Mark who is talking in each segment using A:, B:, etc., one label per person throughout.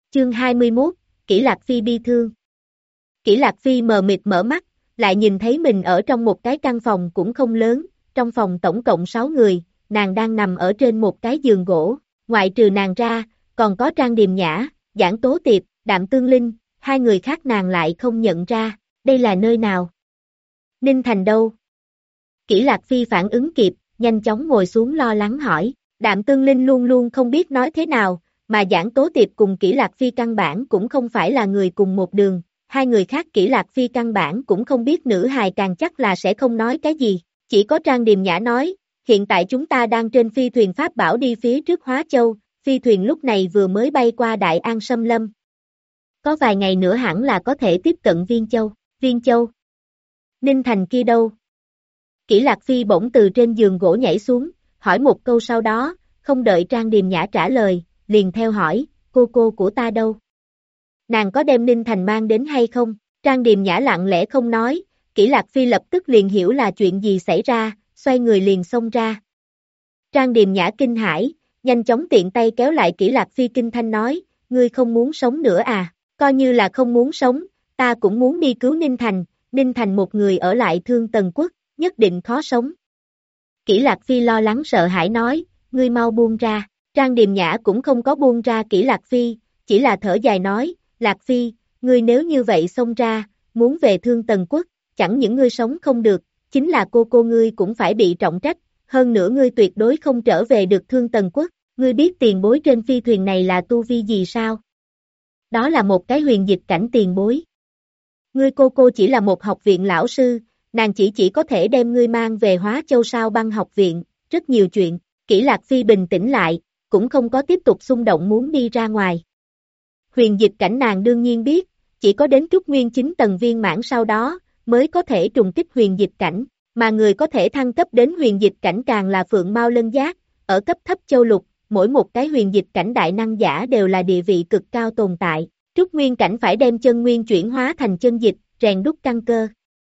A: Chương 21, Kỷ Lạc Phi bi thương. Kỷ Lạc Phi mờ mịt mở mắt, lại nhìn thấy mình ở trong một cái căn phòng cũng không lớn, trong phòng tổng cộng 6 người, nàng đang nằm ở trên một cái giường gỗ, ngoại trừ nàng ra, còn có Trang Điềm Nhã, Giản Tố Tiệp, Đạm Tương Linh, hai người khác nàng lại không nhận ra, đây là nơi nào? Ninh Thành đâu? Kỷ Lạc Phi phản ứng kịp, nhanh chóng ngồi xuống lo lắng hỏi, Đạm Tương Linh luôn luôn không biết nói thế nào, mà Giản Tố Tiệp cùng Kỷ Lạc Phi căn bản cũng không phải là người cùng một đường, hai người khác Kỷ Lạc Phi căn bản cũng không biết nữ hài càng chắc là sẽ không nói cái gì, chỉ có Trang Điềm Nhã nói, hiện tại chúng ta đang trên phi thuyền Pháp Bảo đi phía trước Hóa Châu, phi thuyền lúc này vừa mới bay qua Đại An Xâm Lâm. Có vài ngày nữa hẳn là có thể tiếp cận Viên Châu. Ninh Thành kia đâu? Kỷ Lạc Phi bỗng từ trên giường gỗ nhảy xuống, hỏi một câu sau đó, không đợi Trang Điềm Nhã trả lời, liền theo hỏi, cô của ta đâu? Nàng có đem Ninh Thành mang đến hay không? Trang Điềm Nhã lặng lẽ không nói, Kỷ Lạc Phi lập tức liền hiểu là chuyện gì xảy ra, xoay người liền xông ra. Trang Điềm Nhã kinh hãi, nhanh chóng tiện tay kéo lại Kỷ Lạc Phi kinh thanh nói, ngươi không muốn sống nữa à? Coi như là không muốn sống, ta cũng muốn đi cứu Ninh Thành một người ở lại Thương Tần Quốc, nhất định khó sống. Kỷ Lạc Phi lo lắng sợ hãi nói, ngươi mau buông ra. Trang Điềm Nhã cũng không có buông ra Kỷ Lạc Phi, chỉ là thở dài nói, Lạc Phi, ngươi nếu như vậy xông ra, muốn về Thương Tần Quốc, chẳng những ngươi sống không được, chính là cô ngươi cũng phải bị trọng trách, hơn nữa ngươi tuyệt đối không trở về được Thương Tần Quốc, ngươi biết tiền bối trên phi thuyền này là tu vi gì sao? Đó là một cái huyền dịch cảnh tiền bối. Ngươi cô chỉ là một học viện lão sư, nàng chỉ có thể đem ngươi mang về Hóa Châu Sao Băng học viện, rất nhiều chuyện, Kỷ Lạc Phi bình tĩnh lại, cũng không có tiếp tục xung động muốn đi ra ngoài. Huyền dịch cảnh nàng đương nhiên biết, chỉ có đến Trúc Nguyên 9 tầng viên mãn sau đó, mới có thể trùng kích huyền dịch cảnh, mà người có thể thăng cấp đến huyền dịch cảnh càng là Phượng Mao Lân Giác, ở cấp thấp châu lục, mỗi một cái huyền dịch cảnh đại năng giả đều là địa vị cực cao tồn tại, Trúc Nguyên cảnh phải đem chân nguyên chuyển hóa thành chân dịch, rèn đúc căn cơ.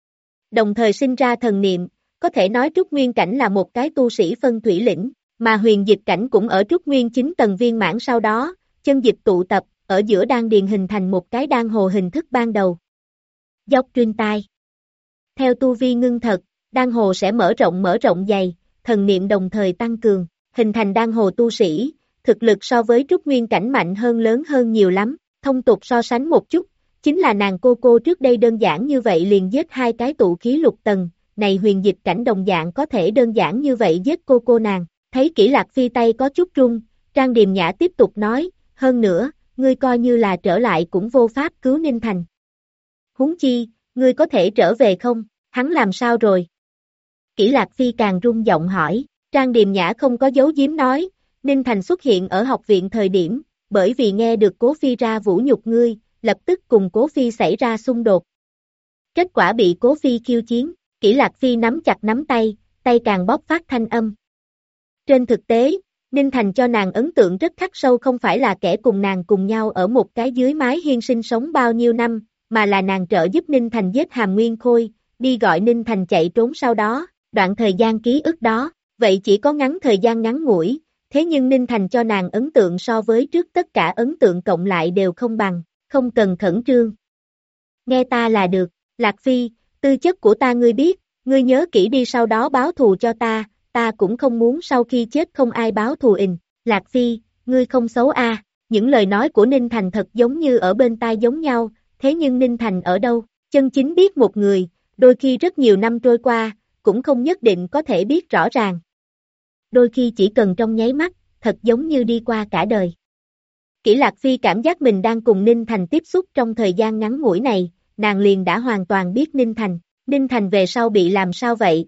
A: Đồng thời sinh ra thần niệm, có thể nói Trúc Nguyên cảnh là một cái tu sĩ phân thủy lĩnh, mà huyền dịch cảnh cũng ở Trúc Nguyên 9 tầng viên mãn sau đó, chân dịch tụ tập, ở giữa đan điền hình thành một cái đan hồ hình thức ban đầu. Dốc truyền tai. Theo tu vi ngưng thật, đan hồ sẽ mở rộng dày, thần niệm đồng thời tăng cường, hình thành đan hồ tu sĩ, thực lực so với Trúc Nguyên cảnh mạnh hơn lớn hơn nhiều lắm, thông tục so sánh một chút, chính là nàng cô trước đây đơn giản như vậy liền giết hai cái tụ khí lục tầng, này huyền dịch cảnh đồng dạng có thể đơn giản như vậy giết cô nàng, thấy Kỷ Lạc Phi tay có chút run, Trang Điềm Nhã tiếp tục nói, hơn nữa, ngươi coi như là trở lại cũng vô pháp cứu Ninh Thành. Huống chi, ngươi có thể trở về không, hắn làm sao rồi? Kỷ Lạc Phi càng run giọng hỏi, Trang Điềm Nhã không có giấu giếm nói, Ninh Thành xuất hiện ở học viện thời điểm, bởi vì nghe được Cố Phi ra vũ nhục ngươi, lập tức cùng Cố Phi xảy ra xung đột. Kết quả bị Cố Phi khiêu chiến, Kỷ Lạc Phi nắm chặt nắm tay càng bóp phát thanh âm. Trên thực tế, Ninh Thành cho nàng ấn tượng rất khắc sâu không phải là kẻ cùng nàng cùng nhau ở một cái dưới mái hiên sinh sống bao nhiêu năm, mà là nàng trợ giúp Ninh Thành giết Hàm Nguyên Khôi, đi gọi Ninh Thành chạy trốn sau đó, đoạn thời gian ký ức đó, vậy chỉ có ngắn thời gian ngắn ngủi, thế nhưng Ninh Thành cho nàng ấn tượng so với trước tất cả ấn tượng cộng lại đều không bằng, không cần khẩn trương. Nghe ta là được, Lạc Phi, tư chất của ta ngươi biết, ngươi nhớ kỹ đi sau đó báo thù cho ta cũng không muốn sau khi chết không ai báo thù ình. Lạc Phi, ngươi không xấu a. Những lời nói của Ninh Thành thật giống như ở bên tai giống nhau, thế nhưng Ninh Thành ở đâu, chân chính biết một người, đôi khi rất nhiều năm trôi qua, cũng không nhất định có thể biết rõ ràng. Đôi khi chỉ cần trong nháy mắt, thật giống như đi qua cả đời. Kỷ Lạc Phi cảm giác mình đang cùng Ninh Thành tiếp xúc trong thời gian ngắn ngủi này, nàng liền đã hoàn toàn biết Ninh Thành về sau bị làm sao vậy?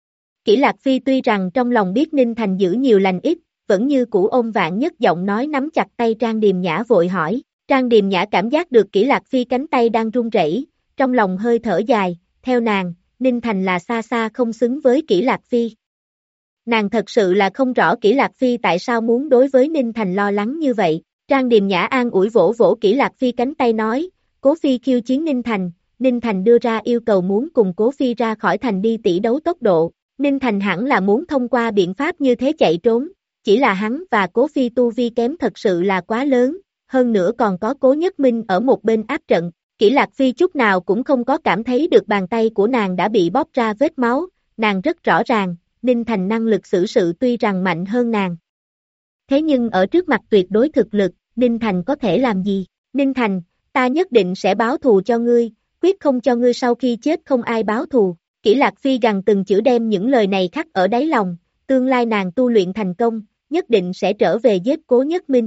A: Kỷ Lạc Phi tuy rằng trong lòng biết Ninh Thành giữ nhiều lành ít, vẫn như cũ ôm vạn nhất giọng nói nắm chặt tay Trang Điềm Nhã vội hỏi, Trang Điềm Nhã cảm giác được Kỷ Lạc Phi cánh tay đang run rẩy, trong lòng hơi thở dài, theo nàng, Ninh Thành là xa xa không xứng với Kỷ Lạc Phi. Nàng thật sự là không rõ Kỷ Lạc Phi tại sao muốn đối với Ninh Thành lo lắng như vậy, Trang Điềm Nhã an ủi vỗ vỗ Kỷ Lạc Phi cánh tay nói, Cố Phi khiêu chiến Ninh Thành đưa ra yêu cầu muốn cùng Cố Phi ra khỏi thành đi tỷ đấu tốc độ, Ninh Thành hẳn là muốn thông qua biện pháp như thế chạy trốn, chỉ là hắn và Cố Phi tu vi kém thật sự là quá lớn, hơn nữa còn có Cố Nhất Minh ở một bên áp trận. Kỷ Lạc Phi chút nào cũng không có cảm thấy được bàn tay của nàng đã bị bóp ra vết máu, nàng rất rõ ràng, Ninh Thành năng lực xử sự tuy rằng mạnh hơn nàng. Thế nhưng ở trước mặt tuyệt đối thực lực, Ninh Thành có thể làm gì? Ninh Thành, ta nhất định sẽ báo thù cho ngươi, quyết không cho ngươi sau khi chết không ai báo thù. Kỷ Lạc Phi gằn từng chữ đem những lời này khắc ở đáy lòng, tương lai nàng tu luyện thành công, nhất định sẽ trở về giết Cố Nhất Minh.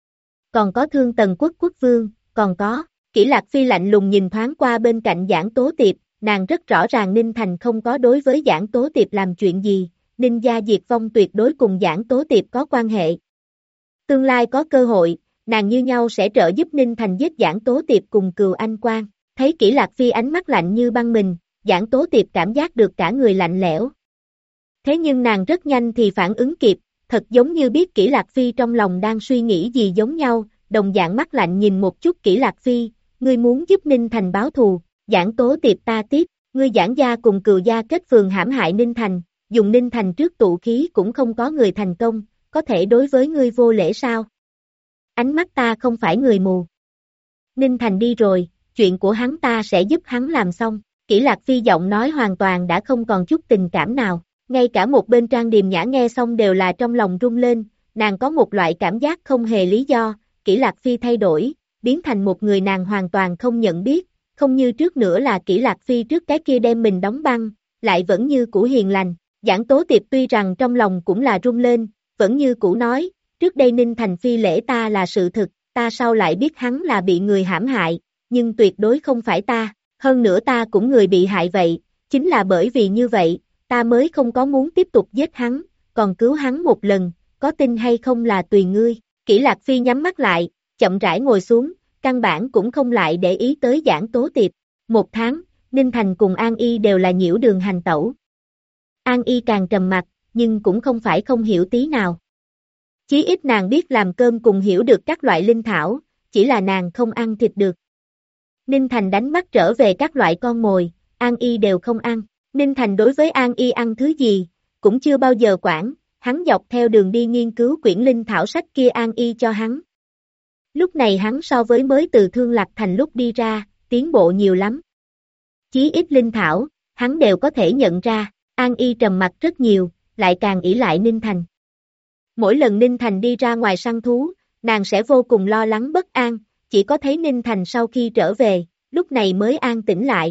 A: Còn có Thương Tần Quốc quốc vương, còn có, Kỷ Lạc Phi lạnh lùng nhìn thoáng qua bên cạnh Giảng Tố Tiệp, nàng rất rõ ràng Ninh Thành không có đối với Giảng Tố Tiệp làm chuyện gì, Ninh gia diệt vong tuyệt đối cùng Giảng Tố Tiệp có quan hệ. Tương lai có cơ hội, nàng như nhau sẽ trợ giúp Ninh Thành giết Giảng Tố Tiệp cùng Cừu Anh Quang. Thấy Kỷ Lạc Phi ánh mắt lạnh như băng mình, Giảng Tố Tiệp cảm giác được cả người lạnh lẽo. Thế nhưng nàng rất nhanh thì phản ứng kịp, thật giống như biết Kỷ Lạc Phi trong lòng đang suy nghĩ gì giống nhau, đồng dạng mắt lạnh nhìn một chút Kỷ Lạc Phi, ngươi muốn giúp Ninh Thành báo thù, Giảng Tố Tiệp ta tiếp, ngươi Giảng gia cùng Cừu gia kết phường hãm hại Ninh Thành, dùng Ninh Thành trước tụ khí cũng không có người thành công, có thể đối với ngươi vô lễ sao? Ánh mắt ta không phải người mù. Ninh Thành đi rồi, chuyện của hắn ta sẽ giúp hắn làm xong. Kỷ Lạc Phi giọng nói hoàn toàn đã không còn chút tình cảm nào. Ngay cả một bên Trang Điềm Nhã nghe xong đều là trong lòng rung lên, nàng có một loại cảm giác không hề lý do, Kỷ Lạc Phi thay đổi, biến thành một người nàng hoàn toàn không nhận biết, không như trước nữa là Kỷ Lạc Phi trước cái kia đem mình đóng băng, lại vẫn như cũ hiền lành. Giảng Tố Tiệp tuy rằng trong lòng cũng là rung lên, vẫn như cũ nói, trước đây Ninh Thành phi lễ ta là sự thực, ta sau lại biết hắn là bị người hãm hại, nhưng tuyệt đối không phải ta, hơn nữa ta cũng người bị hại vậy, chính là bởi vì như vậy, ta mới không có muốn tiếp tục giết hắn, còn cứu hắn một lần, có tin hay không là tùy ngươi. Kỷ Lạc Phi nhắm mắt lại, chậm rãi ngồi xuống, căn bản cũng không lại để ý tới Giảng Tố Tiệp. Một tháng, Ninh Thành cùng An Y đều là nhiễu đường hành tẩu. An Y càng trầm mặc, nhưng cũng không phải không hiểu tí nào. Chí ít nàng biết làm cơm cùng hiểu được các loại linh thảo, chỉ là nàng không ăn thịt được. Ninh Thành đánh mắt trở về các loại con mồi, An Y đều không ăn. Ninh Thành đối với An Y ăn thứ gì, cũng chưa bao giờ quản, hắn dọc theo đường đi nghiên cứu quyển linh thảo sách kia An Y cho hắn. Lúc này hắn so với mới từ Thương Lạc Thành lúc đi ra, tiến bộ nhiều lắm. Chí ít linh thảo, hắn đều có thể nhận ra, An Y trầm mặc rất nhiều, lại càng ỷ lại Ninh Thành. Mỗi lần Ninh Thành đi ra ngoài săn thú, nàng sẽ vô cùng lo lắng bất an, chỉ có thấy Ninh Thành sau khi trở về, lúc này mới an tĩnh lại.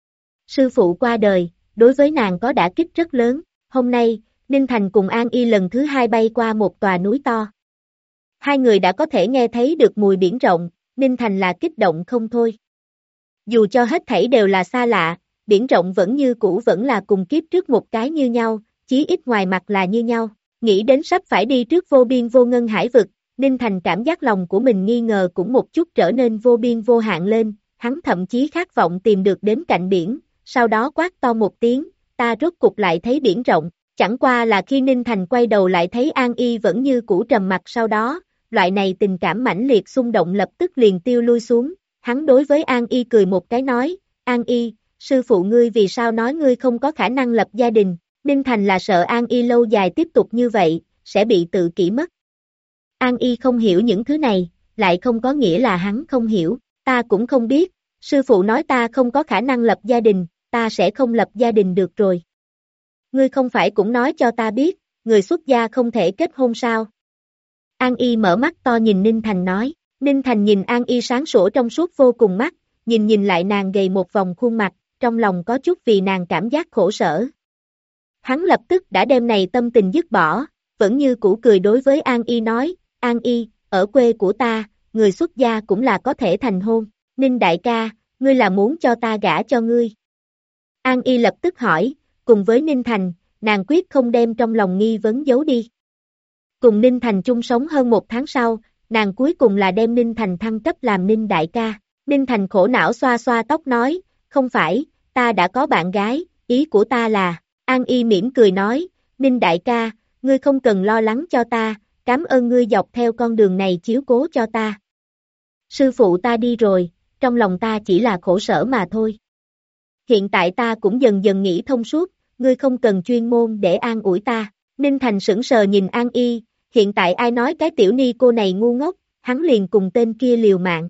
A: Sư phụ qua đời, đối với nàng có đả kích rất lớn, hôm nay, Ninh Thành cùng An Y lần thứ hai bay qua một tòa núi to. Hai người đã có thể nghe thấy được mùi biển rộng, Ninh Thành là kích động không thôi. Dù cho hết thảy đều là xa lạ, biển rộng vẫn như cũ vẫn là cùng kiếp trước một cái như nhau, chí ít ngoài mặt là như nhau. Nghĩ đến sắp phải đi trước vô biên vô ngân hải vực, Ninh Thành cảm giác lòng của mình nghi ngờ cũng một chút trở nên vô biên vô hạn lên, hắn thậm chí khát vọng tìm được đến cạnh biển, sau đó quát to một tiếng, ta rốt cục lại thấy biển rộng, chẳng qua là khi Ninh Thành quay đầu lại thấy An Y vẫn như cũ trầm mặc sau đó, loại này tình cảm mãnh liệt xung động lập tức liền tiêu lui xuống, hắn đối với An Y cười một cái nói, An Y, sư phụ ngươi vì sao nói ngươi không có khả năng lập gia đình, Ninh Thành là sợ An Y lâu dài tiếp tục như vậy, sẽ bị tự kỷ mất. An Y không hiểu những thứ này, lại không có nghĩa là hắn không hiểu, ta cũng không biết, sư phụ nói ta không có khả năng lập gia đình, ta sẽ không lập gia đình được rồi. Ngươi không phải cũng nói cho ta biết, người xuất gia không thể kết hôn sao? An Y mở mắt to nhìn Ninh Thành nói, Ninh Thành nhìn An Y sáng sủa trong suốt vô cùng mắt, nhìn lại nàng gầy một vòng khuôn mặt, trong lòng có chút vì nàng cảm giác khổ sở. Hắn lập tức đã đem này tâm tình dứt bỏ, vẫn như cũ cười đối với An Y nói, An Y, ở quê của ta, người xuất gia cũng là có thể thành hôn, Ninh đại ca, ngươi là muốn cho ta gả cho ngươi. An Y lập tức hỏi, cùng với Ninh Thành, nàng quyết không đem trong lòng nghi vấn giấu đi. Cùng Ninh Thành chung sống hơn một tháng sau, nàng cuối cùng là đem Ninh Thành thăng cấp làm Ninh đại ca. Ninh Thành khổ não xoa xoa tóc nói, không phải, ta đã có bạn gái, ý của ta là, An Y mỉm cười nói, Ninh đại ca, ngươi không cần lo lắng cho ta, cảm ơn ngươi dọc theo con đường này chiếu cố cho ta. Sư phụ ta đi rồi, trong lòng ta chỉ là khổ sở mà thôi. Hiện tại ta cũng dần dần nghĩ thông suốt, ngươi không cần chuyên môn để an ủi ta. Ninh Thành sững sờ nhìn An Y, hiện tại ai nói cái tiểu ni cô này ngu ngốc, hắn liền cùng tên kia liều mạng.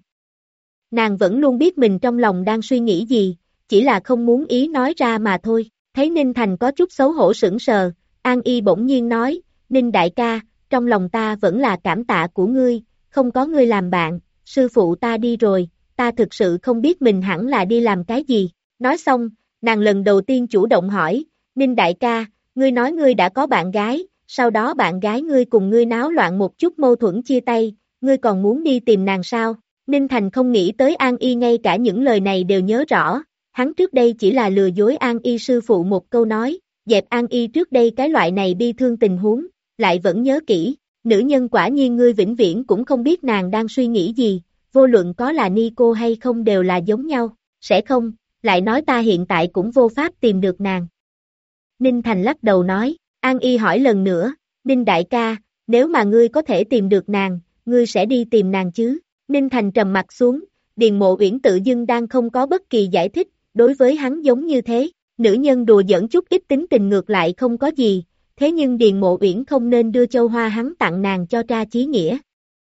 A: Nàng vẫn luôn biết mình trong lòng đang suy nghĩ gì, chỉ là không muốn ý nói ra mà thôi. Thấy Ninh Thành có chút xấu hổ sững sờ, An Y bỗng nhiên nói, Ninh đại ca, trong lòng ta vẫn là cảm tạ của ngươi, không có ngươi làm bạn, sư phụ ta đi rồi, ta thực sự không biết mình hẳn là đi làm cái gì. Nói xong, nàng lần đầu tiên chủ động hỏi, Ninh đại ca, ngươi nói ngươi đã có bạn gái, sau đó bạn gái ngươi cùng ngươi náo loạn một chút mâu thuẫn chia tay, ngươi còn muốn đi tìm nàng sao? Ninh Thành không nghĩ tới An Y ngay cả những lời này đều nhớ rõ, hắn trước đây chỉ là lừa dối An Y sư phụ một câu nói, dẹp An Y trước đây cái loại này bi thương tình huống, lại vẫn nhớ kỹ, nữ nhân quả nhiên ngươi vĩnh viễn cũng không biết nàng đang suy nghĩ gì, vô luận có là Nico hay không đều là giống nhau, sẽ không, lại nói ta hiện tại cũng vô pháp tìm được nàng. Ninh Thành lắc đầu nói, An Y hỏi lần nữa, Ninh đại ca, nếu mà ngươi có thể tìm được nàng, ngươi sẽ đi tìm nàng chứ? Ninh Thành trầm mặt xuống, Điền Mộ Uyển tự dưng đang không có bất kỳ giải thích, đối với hắn giống như thế, nữ nhân đùa giỡn chút ít tính tình ngược lại không có gì, thế nhưng Điền Mộ Uyển không nên đưa châu hoa hắn tặng nàng cho Tra Chí Nghĩa.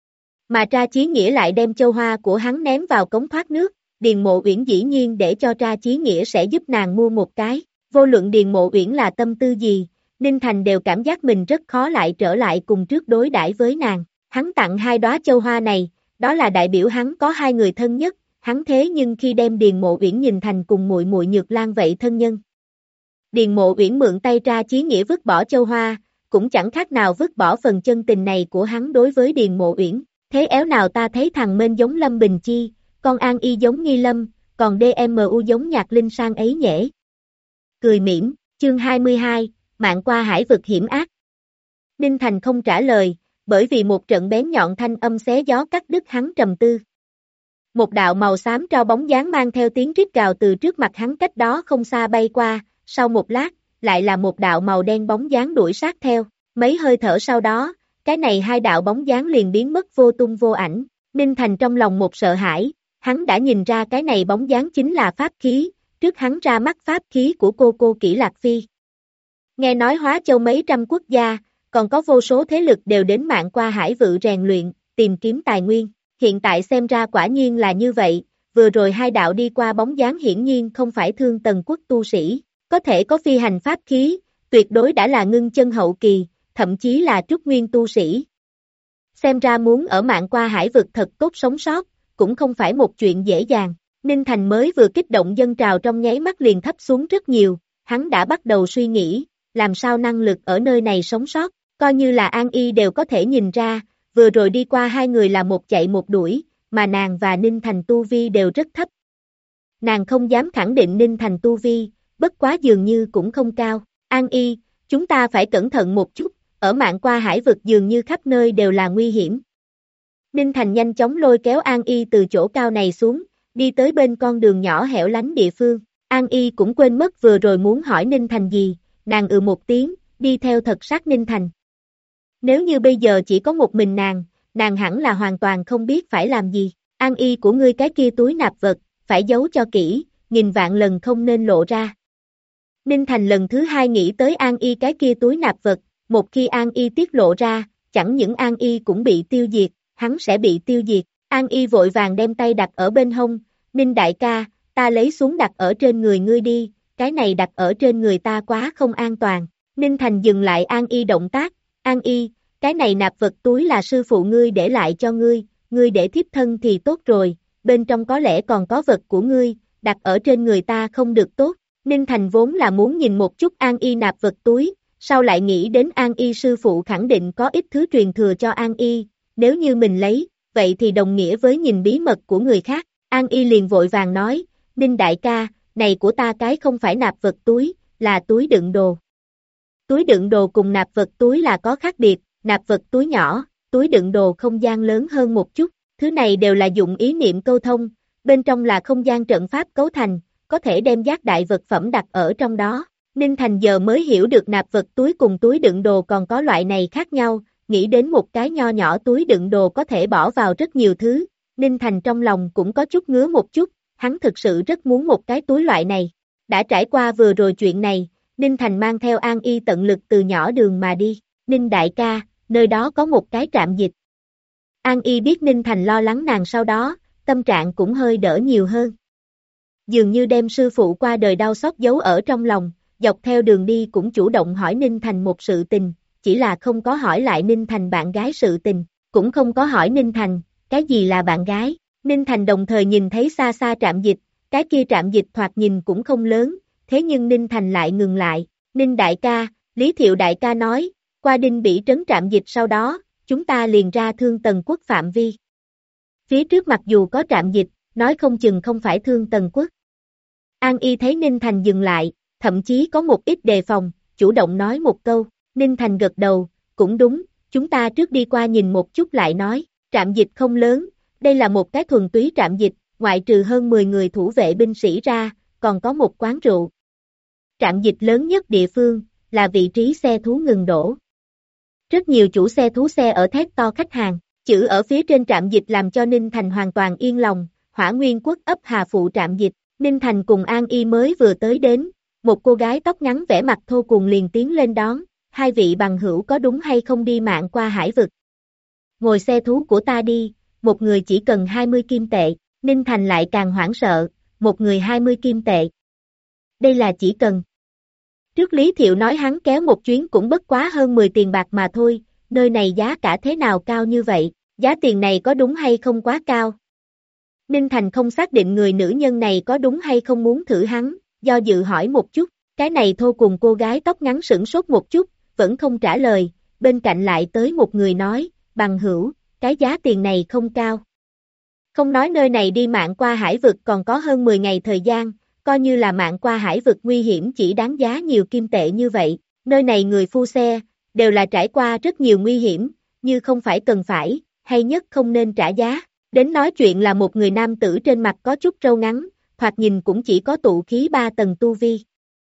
A: Mà Tra Chí Nghĩa lại đem châu hoa của hắn ném vào cống thoát nước, Điền Mộ Uyển dĩ nhiên để cho Tra Chí Nghĩa sẽ giúp nàng mua một cái, vô luận Điền Mộ Uyển là tâm tư gì, Ninh Thành đều cảm giác mình rất khó lại trở lại cùng trước đối đãi với nàng, hắn tặng 2 đóa châu hoa này, đó là đại biểu hắn có 2 người thân nhất, hắn thế nhưng khi đem Điền Mộ Uyển nhìn thành cùng muội muội Nhược Lan vậy thân nhân. Điền Mộ Uyển mượn tay Tra Chí Nghĩa vứt bỏ châu hoa, cũng chẳng khác nào vứt bỏ phần chân tình này của hắn đối với Điền Mộ Uyển, thế éo nào ta thấy thằng Mên giống Lâm Bình Chi, con An Y giống Nghi Lâm, còn DMU giống Nhạc Linh Sang ấy nhễ. Cười mỉm, chương 22, mạng qua hải vực hiểm ác. Ninh Thành không trả lời, bởi vì một trận bén nhọn thanh âm xé gió cắt đứt hắn trầm tư. Một đạo màu xám tro bóng dáng mang theo tiếng rít gào từ trước mặt hắn cách đó không xa bay qua, sau một lát, lại là một đạo màu đen bóng dáng đuổi sát theo, mấy hơi thở sau đó, cái này 2 đạo bóng dáng liền biến mất vô tung vô ảnh, Ninh Thành trong lòng một sợ hãi, hắn đã nhìn ra cái này bóng dáng chính là pháp khí, trước hắn ra mắt pháp khí của cô Kỷ Lạc Phi. Nghe nói Hóa Châu mấy trăm quốc gia, còn có vô số thế lực đều đến mạng qua hải vự rèn luyện, tìm kiếm tài nguyên, hiện tại xem ra quả nhiên là như vậy, vừa rồi 2 đạo đi qua bóng dáng hiển nhiên không phải Thương Tần quốc tu sĩ, có thể có phi hành pháp khí, tuyệt đối đã là ngưng chân hậu kỳ, thậm chí là trúc nguyên tu sĩ. Xem ra muốn ở mạng qua hải vực thật tốt sống sót, cũng không phải một chuyện dễ dàng, Ninh Thành mới vừa kích động dâng trào trong nháy mắt liền thấp xuống rất nhiều, hắn đã bắt đầu suy nghĩ, làm sao năng lực ở nơi này sống sót, coi như là An Y đều có thể nhìn ra, vừa rồi đi qua 2 người là một chạy một đuổi, mà nàng và Ninh Thành tu vi đều rất thấp. Nàng không dám khẳng định Ninh Thành tu vi, bất quá dường như cũng không cao, An Y, chúng ta phải cẩn thận một chút, ở mạng qua hải vực dường như khắp nơi đều là nguy hiểm. Ninh Thành nhanh chóng lôi kéo An Y từ chỗ cao này xuống, đi tới bên con đường nhỏ hẻo lánh địa phương, An Y cũng quên mất vừa rồi muốn hỏi Ninh Thành gì, nàng một tiếng, đi theo thật sát Ninh Thành. Nếu như bây giờ chỉ có một mình nàng hẳn là hoàn toàn không biết phải làm gì, An Y của ngươi cái kia túi nạp vật, phải giấu cho kỹ, nghìn vạn lần không nên lộ ra. Ninh Thành lần thứ 2 nghĩ tới An Y cái kia túi nạp vật, một khi An Y tiết lộ ra, chẳng những An Y cũng bị tiêu diệt, hắn sẽ bị tiêu diệt, An Y vội vàng đem tay đặt ở bên hông, Ninh đại ca, ta lấy xuống đặt ở trên người ngươi đi, cái này đặt ở trên người ta quá không an toàn, Ninh Thành dừng lại An Y động tác, An Y, cái này nạp vật túi là sư phụ ngươi để lại cho ngươi để thiếp thân thì tốt rồi, bên trong có lẽ còn có vật của ngươi, đặt ở trên người ta không được tốt, Ninh Thành vốn là muốn nhìn một chút An Y nạp vật túi, sau lại nghĩ đến An Y sư phụ khẳng định có ít thứ truyền thừa cho An Y, nếu như mình lấy, vậy thì đồng nghĩa với nhìn bí mật của người khác, An Y liền vội vàng nói, Ninh đại ca, này của ta cái không phải nạp vật túi, là túi đựng đồ. Túi đựng đồ cùng nạp vật túi là có khác biệt, nạp vật túi nhỏ, túi đựng đồ không gian lớn hơn một chút, thứ này đều là dụng ý niệm câu thông, bên trong là không gian trận pháp cấu thành, có thể đem giác đại vật phẩm đặt ở trong đó. Ninh Thành giờ mới hiểu được nạp vật túi cùng túi đựng đồ còn có loại này khác nhau, nghĩ đến một cái nho nhỏ túi đựng đồ có thể bỏ vào rất nhiều thứ, Ninh Thành trong lòng cũng có chút ngứa một chút, hắn thực sự rất muốn một cái túi loại này. Đã trải qua vừa rồi chuyện này, Ninh Thành mang theo An Y tận lực từ nhỏ đường mà đi, Ninh đại ca, nơi đó có một cái trạm dịch. An Y biết Ninh Thành lo lắng nàng sau đó, tâm trạng cũng hơi đỡ nhiều hơn. Dường như đem sư phụ qua đời đau xót giấu ở trong lòng, dọc theo đường đi cũng chủ động hỏi Ninh Thành một sự tình, chỉ là không có hỏi lại Ninh Thành bạn gái sự tình, cũng không có hỏi Ninh Thành, cái gì là bạn gái. Ninh Thành đồng thời nhìn thấy xa xa trạm dịch, cái kia trạm dịch thoạt nhìn cũng không lớn, thế nhưng Ninh Thành lại ngừng lại. Ninh đại ca, Lý Thiệu đại ca nói, qua Đinh Bỉ trấn trạm dịch sau đó, chúng ta liền ra Thương Tần Quốc phạm vi. Phía trước mặc dù có trạm dịch, nói không chừng không phải Thương Tần Quốc. An Y thấy Ninh Thành dừng lại, thậm chí có một ít đề phòng, chủ động nói một câu. Ninh Thành gật đầu, cũng đúng, chúng ta trước đi qua nhìn một chút lại nói, trạm dịch không lớn, đây là một cái thuần túy trạm dịch, ngoại trừ hơn 10 người thủ vệ binh sĩ ra, còn có một quán rượu. Trạm dịch lớn nhất địa phương, là vị trí xe thú ngừng đổ. Rất nhiều chủ xe thú xe ở thét to khách hàng, chữ ở phía trên trạm dịch làm cho Ninh Thành hoàn toàn yên lòng, Hỏa Nguyên Quốc ấp Hà Phụ trạm dịch, Ninh Thành cùng An Y mới vừa tới đến, một cô gái tóc ngắn vẻ mặt thô cuồng liền tiến lên đón, hai vị bằng hữu có đúng hay không đi mạng qua hải vực. Ngồi xe thú của ta đi, một người chỉ cần 20 kim tệ, Ninh Thành lại càng hoảng sợ, một người 20 kim tệ. Đây là chỉ cần. Trước Lý Thiệu nói hắn kéo một chuyến cũng bất quá hơn 10 tiền bạc mà thôi, nơi này giá cả thế nào cao như vậy, giá tiền này có đúng hay không quá cao. Ninh Thành không xác định người nữ nhân này có đúng hay không muốn thử hắn, do dự hỏi một chút, cái này thô cùng cô gái tóc ngắn sửng sốt một chút, vẫn không trả lời, bên cạnh lại tới một người nói, bằng hữu, cái giá tiền này không cao. Không nói nơi này đi mạng qua hải vực còn có hơn 10 ngày thời gian, coi như là mạng qua hải vực nguy hiểm chỉ đáng giá nhiều kim tệ như vậy, nơi này người phu xe, đều là trải qua rất nhiều nguy hiểm, như không phải cần phải, hay nhất không nên trả giá. Đến nói chuyện là một người nam tử trên mặt có chút râu ngắn, thoạt nhìn cũng chỉ có tụ khí 3 tầng tu vi.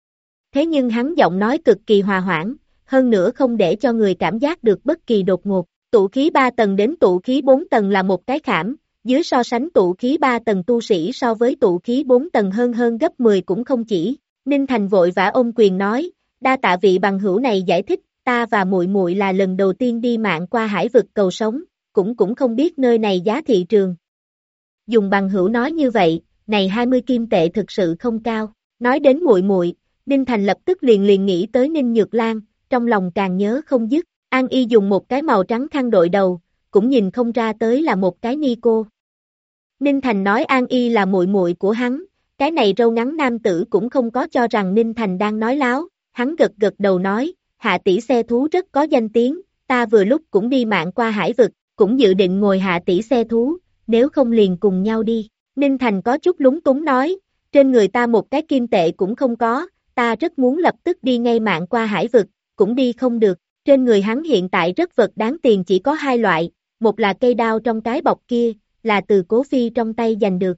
A: Thế nhưng hắn giọng nói cực kỳ hòa hoãn, hơn nữa không để cho người cảm giác được bất kỳ đột ngột. Tụ khí 3 tầng đến tụ khí 4 tầng là một cái khảm, dưới so sánh tụ khí 3 tầng tu sĩ so với tụ khí 4 tầng hơn gấp 10 cũng không chỉ. Ninh Thành vội vã ôm quyền nói, đa tạ vị bằng hữu này giải thích, ta và muội muội là lần đầu tiên đi mạng qua hải vực cầu sống, cũng không biết nơi này giá thị trường. Dùng bằng hữu nói như vậy, này 20 kim tệ thực sự không cao. Nói đến muội muội, Ninh Thành lập tức liền nghĩ tới Ninh Nhược Lan, trong lòng càng nhớ không dứt. An Y dùng một cái màu trắng khăn đội đầu, cũng nhìn không ra tới là một cái ni cô. Ninh Thành nói An Y là muội muội của hắn, cái này râu ngắn nam tử cũng không có cho rằng Ninh Thành đang nói láo, hắn gật đầu nói, hạ tỷ xe thú rất có danh tiếng, ta vừa lúc cũng đi mạng qua hải vực, cũng dự định ngồi hạ tỷ xe thú, nếu không liền cùng nhau đi. Ninh Thành có chút lúng túng nói, trên người ta một cái kim tệ cũng không có, ta rất muốn lập tức đi ngay mạng qua hải vực, cũng đi không được. Trên người hắn hiện tại rất vật đáng tiền chỉ có hai loại, một là cây đao trong cái bọc kia, là từ Cố Phi trong tay giành được.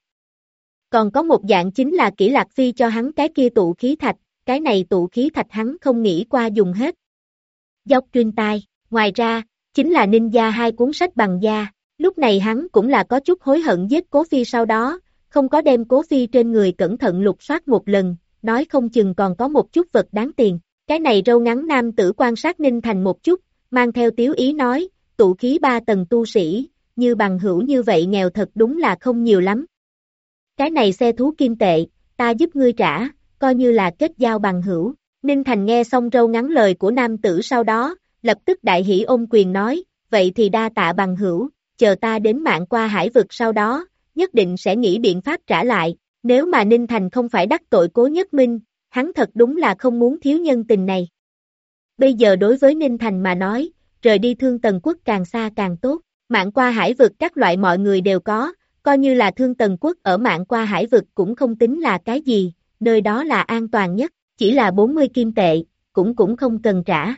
A: Còn có một dạng chính là Kỷ Lạc Phi cho hắn cái kia tụ khí thạch, cái này tụ khí thạch hắn không nghĩ qua dùng hết. Dốc truyền tai, ngoài ra, chính là Ninh gia hai cuốn sách bằng da, lúc này hắn cũng là có chút hối hận giết Cố Phi sau đó, không có đem Cố Phi trên người cẩn thận lục soát một lần, nói không chừng còn có một chút vật đáng tiền. Cái này râu ngắn nam tử quan sát Ninh Thành một chút, mang theo tiếu ý nói, tụ khí 3 tầng tu sĩ, như bằng hữu như vậy nghèo thật đúng là không nhiều lắm. Cái này xe thú kim tệ, ta giúp ngươi trả, coi như là kết giao bằng hữu. Ninh Thành nghe xong râu ngắn lời của nam tử sau đó, lập tức đại hỉ ôm quyền nói, vậy thì đa tạ bằng hữu, chờ ta đến mạng qua hải vực sau đó, nhất định sẽ nghĩ biện pháp trả lại, nếu mà Ninh Thành không phải đắc tội Cố Nhất Minh, hắn thật đúng là không muốn thiếu nhân tình này. Bây giờ đối với Ninh Thành mà nói, rời đi Thương Tần Quốc càng xa càng tốt, mạng qua hải vực các loại mọi người đều có, coi như là Thương Tần Quốc ở mạng qua hải vực cũng không tính là cái gì, nơi đó là an toàn nhất, chỉ là 40 kim tệ, cũng không cần trả.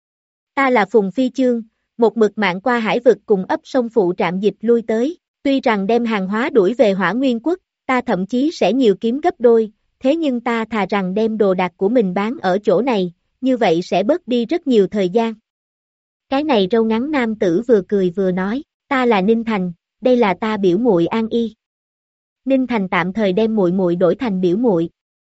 A: Ta là Phùng Phi Chương, một mực mạng qua hải vực cùng ấp sông phụ trạm dịch lui tới, tuy rằng đem hàng hóa đuổi về Hỏa Nguyên Quốc, ta thậm chí sẽ nhiều kiếm gấp đôi, thế nhưng ta thà rằng đem đồ đạc của mình bán ở chỗ này, như vậy sẽ bớt đi rất nhiều thời gian. Cái này râu ngắn nam tử vừa cười vừa nói, ta là Ninh Thành, đây là ta biểu muội An Y. Ninh Thành tạm thời đem muội muội đổi thành biểu muội.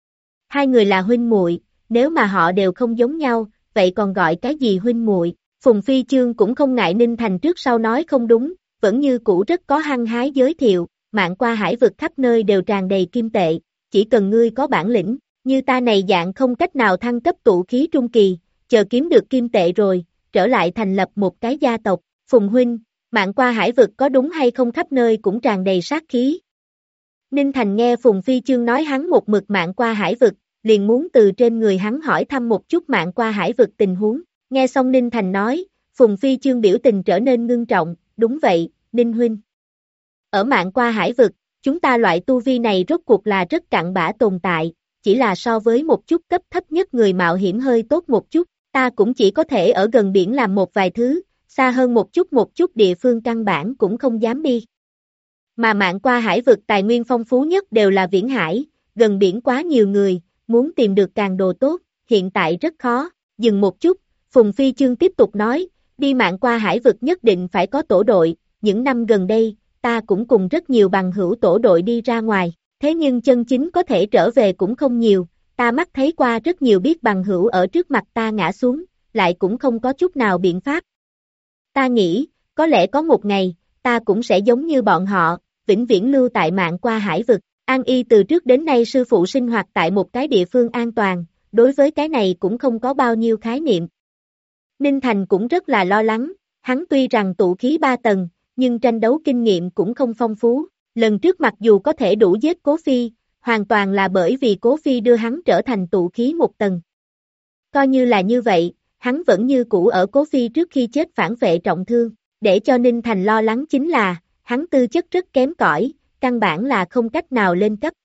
A: Hai người là huynh muội, nếu mà họ đều không giống nhau, vậy còn gọi cái gì huynh muội? Phùng Phi Chương cũng không ngại Ninh Thành trước sau nói không đúng, vẫn như cũ rất có hăng hái giới thiệu, mạng qua hải vực khắp nơi đều tràn đầy kim tệ, chỉ cần ngươi có bản lĩnh, như ta này dạng không cách nào thăng cấp tụ khí trung kỳ, chờ kiếm được kim tệ rồi, trở lại thành lập một cái gia tộc, Phùng huynh, mạng qua hải vực có đúng hay không khắp nơi cũng tràn đầy sát khí. Ninh Thành nghe Phùng Phi Chương nói hắn một mực mạng qua hải vực, liền muốn từ trên người hắn hỏi thăm một chút mạng qua hải vực tình huống, nghe xong Ninh Thành nói, Phùng Phi Chương biểu tình trở nên ngưng trọng, đúng vậy, Ninh huynh. Ở mạng qua hải vực, chúng ta loại tu vi này rốt cuộc là rất cặn bã tồn tại, chỉ là so với một chút cấp thấp nhất người mạo hiểm hơi tốt một chút, ta cũng chỉ có thể ở gần biển làm một vài thứ, xa hơn một chút địa phương căn bản cũng không dám đi. Mà mạng qua hải vực tài nguyên phong phú nhất đều là viễn hải, gần biển quá nhiều người, muốn tìm được càng đồ tốt, hiện tại rất khó, dừng một chút, Phùng Phi Chương tiếp tục nói, đi mạng qua hải vực nhất định phải có tổ đội, những năm gần đây, ta cũng cùng rất nhiều bằng hữu tổ đội đi ra ngoài, thế nhưng chân chính có thể trở về cũng không nhiều, ta mắt thấy qua rất nhiều biết bằng hữu ở trước mặt ta ngã xuống, lại cũng không có chút nào biện pháp. Ta nghĩ, có lẽ có một ngày, ta cũng sẽ giống như bọn họ, vĩnh viễn lưu tại mạng qua hải vực. An Y từ trước đến nay sư phụ sinh hoạt tại một cái địa phương an toàn, đối với cái này cũng không có bao nhiêu khái niệm. Ninh Thành cũng rất là lo lắng, hắn tuy rằng tụ khí 3 tầng, nhưng tranh đấu kinh nghiệm cũng không phong phú. Lần trước mặc dù có thể đủ giết Cố Phi, hoàn toàn là bởi vì Cố Phi đưa hắn trở thành tụ khí 1 tầng. Coi như là như vậy, hắn vẫn như cũ ở Cố Phi trước khi chết phản vệ trọng thương, để cho Ninh Thành lo lắng chính là, hắn tư chất rất kém cỏi, căn bản là không cách nào lên cấp.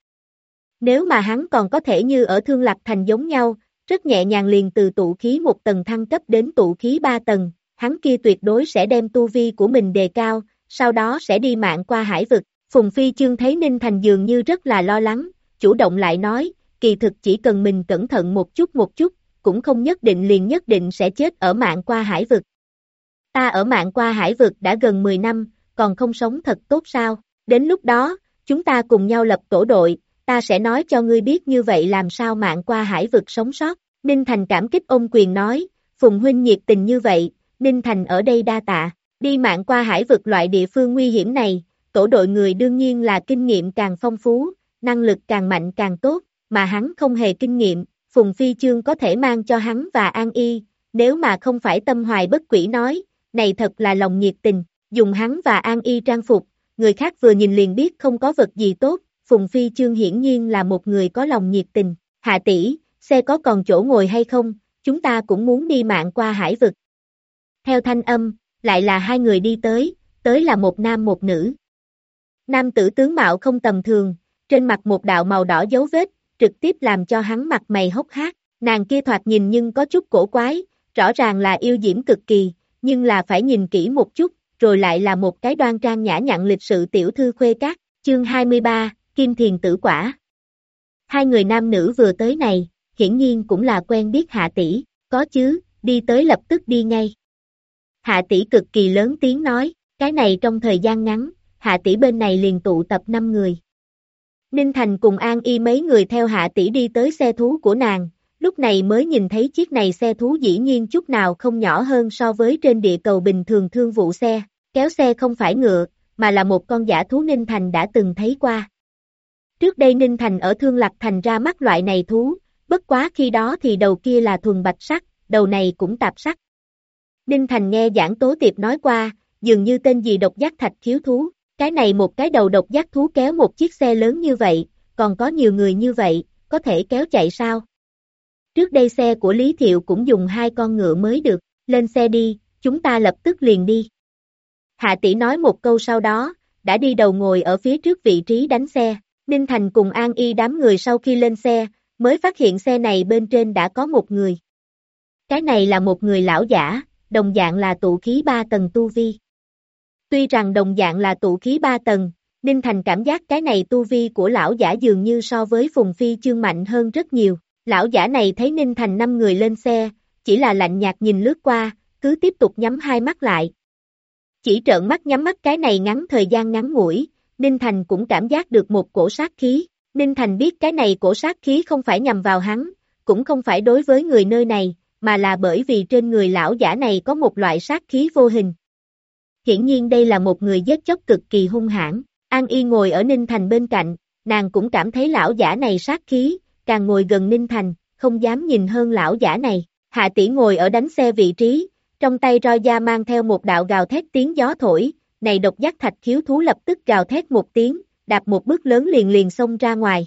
A: Nếu mà hắn còn có thể như ở Thương Lạc Thành giống nhau, rất nhẹ nhàng liền từ tụ khí 1 tầng thăng cấp đến tụ khí 3 tầng, hắn kia tuyệt đối sẽ đem tu vi của mình đề cao, sau đó sẽ đi mạng qua hải vực. Phùng Phi Chương thấy Ninh Thành dường như rất là lo lắng, chủ động lại nói, kỳ thực chỉ cần mình cẩn thận một chút, cũng không nhất định sẽ chết ở mạng qua hải vực. Ta ở mạng qua hải vực đã gần 10 năm, còn không sống thật tốt sao? Đến lúc đó, chúng ta cùng nhau lập tổ đội, ta sẽ nói cho ngươi biết như vậy làm sao mạng qua hải vực sống sót. Ninh Thành cảm kích ôm quyền nói, Phùng huynh nhiệt tình như vậy, Ninh Thành ở đây đa tạ, đi mạng qua hải vực loại địa phương nguy hiểm này, tổ đội người đương nhiên là kinh nghiệm càng phong phú, năng lực càng mạnh càng tốt, mà hắn không hề kinh nghiệm, Phùng Phi Chương có thể mang cho hắn và An Y, nếu mà không phải tâm hoài bất quỷ nói, này thật là lòng nhiệt tình, dùng hắn và An Y trang phục, người khác vừa nhìn liền biết không có vật gì tốt, Phùng Phi Chương hiển nhiên là một người có lòng nhiệt tình, Hạ tỷ, xe có còn chỗ ngồi hay không, chúng ta cũng muốn đi mạng qua hải vực. Theo thanh âm, lại là hai người đi tới là một nam một nữ. Nam tử tướng mạo không tầm thường, trên mặt một đạo màu đỏ dấu vết, trực tiếp làm cho hắn mặt mày hốc hác, nàng kia thoạt nhìn nhưng có chút cổ quái, rõ ràng là yêu diễm cực kỳ, nhưng là phải nhìn kỹ một chút, rồi lại là một cái đoan trang nhã nhặn lịch sự tiểu thư khuê các, chương 23, Kim Thiền Tử Quả. Hai người nam nữ vừa tới này, hiển nhiên cũng là quen biết Hạ tỷ, có chứ, đi tới lập tức đi ngay. Hạ tỷ cực kỳ lớn tiếng nói, cái này trong thời gian ngắn, Hạ tỷ bên này liền tụ tập 5 người. Ninh Thành cùng An Y mấy người theo Hạ tỷ đi tới xe thú của nàng, lúc này mới nhìn thấy chiếc này xe thú dĩ nhiên chút nào không nhỏ hơn so với trên địa cầu bình thường thương vụ xe, kéo xe không phải ngựa, mà là một con dã thú Ninh Thành đã từng thấy qua. Trước đây Ninh Thành ở Thương Lạc Thành ra mắt loại này thú, bất quá khi đó thì đầu kia là thuần bạch sắc, đầu này cũng tạp sắc. Ninh Thành nghe Giảng Tố Tiệp nói qua, dường như tên gì độc giác thạch khiếu thú, cái này một cái đầu độc giác thú kéo một chiếc xe lớn như vậy, còn có nhiều người như vậy, có thể kéo chạy sao? Trước đây xe của Lý Thiệu cũng dùng 2 con ngựa mới được, lên xe đi, chúng ta lập tức liền đi. Hạ tỷ nói một câu sau đó, đã đi đầu ngồi ở phía trước vị trí đánh xe, Ninh Thành cùng An Y đám người sau khi lên xe, mới phát hiện xe này bên trên đã có một người. Cái này là một người lão giả, đồng dạng là tụ khí 3 tầng tu vi. Tuy rằng đồng dạng là tụ khí 3 tầng, Ninh Thành cảm giác cái này tu vi của lão giả dường như so với Phùng Phi Chương mạnh hơn rất nhiều. Lão giả này thấy Ninh Thành 5 người lên xe, chỉ là lạnh nhạt nhìn lướt qua, cứ tiếp tục nhắm hai mắt lại. Chỉ trợn mắt nhắm mắt cái này ngắn thời gian ngắn ngủi, Ninh Thành cũng cảm giác được một cổ sát khí. Ninh Thành biết cái này cổ sát khí không phải nhằm vào hắn, cũng không phải đối với người nơi này, mà là bởi vì trên người lão giả này có một loại sát khí vô hình. hiển nhiên đây là một người giết chóc cực kỳ hung hãn. An Y ngồi ở Ninh Thành bên cạnh, nàng cũng cảm thấy lão giả này sát khí, càng ngồi gần Ninh Thành, không dám nhìn hơn lão giả này. Hạ tỷ ngồi ở đánh xe vị trí, trong tay roi da mang theo một đạo gào thét tiếng gió thổi, này độc giác thạch khiếu thú lập tức gào thét một tiếng, đạp một bước lớn liền liền xông ra ngoài.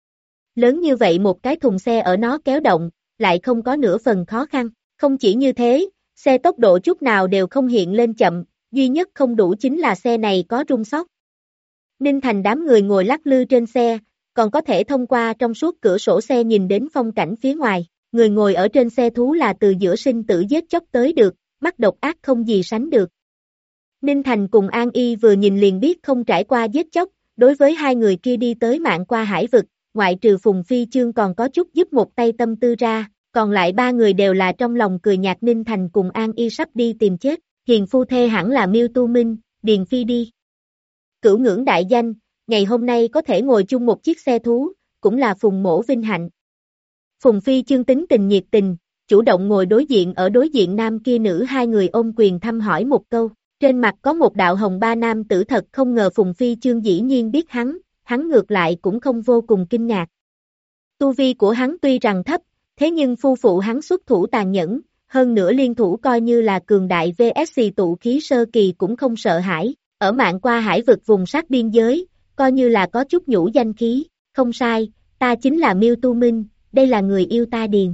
A: Lớn như vậy một cái thùng xe ở nó kéo động, lại không có nửa phần khó khăn. Không chỉ như thế, xe tốc độ chút nào đều không hiện lên chậm, duy nhất không đủ chính là xe này có rung sóc. Ninh Thành đám người ngồi lắc lư trên xe, còn có thể thông qua trong suốt cửa sổ xe nhìn đến phong cảnh phía ngoài. Người ngồi ở trên xe thú là từ giữa sinh tử giết chóc tới được, mắt độc ác không gì sánh được. Ninh Thành cùng An Y vừa nhìn liền biết không trải qua giết chóc, đối với hai người kia đi tới mạng qua hải vực, ngoại trừ Phùng Phi Chương còn có chút giúp một tay tâm tư ra, còn lại ba người đều là trong lòng cười nhạt. Ninh Thành cùng An Y sắp đi tìm chết, hiền phu thê hẳn là Miêu Tu Minh, Điền Phi đi. Cửu ngưỡng đại danh, ngày hôm nay có thể ngồi chung một chiếc xe thú, cũng là Phùng mỗ vinh hạnh. Phùng Phi Chương tính tình nhiệt tình, chủ động ngồi đối diện ở đối diện nam kia nữ, hai người ôm quyền thăm hỏi một câu, trên mặt có một đạo hồng. Ba nam tử thật không ngờ Phùng Phi Chương dĩ nhiên biết hắn ngược lại cũng không vô cùng kinh ngạc. Tu vi của hắn tuy rằng thấp, thế nhưng phu phụ hắn xuất thủ tàn nhẫn, hơn nữa liên thủ coi như là cường đại vs tụ khí sơ kỳ cũng không sợ hãi, ở mạng qua hải vực vùng sát biên giới, coi như là có chút nhũ danh khí, không sai, ta chính là Miêu Tu Minh, đây là người yêu ta Điền.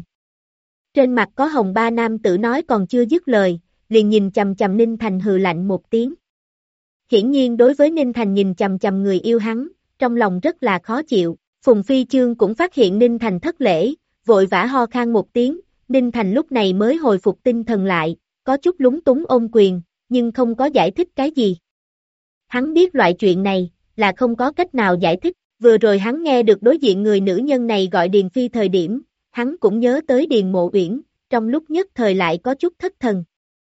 A: Trên mặt có hồng. Ba nam tử nói còn chưa dứt lời, liền nhìn chằm chằm Ninh Thành hừ lạnh một tiếng. Hiển nhiên đối với Ninh Thành nhìn chằm chằm người yêu hắn, trong lòng rất là khó chịu. Phùng Phi Chương cũng phát hiện Ninh Thành thất lễ, vội vã ho khan một tiếng, Ninh Thành lúc này mới hồi phục tinh thần lại, có chút lúng túng ôm quyền, nhưng không có giải thích cái gì. Hắn biết loại chuyện này, là không có cách nào giải thích, vừa rồi hắn nghe được đối diện người nữ nhân này gọi Điền Phi thời điểm, hắn cũng nhớ tới Điền Mộ Uyển, trong lúc nhất thời lại có chút thất thần.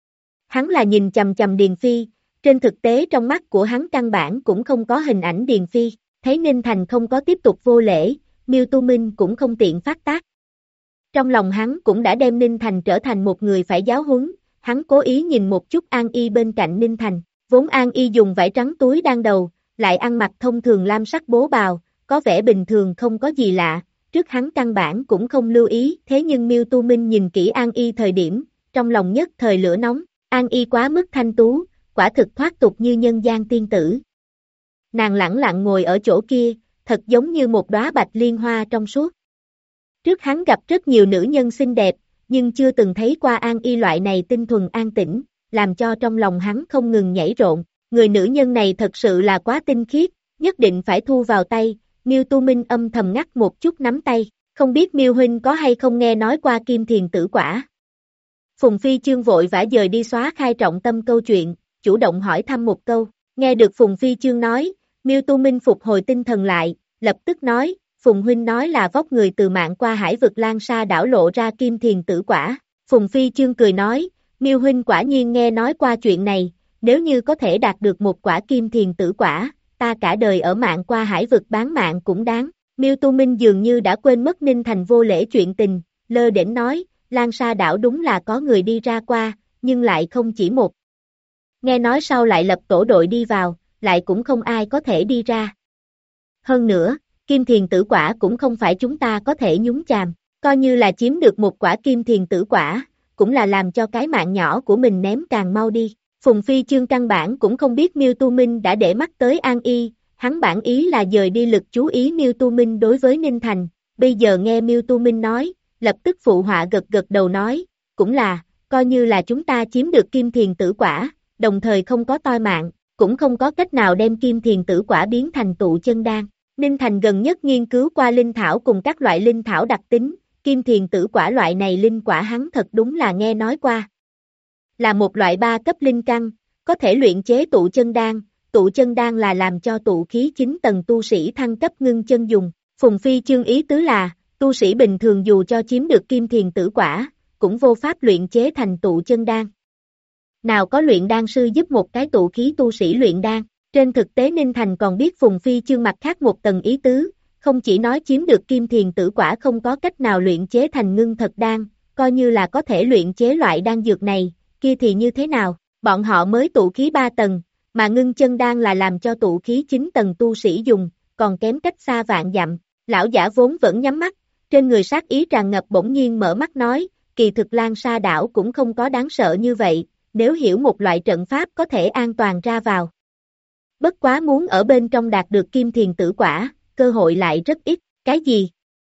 A: Hắn là nhìn chằm chằm Điền Phi, trên thực tế trong mắt của hắn căn bản cũng không có hình ảnh Điền Phi, thấy Ninh Thành không có tiếp tục vô lễ, Miêu Tu Minh cũng không tiện phát tác. Trong lòng hắn cũng đã đem Ninh Thành trở thành một người phải giáo huấn, hắn cố ý nhìn một chút An Y bên cạnh Ninh Thành, vốn An Y dùng vải trắng túi đan đầu, lại ăn mặc thông thường lam sắc bố bào, có vẻ bình thường không có gì lạ, trước hắn căn bản cũng không lưu ý, thế nhưng Miêu Tu Minh nhìn kỹ An Y thời điểm, trong lòng nhất thời lửa nóng, An Y quá mức thanh tú, quả thực thoát tục như nhân gian tiên tử. Nàng lẳng lặng ngồi ở chỗ kia, thật giống như một đóa bạch liên hoa trong suốt. Trước hắn gặp rất nhiều nữ nhân xinh đẹp, nhưng chưa từng thấy qua An Y loại này tinh thuần an tĩnh, làm cho trong lòng hắn không ngừng nhảy rộn. Người nữ nhân này thật sự là quá tinh khiết, nhất định phải thu vào tay. Miêu Tu Minh âm thầm ngắt một chút nắm tay, không biết Miêu huynh có hay không nghe nói qua Kim Thiền Tử Quả. Phùng Phi Chương vội vã dời đi xóa khai trọng tâm câu chuyện, chủ động hỏi thăm một câu, nghe được Phùng Phi Chương nói, Miêu Tu Minh phục hồi tinh thần lại, lập tức nói, Phùng huynh nói là vóc người từ mạng qua hải vực Lan Sa đảo lộ ra Kim Thiền Tử Quả. Phùng Phi Chương cười nói, Miêu huynh quả nhiên nghe nói qua chuyện này, nếu như có thể đạt được một quả Kim Thiền Tử Quả, ta cả đời ở mạng qua hải vực bán mạng cũng đáng. Miêu Tu Minh dường như đã quên mất Ninh Thành vô lễ chuyện tình, lơ đễnh nói, Lan Sa đảo đúng là có người đi ra qua, nhưng lại không chỉ một. Nghe nói sau lại lập tổ đội đi vào, lại cũng không ai có thể đi ra. Hơn nữa, Kim Thiền Tử Quả cũng không phải chúng ta có thể nhúng chàm, coi như là chiếm được một quả Kim Thiền Tử Quả, cũng là làm cho cái mạng nhỏ của mình ném càng mau đi. Phùng Phi Chương căn bản cũng không biết Miêu Tu Minh đã để mắt tới An Y, hắn bản ý là dời đi lực chú ý Miêu Tu Minh đối với Ninh Thành, bây giờ nghe Miêu Tu Minh nói, lập tức phụ họa gật gật đầu nói, cũng là, coi như là chúng ta chiếm được Kim Thiền Tử Quả, đồng thời không có toi mạng, cũng không có cách nào đem Kim Thiền Tử Quả biến thành tụ chân đan. Ninh Thành gần nhất nghiên cứu qua linh thảo cùng các loại linh thảo đặc tính, Kim Thiền Tử Quả loại này linh quả hắn thật đúng là nghe nói qua. Là một loại 3 cấp linh căn, có thể luyện chế tụ chân đan là làm cho tụ khí 9 tầng tu sĩ thăng cấp ngưng chân dùng. Phùng Phi Chương ý tứ là, tu sĩ bình thường dù cho chiếm được Kim Thiền Tử Quả, cũng vô pháp luyện chế thành tụ chân đan. Nào có luyện đan sư giúp một cái tụ khí tu sĩ luyện đan, trên thực tế Ninh Thành còn biết Phùng Phi Chương mặt khác một tầng ý tứ, không chỉ nói chiếm được Kim Thiền Tử Quả không có cách nào luyện chế thành ngưng thật đan, coi như là có thể luyện chế loại đan dược này, kia thì như thế nào, Bọn họ mới tụ khí 3 tầng, mà ngưng chân đan là làm cho tụ khí 9 tầng tu sĩ dùng, còn kém cách xa vạn dặm. Lão giả vốn vẫn nhắm mắt, trên người sát ý tràn ngập bỗng nhiên mở mắt nói, kỳ thực Lan Sa đảo cũng không có đáng sợ như vậy, nếu hiểu một loại trận pháp có thể an toàn ra vào. Bất quá muốn ở bên trong đạt được kim thiền tử quả, cơ hội lại rất ít, cái gì?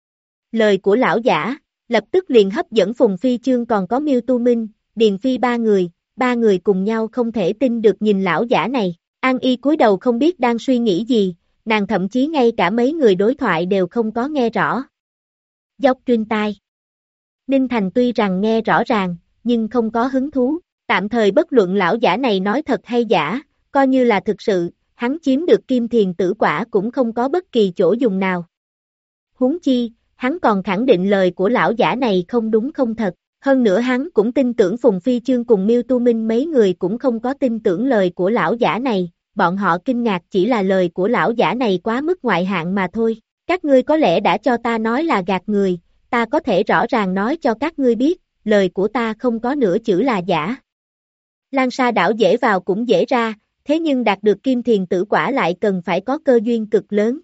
A: Lời của lão giả, lập tức liền hấp dẫn Phùng Phi Chương còn có Miêu Tu Minh, Điền Phi ba người cùng nhau không thể tin được nhìn lão giả này. An Y cúi đầu không biết đang suy nghĩ gì, nàng thậm chí ngay cả mấy người đối thoại đều không có nghe rõ. Dốc trên tai. Ninh Thành tuy rằng nghe rõ ràng, nhưng không có hứng thú, tạm thời bất luận lão giả này nói thật hay giả, coi như là thực sự, hắn chiếm được kim thiền tử quả cũng không có bất kỳ chỗ dùng nào. Huống chi, hắn còn khẳng định lời của lão giả này không đúng không thật, hơn nữa hắn cũng tin tưởng Phùng Phi Chương cùng Miêu Tu Minh mấy người cũng không có tin tưởng lời của lão giả này, bọn họ kinh ngạc chỉ là lời của lão giả này quá mức ngoại hạng mà thôi, các ngươi có lẽ đã cho ta nói là gạt người, ta có thể rõ ràng nói cho các ngươi biết, lời của ta không có nửa chữ là giả. Lan Sa đảo dễ vào cũng dễ ra, thế nhưng đạt được kim thiền tử quả lại cần phải có cơ duyên cực lớn.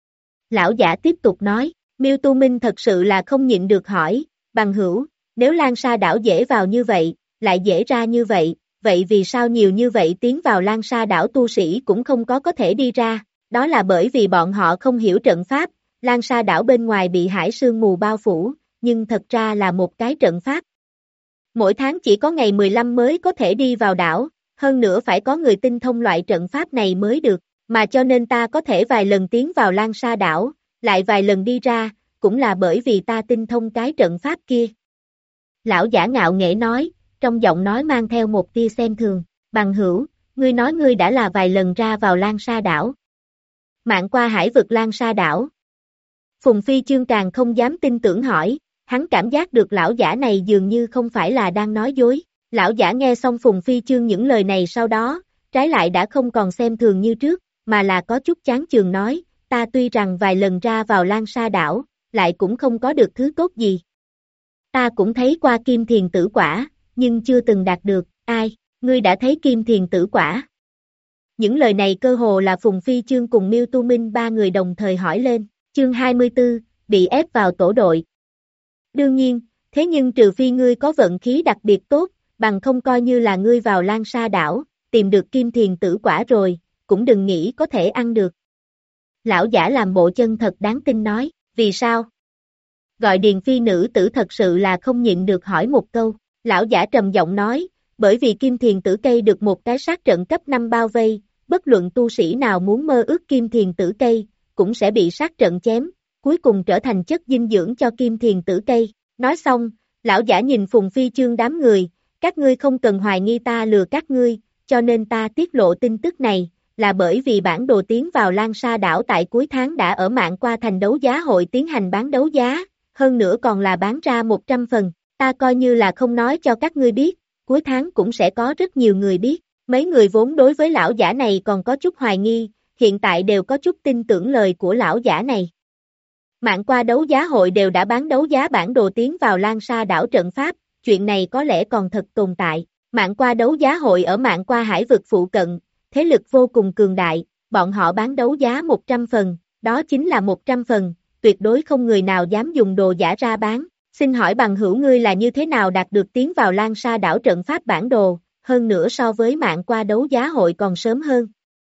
A: Lão giả tiếp tục nói, Miêu Tu Minh thật sự là không nhịn được hỏi, bằng hữu, nếu Lan Sa đảo dễ vào như vậy, lại dễ ra như vậy, vậy vì sao nhiều như vậy tiến vào Lan Sa đảo tu sĩ cũng không có thể đi ra, đó là bởi vì bọn họ không hiểu trận pháp, Lan Sa đảo bên ngoài bị hải sương mù bao phủ, nhưng thật ra là một cái trận pháp. Mỗi tháng chỉ có ngày 15 mới có thể đi vào đảo, hơn nữa phải có người tinh thông loại trận pháp này mới được, mà cho nên ta có thể vài lần tiến vào Lan Sa đảo, lại vài lần đi ra, cũng là bởi vì ta tinh thông cái trận pháp kia. Lão giả ngạo nghễ nói, trong giọng nói mang theo một tia xem thường, bằng hữu, ngươi nói ngươi đã là vài lần ra vào Lan Sa đảo. Mạn qua hải vực Lan Sa đảo. Phùng Phi Chương càng không dám tin tưởng hỏi, hắn cảm giác được lão giả này dường như không phải là đang nói dối. Lão giả nghe xong Phùng Phi Chương những lời này sau đó, trái lại đã không còn xem thường như trước, mà là có chút chán chường nói, ta tuy rằng vài lần ra vào Lan Sa đảo, lại cũng không có được thứ tốt gì. Ta cũng thấy qua kim thiền tử quả, nhưng chưa từng đạt được, ai, ngươi đã thấy kim thiền tử quả? Những lời này cơ hồ là Phùng Phi Chương cùng Miêu Tu Minh ba người đồng thời hỏi lên, chương 24, bị ép vào tổ đội. Đương nhiên, thế nhưng trừ phi ngươi có vận khí đặc biệt tốt, bằng không coi như là ngươi vào Lan Sa đảo, tìm được kim thiền tử quả rồi, cũng đừng nghĩ có thể ăn được. Lão giả làm bộ chân thật đáng tin nói, vì sao? Gọi Điền Phi nữ tử thật sự là không nhịn được hỏi một câu, lão giả trầm giọng nói, bởi vì kim thiền tử cây được một cái sát trận cấp 5 bao vây, bất luận tu sĩ nào muốn mơ ước kim thiền tử cây, cũng sẽ bị sát trận chém, cuối cùng trở thành chất dinh dưỡng cho kim thiền tử cây. Nói xong, lão giả nhìn Phùng Phi Chương đám người, các ngươi không cần hoài nghi ta lừa các ngươi, cho nên ta tiết lộ tin tức này, là bởi vì bản đồ tiến vào Lan Sa đảo tại cuối tháng đã ở Mạn Qua thành đấu giá hội tiến hành bán đấu giá, hơn nữa còn là bán ra 100 phần, ta coi như là không nói cho các ngươi biết, cuối tháng cũng sẽ có rất nhiều người biết, mấy người vốn đối với lão giả này còn có chút hoài nghi, hiện tại đều có chút tin tưởng lời của lão giả này. Mạn Qua đấu giá hội đều đã bán đấu giá bản đồ tiến vào Lan Sa đảo trận pháp, chuyện này có lẽ còn thật tồn tại. Mạn Qua đấu giá hội ở Mạn Qua hải vực phụ cận, thế lực vô cùng cường đại, bọn họ bán đấu giá 100 phần, đó chính là 100 phần, tuyệt đối không người nào dám dùng đồ giả ra bán. Xin hỏi bằng hữu ngươi là như thế nào đạt được tiến vào Lan Sa đảo trận pháp bản đồ, hơn nữa so với Mạn Qua đấu giá hội còn sớm hơn.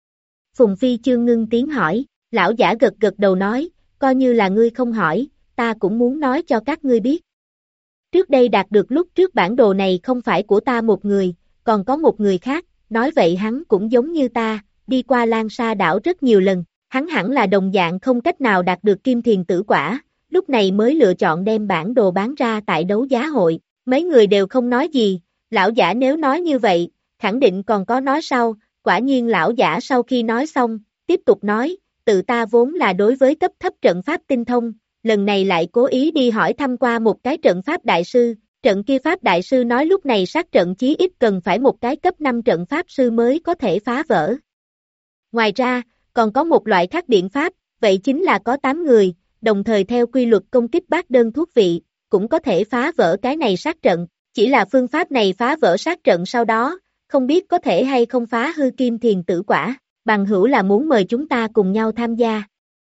A: Phùng Phi Chương ngưng tiếng hỏi, lão giả gật gật đầu nói, coi như là ngươi không hỏi, ta cũng muốn nói cho các ngươi biết. Trước đây đạt được lúc trước bản đồ này không phải của ta một người, còn có một người khác, nói vậy hắn cũng giống như ta, đi qua Lan Sa đảo rất nhiều lần, hắn hẳn là đồng dạng không cách nào đạt được kim thiền tử quả, lúc này mới lựa chọn đem bản đồ bán ra tại đấu giá hội, mấy người đều không nói gì, lão giả nếu nói như vậy, khẳng định còn có nói sau, quả nhiên lão giả sau khi nói xong, tiếp tục nói, tự ta vốn là đối với cấp thấp trận pháp tinh thông, lần này lại cố ý đi hỏi thăm qua một cái trận pháp đại sư, trận kia pháp đại sư nói lúc này sát trận chí ít cần phải một cái cấp 5 trận pháp sư mới có thể phá vỡ. Ngoài ra, còn có một loại khác biện pháp, vậy chính là có 8 người, đồng thời theo quy luật công kích bát đơn thuốc vị, cũng có thể phá vỡ cái này sát trận, chỉ là phương pháp này phá vỡ sát trận sau đó, không biết có thể hay không phá hư kim thiền tử quả, bằng hữu là muốn mời chúng ta cùng nhau tham gia.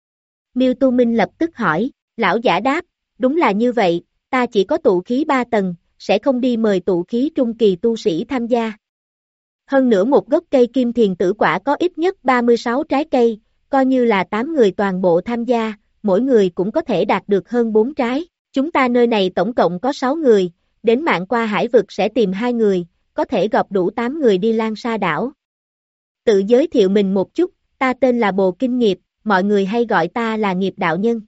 A: Miêu Tu Minh lập tức hỏi, lão giả đáp, đúng là như vậy, ta chỉ có tụ khí 3 tầng, sẽ không đi mời tụ khí trung kỳ tu sĩ tham gia. Hơn nữa một gốc cây kim thiền tử quả có ít nhất 36 trái cây, coi như là 8 người toàn bộ tham gia, mỗi người cũng có thể đạt được hơn 4 trái. Chúng ta nơi này tổng cộng có 6 người, đến Mạn Qua Hải vực sẽ tìm 2 người, có thể gặp đủ 8 người đi Lan Sa đảo. Tự giới thiệu mình một chút, ta tên là Bồ Kinh Nghiệp, mọi người hay gọi ta là Nghiệp đạo nhân.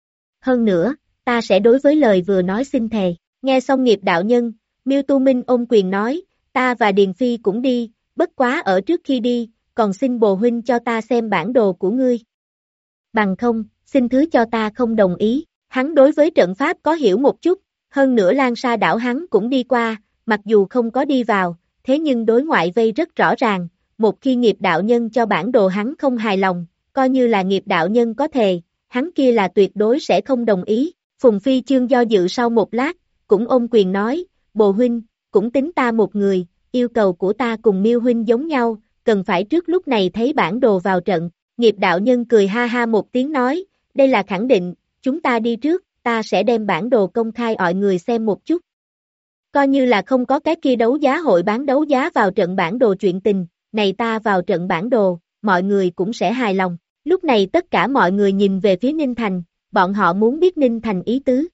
A: Hơn nữa, ta sẽ đối với lời vừa nói xin thề. Nghe xong Nghiệp đạo nhân, Miêu Tu Minh ôm quyền nói, ta và Điền Phi cũng đi, bất quá ở trước khi đi, còn xin Bồ huynh cho ta xem bản đồ của ngươi. Bằng không, xin thứ cho ta không đồng ý. Hắn đối với trận pháp có hiểu một chút, hơn nữa Lan Sa đảo hắn cũng đi qua, mặc dù không có đi vào, thế nhưng đối ngoại vây rất rõ ràng, một khi Nghiệp đạo nhân cho bản đồ hắn không hài lòng, coi như là Nghiệp đạo nhân có thề, hắn kia là tuyệt đối sẽ không đồng ý. Phùng Phi Chương do dự sau một lát, cũng ôm quyền nói, Bồ huynh, cũng tính ta một người, yêu cầu của ta cùng Miêu huynh giống nhau, cần phải trước lúc này thấy bản đồ vào trận. Nghiệp đạo nhân cười ha ha một tiếng nói, đây là khẳng định, chúng ta đi trước, ta sẽ đem bản đồ công khai mọi người xem một chút. Coi như là không có cái kia đấu giá hội bán đấu giá vào trận bản đồ chuyện tình, này ta vào trận bản đồ, mọi người cũng sẽ hài lòng. Lúc này tất cả mọi người nhìn về phía Ninh Thành, bọn họ muốn biết Ninh Thành ý tứ.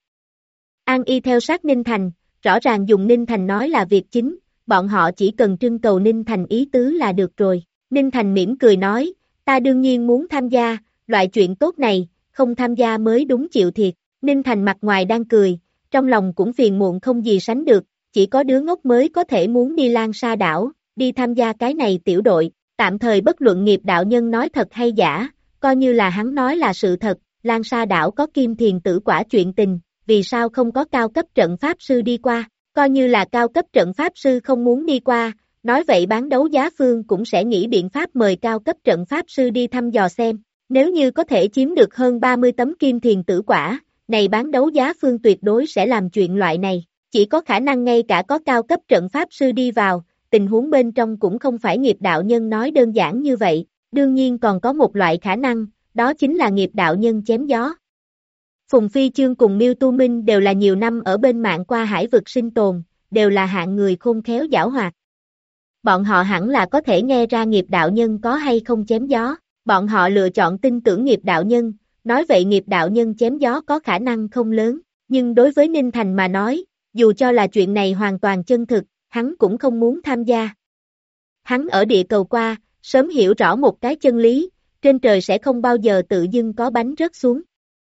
A: An Y theo sát Ninh Thành, rõ ràng dùng Ninh Thành nói là việc chính, bọn họ chỉ cần trưng cầu Ninh Thành ý tứ là được rồi. Ninh Thành mỉm cười nói, ta đương nhiên muốn tham gia, loại chuyện tốt này, không tham gia mới đúng chịu thiệt. Ninh Thành mặt ngoài đang cười, trong lòng cũng phiền muộn không gì sánh được, chỉ có đứa ngốc mới có thể muốn đi Lan Sa đảo, đi tham gia cái này tiểu đội, tạm thời bất luận Nghiệp đạo nhân nói thật hay giả, coi như là hắn nói là sự thật, Lan Sa đảo có kim thiền tử quả chuyện tình, vì sao không có cao cấp trận pháp sư đi qua, coi như là cao cấp trận pháp sư không muốn đi qua, nói vậy bán đấu giá phương cũng sẽ nghĩ biện pháp mời cao cấp trận pháp sư đi thăm dò xem, nếu như có thể chiếm được hơn 30 tấm kim thiền tử quả, này bán đấu giá phương tuyệt đối sẽ làm chuyện loại này, chỉ có khả năng ngay cả có cao cấp trận pháp sư đi vào, tình huống bên trong cũng không phải Nghiệp đạo nhân nói đơn giản như vậy, đương nhiên còn có một loại khả năng, đó chính là Nghiệp đạo nhân chém gió. Phùng Phi Chương cùng Miêu Tu Minh đều là nhiều năm ở bên Mạn Qua Hải vực sinh tồn, đều là hạng người khôn khéo giảo hoạt. Bọn họ hẳn là có thể nghe ra Nghiệp đạo nhân có hay không chém gió, bọn họ lựa chọn tin tưởng Nghiệp đạo nhân, nói vậy Nghiệp đạo nhân chém gió có khả năng không lớn, nhưng đối với Ninh Thành mà nói, dù cho là chuyện này hoàn toàn chân thực, hắn cũng không muốn tham gia. Hắn ở địa cầu qua, sớm hiểu rõ một cái chân lý, trên trời sẽ không bao giờ tự dưng có bánh rớt xuống.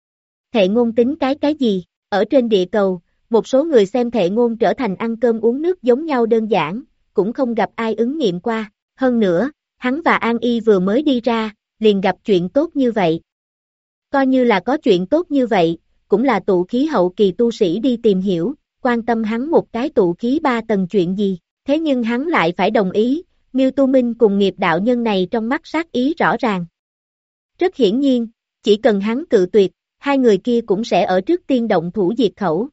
A: Thệ ngôn tính cái gì, ở trên địa cầu, một số người xem thệ ngôn trở thành ăn cơm uống nước giống nhau đơn giản, cũng không gặp ai ứng nghiệm qua, hơn nữa, hắn và An Y vừa mới đi ra, liền gặp chuyện tốt như vậy. Coi như là có chuyện tốt như vậy, cũng là tụ khí hậu kỳ tu sĩ đi tìm hiểu, quan tâm hắn một cái tụ khí 3 tầng chuyện gì, thế nhưng hắn lại phải đồng ý, Miêu Tu Minh cùng Nghiệp đạo nhân này trong mắt sát ý rõ ràng. Rất hiển nhiên, chỉ cần hắn cự tuyệt, hai người kia cũng sẽ ở trước tiên động thủ diệt khẩu.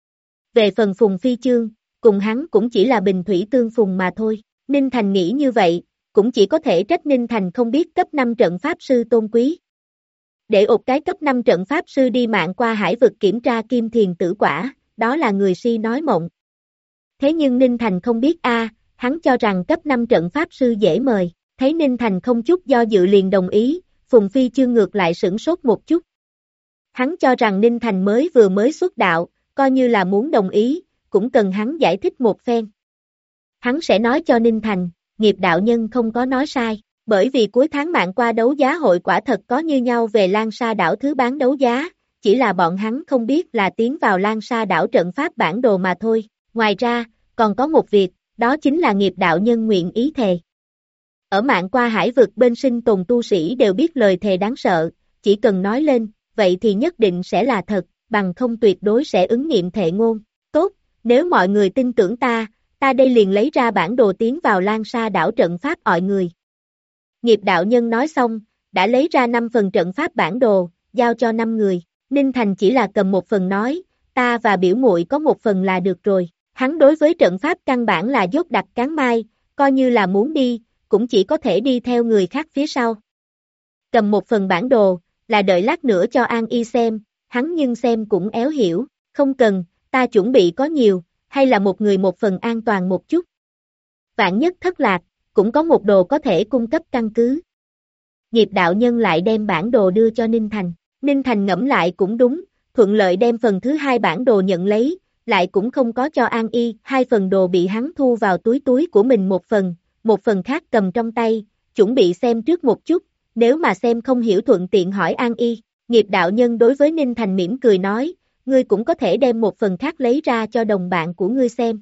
A: Về phần Phùng Phi Chương, cùng hắn cũng chỉ là bình thủy tương phùng mà thôi, Ninh Thành nghĩ như vậy, cũng chỉ có thể trách Ninh Thành không biết cấp 5 trận pháp sư tôn quý. Để một cái cấp 5 trận pháp sư đi Mạn Qua Hải vực kiểm tra kim thiền tử quả, đó là người si nói mộng. Thế nhưng Ninh Thành không biết hắn cho rằng cấp 5 trận pháp sư dễ mời, thấy Ninh Thành không chút do dự liền đồng ý, Phùng Phi Chương ngược lại sửng sốt một chút. Hắn cho rằng Ninh Thành vừa mới xuất đạo, coi như là muốn đồng ý, cũng cần hắn giải thích một phen. Hắn sẽ nói cho Ninh Thành, Nghiệp đạo nhân không có nói sai, bởi vì cuối tháng Mạn Qua đấu giá hội quả thật có như nhau về Lan Sa đảo thứ bán đấu giá, chỉ là bọn hắn không biết là tiến vào Lan Sa đảo trận pháp bản đồ mà thôi. Ngoài ra, còn có một việc, đó chính là Nghiệp đạo nhân nguyện ý thề. Ở Mạn Qua Hải vực bên sinh tồn tu sĩ đều biết lời thề đáng sợ, chỉ cần nói lên, vậy thì nhất định sẽ là thật, bằng không tuyệt đối sẽ ứng nghiệm thệ ngôn. Tốt, nếu mọi người tin tưởng ta đây liền lấy ra bản đồ tiến vào Lan Sa đảo trận pháp mọi người. Nghiệp đạo nhân nói xong, đã lấy ra 5 phần trận pháp bản đồ, giao cho 5 người. Ninh Thành chỉ là cầm một phần nói, ta và biểu muội có một phần là được rồi. Hắn đối với trận pháp căn bản là dốt đặc cán mai, coi như là muốn đi, cũng chỉ có thể đi theo người khác phía sau. Cầm một phần bản đồ, là đợi lát nữa cho An Y xem, hắn nhưng xem cũng éo hiểu, không cần, ta chuẩn bị có nhiều, hay là một người một phần an toàn một chút. Vạn nhất thất lạc, cũng có một đồ có thể cung cấp căn cứ. Nghiệp đạo nhân lại đem bản đồ đưa cho Ninh Thành. Ninh Thành ngẫm lại cũng đúng, thuận lợi đem phần thứ hai bản đồ nhận lấy, lại cũng không có cho An Y, hai phần đồ bị hắn thu vào túi của mình một phần khác cầm trong tay, chuẩn bị xem trước một chút, nếu mà xem không hiểu thuận tiện hỏi An Y. Nghiệp đạo nhân đối với Ninh Thành mỉm cười nói, ngươi cũng có thể đem một phần khác lấy ra cho đồng bạn của ngươi xem.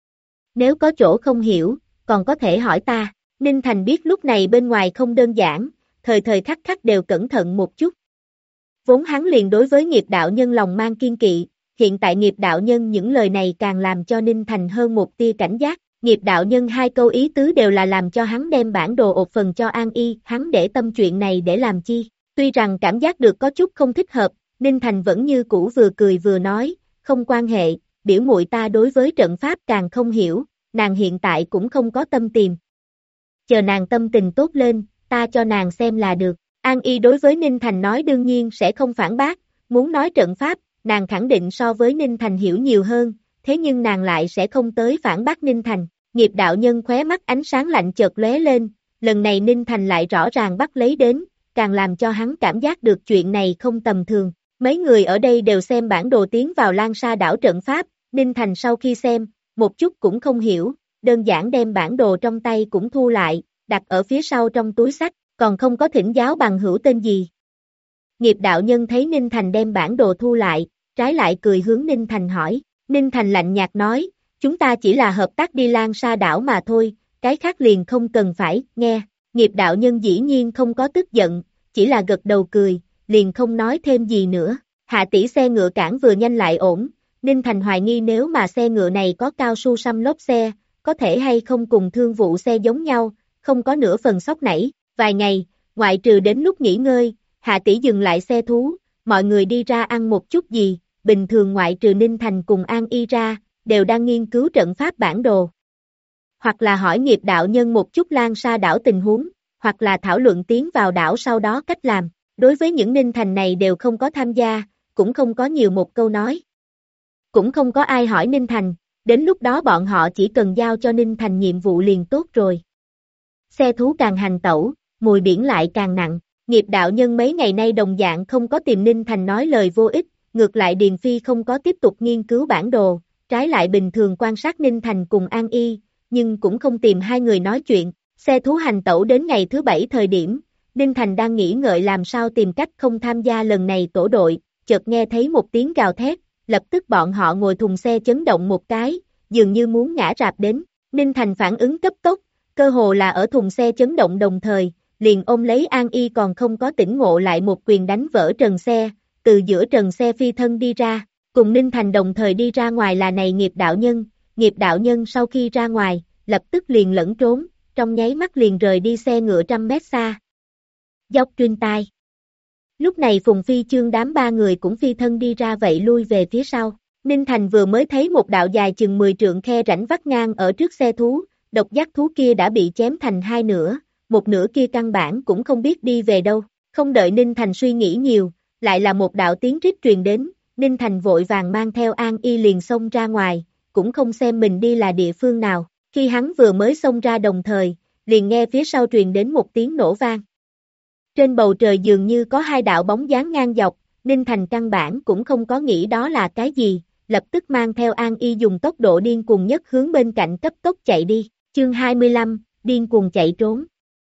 A: Nếu có chỗ không hiểu, còn có thể hỏi ta. Ninh Thành biết lúc này bên ngoài không đơn giản, thời thời khắc khắc đều cẩn thận một chút. Vốn hắn liền đối với nghiệp đạo nhân lòng mang kiên kỵ, hiện tại nghiệp đạo nhân những lời này càng làm cho Ninh Thành hơn một tia cảnh giác. Nghiệp đạo nhân hai câu ý tứ đều là làm cho hắn đem bản đồ ột phần cho An Y, hắn để tâm chuyện này để làm chi. Tuy rằng cảm giác được có chút không thích hợp, Ninh Thành vẫn như cũ vừa cười vừa nói, không quan hệ, biểu muội ta đối với trận pháp càng không hiểu, nàng hiện tại cũng không có tâm tìm. Chờ nàng tâm tình tốt lên, ta cho nàng xem là được. An Y đối với Ninh Thành nói đương nhiên sẽ không phản bác, muốn nói trận pháp, nàng khẳng định so với Ninh Thành hiểu nhiều hơn, thế nhưng nàng lại sẽ không tới phản bác Ninh Thành. Nghiệp đạo nhân khóe mắt ánh sáng lạnh chợt lóe lên, lần này Ninh Thành lại rõ ràng bắt lấy đến, càng làm cho hắn cảm giác được chuyện này không tầm thường. Mấy người ở đây đều xem bản đồ tiến vào Lan Sa đảo trận pháp, Ninh Thành sau khi xem, một chút cũng không hiểu, đơn giản đem bản đồ trong tay cũng thu lại, đặt ở phía sau trong túi xách, còn không có thỉnh giáo bằng hữu tên gì. Nghiệp đạo nhân thấy Ninh Thành đem bản đồ thu lại, trái lại cười hướng Ninh Thành hỏi, Ninh Thành lạnh nhạt nói, chúng ta chỉ là hợp tác đi Lan Sa đảo mà thôi, cái khác liền không cần phải, nghe. Nghiệp đạo nhân dĩ nhiên không có tức giận, chỉ là gật đầu cười, liền không nói thêm gì nữa. Hạ tỷ xe ngựa cản vừa nhanh lại ổn, Ninh Thành hoài nghi nếu mà xe ngựa này có cao su xăm lốp xe, có thể hay không cùng thương vụ xe giống nhau, không có nửa phần sóc nảy. Vài ngày, ngoại trừ đến lúc nghỉ ngơi, Hạ tỷ dừng lại xe thú, mọi người đi ra ăn một chút gì, bình thường ngoại trừ Ninh Thành cùng An Y ra, đều đang nghiên cứu trận pháp bản đồ. Hoặc là hỏi nghiệp đạo nhân một chút Lan Sa đảo tình huống, hoặc là thảo luận tiến vào đảo sau đó cách làm. Đối với những Ninh Thành này đều không có tham gia, cũng không có nhiều một câu nói. Cũng không có ai hỏi Ninh Thành, đến lúc đó bọn họ chỉ cần giao cho Ninh Thành nhiệm vụ liền tốt rồi. Xe thú càng hành tẩu, mùi biển lại càng nặng, nghiệp đạo nhân mấy ngày nay đồng dạng không có tìm Ninh Thành nói lời vô ích, ngược lại Điền Phi không có tiếp tục nghiên cứu bản đồ, trái lại bình thường quan sát Ninh Thành cùng An Y, nhưng cũng không tìm hai người nói chuyện. Xe thú hành tẩu đến ngày thứ 7 thời điểm, Ninh Thành đang nghĩ ngợi làm sao tìm cách không tham gia lần này tổ đội, chợt nghe thấy một tiếng gào thét, lập tức bọn họ ngồi thùng xe chấn động một cái, dường như muốn ngã rạp đến. Ninh Thành phản ứng cấp tốc, cơ hồ là ở thùng xe chấn động đồng thời, liền ôm lấy An Y còn không có tỉnh ngộ lại một quyền đánh vỡ trần xe, từ giữa trần xe phi thân đi ra, cùng Ninh Thành đồng thời đi ra ngoài là này nghiệp đạo nhân sau khi ra ngoài, lập tức liền lẫn trốn, trong nháy mắt liền rời đi xe ngựa trăm mét xa. Dốc truyền tai. Lúc này Phùng Phi Chương đám ba người cũng phi thân đi ra vậy lui về phía sau. Ninh Thành vừa mới thấy một đạo dài chừng 10 trượng khe rãnh vắt ngang ở trước xe thú, độc giác thú kia đã bị chém thành hai nửa, một nửa kia căn bản cũng không biết đi về đâu. Không đợi Ninh Thành suy nghĩ nhiều, lại là một đạo tiếng rít truyền đến, Ninh Thành vội vàng mang theo An Y liền xông ra ngoài, cũng không xem mình đi là địa phương nào. Khi hắn vừa mới xông ra đồng thời, liền nghe phía sau truyền đến một tiếng nổ vang. Trên bầu trời dường như có hai đạo bóng dáng ngang dọc, Ninh Thành căn bản cũng không có nghĩ đó là cái gì, lập tức mang theo An Y dùng tốc độ điên cuồng nhất hướng bên cạnh cấp tốc chạy đi. Chương 25, điên cuồng chạy trốn.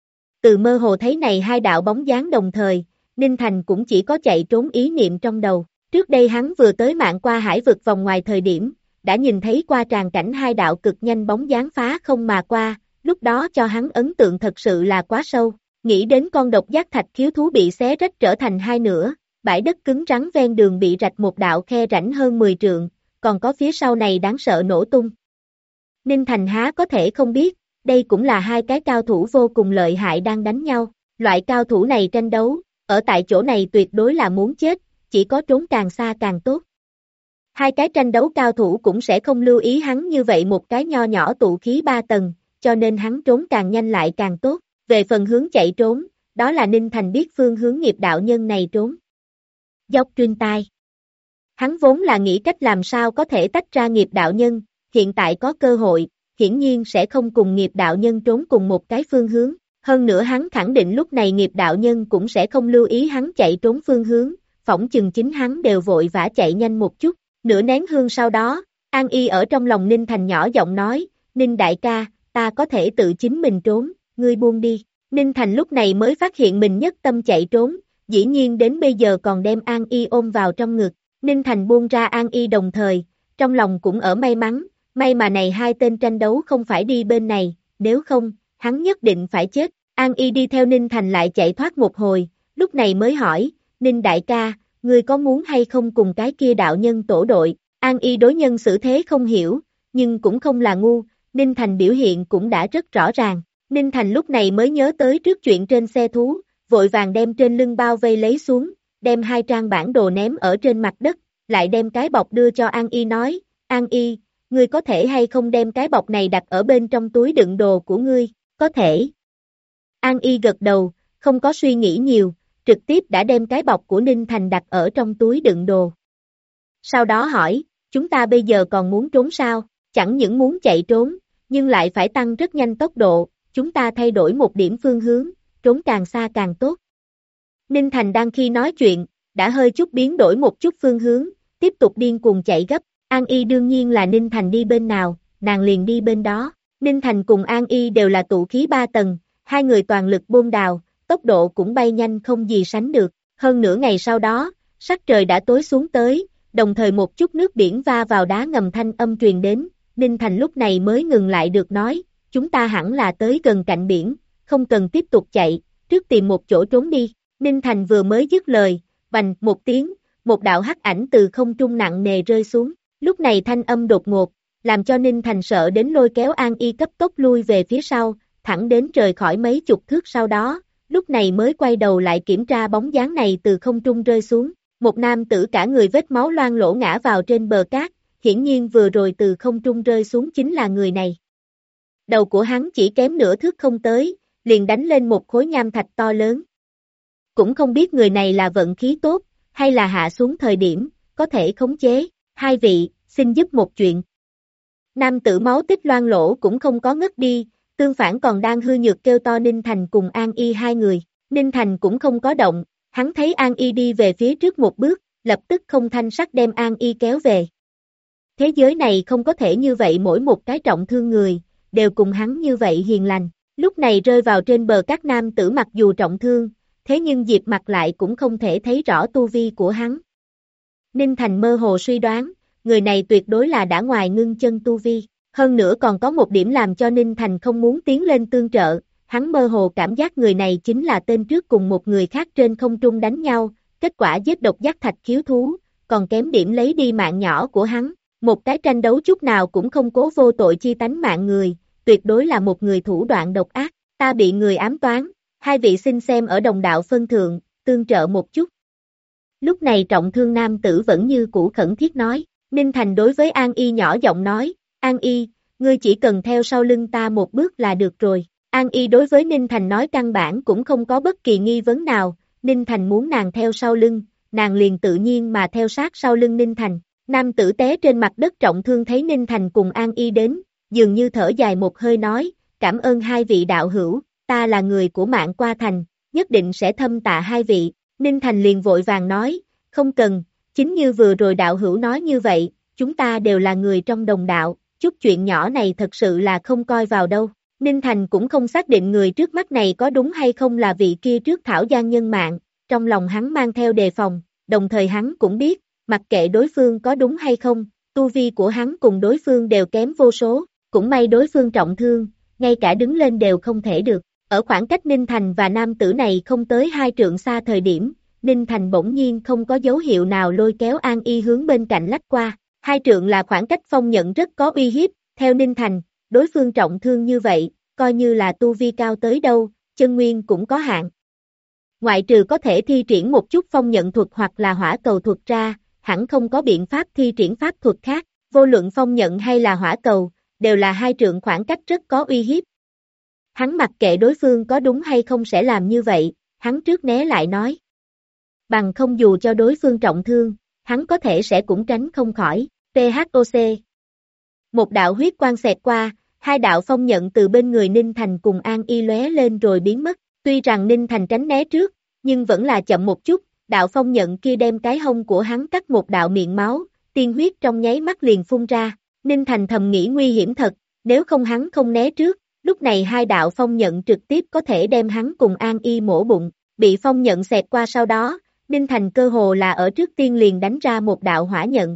A: Từ mơ hồ thấy này hai đạo bóng dáng đồng thời, Ninh Thành cũng chỉ có chạy trốn ý niệm trong đầu. Trước đây hắn vừa tới mạn qua hải vực vòng ngoài thời điểm, đã nhìn thấy qua tràng cảnh hai đạo cực nhanh bóng dáng phá không mà qua, lúc đó cho hắn ấn tượng thật sự là quá sâu. Nghĩ đến con độc giác thạch khiếu thú bị xé rách trở thành hai nửa, bãi đất cứng rắn ven đường bị rạch một đạo khe rãnh hơn 10 trượng, còn có phía sau này đáng sợ nổ tung. Ninh Thành há có thể không biết, đây cũng là hai cái cao thủ vô cùng lợi hại đang đánh nhau, loại cao thủ này tranh đấu, ở tại chỗ này tuyệt đối là muốn chết, chỉ có trốn càng xa càng tốt. Hai cái tranh đấu cao thủ cũng sẽ không lưu ý hắn như vậy một cái nho nhỏ tụ khí 3 tầng, cho nên hắn trốn càng nhanh lại càng tốt. Về phần hướng chạy trốn, đó là Ninh Thành biết phương hướng nghiệp đạo nhân này trốn dốc trên tai. Hắn vốn là nghĩ cách làm sao có thể tách ra nghiệp đạo nhân, hiện tại có cơ hội, hiển nhiên sẽ không cùng nghiệp đạo nhân trốn cùng một cái phương hướng. Hơn nữa hắn khẳng định lúc này nghiệp đạo nhân cũng sẽ không lưu ý hắn chạy trốn phương hướng, phỏng chừng chính hắn đều vội vã chạy nhanh một chút. Nửa nén hương sau đó, An Y ở trong lòng Ninh Thành nhỏ giọng nói, Ninh đại ca, ta có thể tự chính mình trốn, ngươi buông đi. Ninh Thành lúc này mới phát hiện mình nhất tâm chạy trốn, dĩ nhiên đến bây giờ còn đem An Y ôm vào trong ngực. Ninh Thành buông ra An Y đồng thời, trong lòng cũng ở may mắn, may mà này hai tên tranh đấu không phải đi bên này, nếu không, hắn nhất định phải chết. An Y đi theo Ninh Thành lại chạy thoát một hồi, lúc này mới hỏi, Ninh đại ca, ngươi có muốn hay không cùng cái kia đạo nhân tổ đội? An Y đối nhân xử thế không hiểu, nhưng cũng không là ngu, Ninh Thành biểu hiện cũng đã rất rõ ràng. Ninh Thành lúc này mới nhớ tới trước chuyện trên xe thú, vội vàng đem trên lưng bao vây lấy xuống, đem hai trang bản đồ ném ở trên mặt đất, lại đem cái bọc đưa cho An Y nói, An Y, ngươi có thể hay không đem cái bọc này đặt ở bên trong túi đựng đồ của ngươi? Có thể. An Y gật đầu, không có suy nghĩ nhiều, trực tiếp đã đem cái bọc của Ninh Thành đặt ở trong túi đựng đồ. Sau đó hỏi, chúng ta bây giờ còn muốn trốn sao? Chẳng những muốn chạy trốn, nhưng lại phải tăng rất nhanh tốc độ, chúng ta thay đổi một điểm phương hướng, trốn càng xa càng tốt. Ninh Thành đang khi nói chuyện, đã hơi chút biến đổi một chút phương hướng, tiếp tục điên cuồng chạy gấp. An Y đương nhiên là Ninh Thành đi bên nào, nàng liền đi bên đó. Ninh Thành cùng An Y đều là tụ khí 3 tầng, hai người toàn lực bôn đào, tốc độ cũng bay nhanh không gì sánh được. Hơn nửa ngày sau đó, sắc trời đã tối xuống tới, đồng thời một chút nước biển va vào đá ngầm thanh âm truyền đến, Ninh Thành lúc này mới ngừng lại được nói, chúng ta hẳn là tới gần cạnh biển, không cần tiếp tục chạy, trước tìm một chỗ trốn đi. Ninh Thành vừa mới dứt lời, bành một tiếng, một đạo hắc ảnh từ không trung nặng nề rơi xuống, lúc này thanh âm đột ngột, làm cho Ninh Thành sợ đến lôi kéo An Y cấp tốc lui về phía sau, thẳng đến rời khỏi mấy chục thước sau đó, lúc này mới quay đầu lại kiểm tra bóng dáng này từ không trung rơi xuống, một nam tử cả người vết máu loang lỗ ngã vào trên bờ cát, hiển nhiên vừa rồi từ không trung rơi xuống chính là người này. Đầu của hắn chỉ kém nửa thước không tới, liền đánh lên một khối nham thạch to lớn. Cũng không biết người này là vận khí tốt, hay là hạ xuống thời điểm, có thể khống chế, hai vị, xin giúp một chuyện. Nam tử máu tích loang lỗ cũng không có ngất đi, tương phản còn đang hư nhược kêu to Ninh Thành cùng An Y hai người. Ninh Thành cũng không có động, hắn thấy An Y đi về phía trước một bước, lập tức không thanh sắc đem An Y kéo về. Thế giới này không có thể như vậy mỗi một cái trọng thương người, đều cùng hắn như vậy hiền lành. Lúc này rơi vào trên bờ các nam tử mặc dù trọng thương, thế nhưng Diệp Mặc lại cũng không thể thấy rõ tu vi của hắn. Ninh Thành mơ hồ suy đoán, người này tuyệt đối là đã ngoài ngưng chân tu vi. Hơn nữa còn có một điểm làm cho Ninh Thành không muốn tiến lên tương trợ, hắn mơ hồ cảm giác người này chính là tên trước cùng một người khác trên không trung đánh nhau, kết quả giết độc giác thạch khiếu thú, còn kém điểm lấy đi mạng nhỏ của hắn. Một cái tranh đấu chút nào cũng không cố vô tội chi tánh mạng người, tuyệt đối là một người thủ đoạn độc ác, ta bị người ám toán, hai vị xin xem ở đồng đạo phân thượng, tương trợ một chút. Lúc này trọng thương nam tử vẫn như cũ khẩn thiết nói, Ninh Thành đối với An Y nhỏ giọng nói, An Y, ngươi chỉ cần theo sau lưng ta một bước là được rồi. An Y đối với Ninh Thành nói căn bản cũng không có bất kỳ nghi vấn nào, Ninh Thành muốn nàng theo sau lưng, nàng liền tự nhiên mà theo sát sau lưng Ninh Thành. Nam tử té trên mặt đất trọng thương thấy Ninh Thành cùng An Y đến, dường như thở dài một hơi nói, cảm ơn hai vị đạo hữu, ta là người của Mạn Qua Thành, nhất định sẽ thâm tạ hai vị. Ninh Thành liền vội vàng nói, không cần, chính như vừa rồi đạo hữu nói như vậy, chúng ta đều là người trong đồng đạo, chút chuyện nhỏ này thật sự là không coi vào đâu. Ninh Thành cũng không xác định người trước mắt này có đúng hay không là vị kia trước Thảo Giang nhân mạng, trong lòng hắn mang theo đề phòng, đồng thời hắn cũng biết, mặc kệ đối phương có đúng hay không, tu vi của hắn cùng đối phương đều kém vô số, cũng may đối phương trọng thương, ngay cả đứng lên đều không thể được. Ở khoảng cách Ninh Thành và nam tử này không tới 2 trượng xa thời điểm, Ninh Thành bỗng nhiên không có dấu hiệu nào lôi kéo An Y hướng bên cạnh lách qua. 2 trượng là khoảng cách phong nhận rất có uy hiếp, theo Ninh Thành, đối phương trọng thương như vậy, coi như là tu vi cao tới đâu, chân nguyên cũng có hạn. Ngoại trừ có thể thi triển một chút phong nhận thuật hoặc là hỏa cầu thuật ra, hẳn không có biện pháp thi triển pháp thuật khác, vô luận phong nhận hay là hỏa cầu, đều là 2 trượng khoảng cách rất có uy hiếp, Hắn mặc kệ đối phương có đúng hay không sẽ làm như vậy, hắn trước né lại nói. Bằng không dù cho đối phương trọng thương, hắn có thể sẽ cũng tránh không khỏi. THOC. Một đạo huyết quang xẹt qua, hai đạo phong nhận từ bên người Ninh Thành cùng An Y lóe lên rồi biến mất. Tuy rằng Ninh Thành tránh né trước, nhưng vẫn là chậm một chút, đạo phong nhận kia đem cái hông của hắn cắt một đạo miệng máu, tiên huyết trong nháy mắt liền phun ra. Ninh Thành thầm nghĩ nguy hiểm thật, nếu không hắn không né trước, lúc này hai đạo phong nhận trực tiếp có thể đem hắn cùng An Y mổ bụng. Bị phong nhận xẹt qua sau đó, Ninh Thành cơ hồ là ở trước tiên liền đánh ra một đạo hỏa nhận.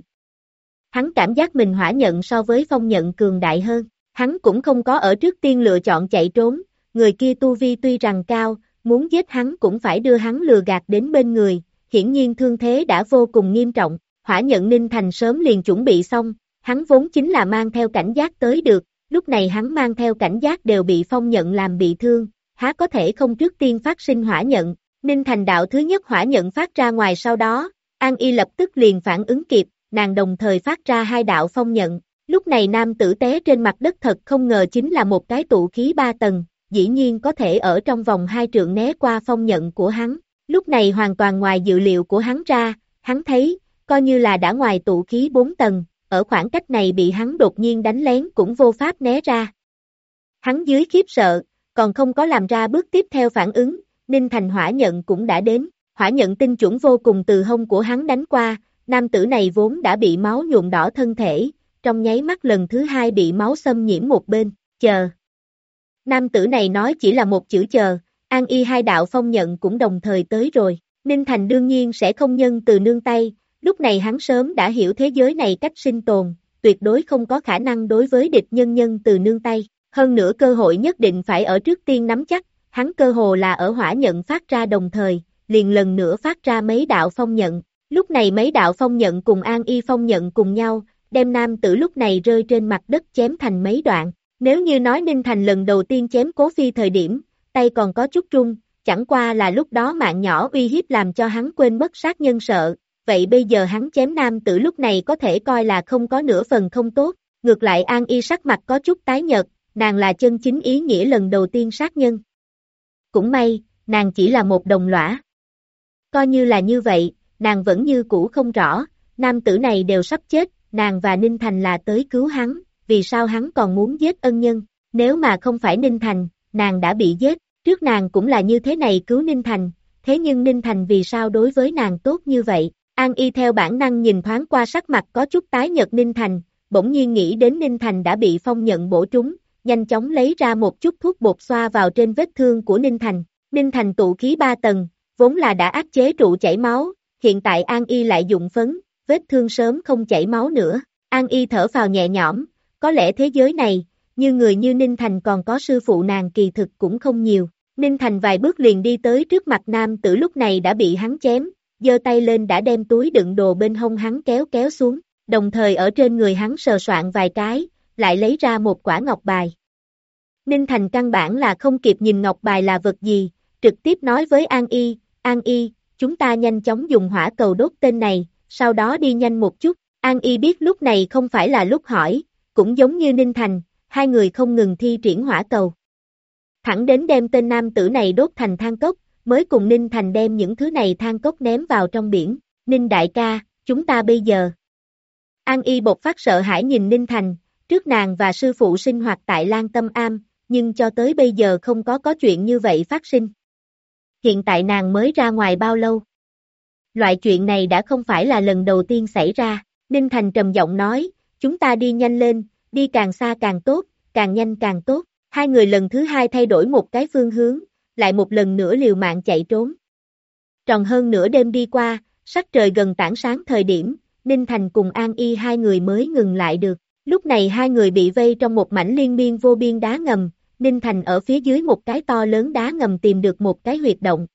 A: Hắn cảm giác mình hỏa nhận so với phong nhận cường đại hơn, hắn cũng không có ở trước tiên lựa chọn chạy trốn, người kia tu vi tuy rằng cao, muốn giết hắn cũng phải đưa hắn lừa gạt đến bên người, hiển nhiên thương thế đã vô cùng nghiêm trọng, hỏa nhận Ninh Thành sớm liền chuẩn bị xong, hắn vốn chính là mang theo cảnh giác tới được, lúc này hắn mang theo cảnh giác đều bị phong nhận làm bị thương, há có thể không trước tiên phát sinh hỏa nhận. Ninh Thành đạo thứ nhất hỏa nhận phát ra ngoài sau đó, An Y lập tức liền phản ứng kịp, nàng đồng thời phát ra hai đạo phong nhận. Lúc này nam tử té trên mặt đất thật không ngờ chính là một cái tụ khí 3 tầng, dĩ nhiên có thể ở trong vòng 2 trượng né qua phong nhận của hắn. Lúc này hoàn toàn ngoài dự liệu của hắn ra, hắn thấy, coi như là đã ngoài tụ khí 4 tầng, ở khoảng cách này bị hắn đột nhiên đánh lén cũng vô pháp né ra. Hắn dưới khiếp sợ, còn không có làm ra bước tiếp theo phản ứng, Ninh Thành hỏa nhận cũng đã đến, hỏa nhận tinh chuẩn vô cùng từ hông của hắn đánh qua, nam tử này vốn đã bị máu nhuộm đỏ thân thể, trong nháy mắt lần thứ hai bị máu xâm nhiễm một bên, chờ. Nam tử này nói chỉ là một chữ chờ, An Y hai đạo phong nhận cũng đồng thời tới rồi, Ninh Thành đương nhiên sẽ không nhân từ nương tay, lúc này hắn sớm đã hiểu thế giới này cách sinh tồn, tuyệt đối không có khả năng đối với địch nhân từ nương tay, hơn nữa cơ hội nhất định phải ở trước tiên nắm chắc, hắn cơ hồ là ở hỏa nhận phát ra đồng thời, liền lần nữa phát ra mấy đạo phong nhận, lúc này mấy đạo phong nhận cùng An Y phong nhận cùng nhau, đem nam tử lúc này rơi trên mặt đất chém thành mấy đoạn, nếu như nói Ninh Thành lần đầu tiên chém Cố Phi thời điểm, tay còn có chút run, chẳng qua là lúc đó mạng nhỏ uy hiếp làm cho hắn quên mất sát nhân sợ, vậy bây giờ hắn chém nam tử lúc này có thể coi là không có nửa phần không tốt, ngược lại An Y sắc mặt có chút tái nhợt, nàng là chân chính ý nghĩa lần đầu tiên sát nhân. Cũng may, nàng chỉ là một đồng lõa. Coi như là như vậy, nàng vẫn như cũ không rõ, nam tử này đều sắp chết, nàng và Ninh Thành là tới cứu hắn, vì sao hắn còn muốn giết ân nhân, nếu mà không phải Ninh Thành, nàng đã bị giết, trước nàng cũng là như thế này cứu Ninh Thành, thế nhưng Ninh Thành vì sao đối với nàng tốt như vậy, An Y theo bản năng nhìn thoáng qua sắc mặt có chút tái nhợt Ninh Thành, bỗng nhiên nghĩ đến Ninh Thành đã bị phong nhận bổ trúng, nhanh chóng lấy ra một chút thuốc bột xoa vào trên vết thương của Ninh Thành, Ninh Thành tụ khí 3 tầng, vốn là đã áp chế trụ chảy máu, hiện tại An Y lại dụng phấn, vết thương sớm không chảy máu nữa, An Y thở phào nhẹ nhõm, có lẽ thế giới này, như người như Ninh Thành còn có sư phụ nàng kỳ thực cũng không nhiều, Ninh Thành vài bước liền đi tới trước mặt nam tử lúc này đã bị hắn chém, giơ tay lên đã đem túi đựng đồ bên hông hắn kéo kéo xuống, đồng thời ở trên người hắn sờ soạn vài cái, lại lấy ra một quả ngọc bài. Ninh Thành căn bản là không kịp nhìn ngọc bài là vật gì, trực tiếp nói với An Y, chúng ta nhanh chóng dùng hỏa cầu đốt tên này, sau đó đi nhanh một chút, An Y biết lúc này không phải là lúc hỏi, cũng giống như Ninh Thành, hai người không ngừng thi triển hỏa cầu. Thẳng đến đem tên nam tử này đốt thành than cốc, mới cùng Ninh Thành đem những thứ này than cốc ném vào trong biển, Ninh đại ca, chúng ta bây giờ. An Y bộc phát sợ hãi nhìn Ninh Thành, trước nàng và sư phụ sinh hoạt tại Lan Tâm Am, nhưng cho tới bây giờ không có chuyện như vậy phát sinh. Hiện tại nàng mới ra ngoài bao lâu? Loại chuyện này đã không phải là lần đầu tiên xảy ra, Ninh Thành trầm giọng nói, chúng ta đi nhanh lên, đi càng xa càng tốt, càng nhanh càng tốt, hai người lần thứ hai thay đổi một cái phương hướng, lại một lần nữa liều mạng chạy trốn. Tròn hơn nửa đêm đi qua, sắc trời gần tảng sáng thời điểm, Ninh Thành cùng An Y hai người mới ngừng lại được, lúc này hai người bị vây trong một mảnh liên miên vô biên đá ngầm, Ninh Thành ở phía dưới một cái to lớn đá ngầm tìm được một cái huyệt động.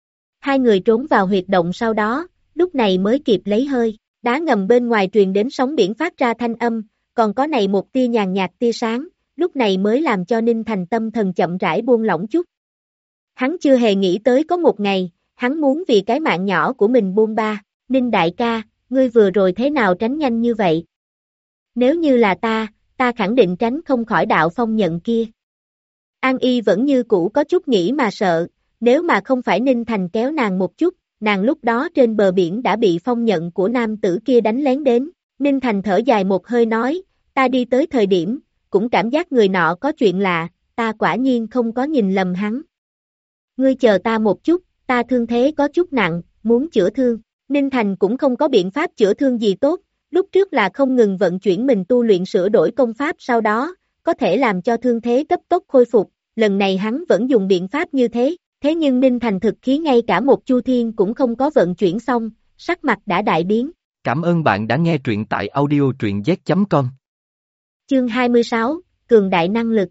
A: Hai người trốn vào huyệt động sau đó, lúc này mới kịp lấy hơi, đá ngầm bên ngoài truyền đến sóng biển phát ra thanh âm, còn có này một tia nhàn nhạt tia sáng, lúc này mới làm cho Ninh Thành tâm thần chậm rãi buông lỏng chút. Hắn chưa hề nghĩ tới có một ngày, hắn muốn vì cái mạng nhỏ của mình buông ba, Ninh đại ca, ngươi vừa rồi thế nào tránh nhanh như vậy? Nếu như là ta khẳng định tránh không khỏi đạo phong nhận kia. An Y vẫn như cũ có chút nghĩ mà sợ, nếu mà không phải Ninh Thành kéo nàng một chút, nàng lúc đó trên bờ biển đã bị phong nhận của nam tử kia đánh lén đến. Ninh Thành thở dài một hơi nói, ta đi tới thời điểm, cũng cảm giác người nọ có chuyện lạ, ta quả nhiên không có nhìn lầm hắn. Ngươi chờ ta một chút, ta thương thế có chút nặng, muốn chữa thương. Ninh Thành cũng không có biện pháp chữa thương gì tốt, lúc trước là không ngừng vận chuyển mình tu luyện sửa đổi công pháp sau đó, có thể làm cho thương thế cấp tốc khôi phục, lần này hắn vẫn dùng biện pháp như thế, thế nhưng Ninh Thành thực khí ngay cả một chu thiên cũng không có vận chuyển xong, sắc mặt đã đại biến.
B: Cảm ơn bạn đã nghe truyện tại audio.z.com.
A: Chương 26, Cường đại năng lực.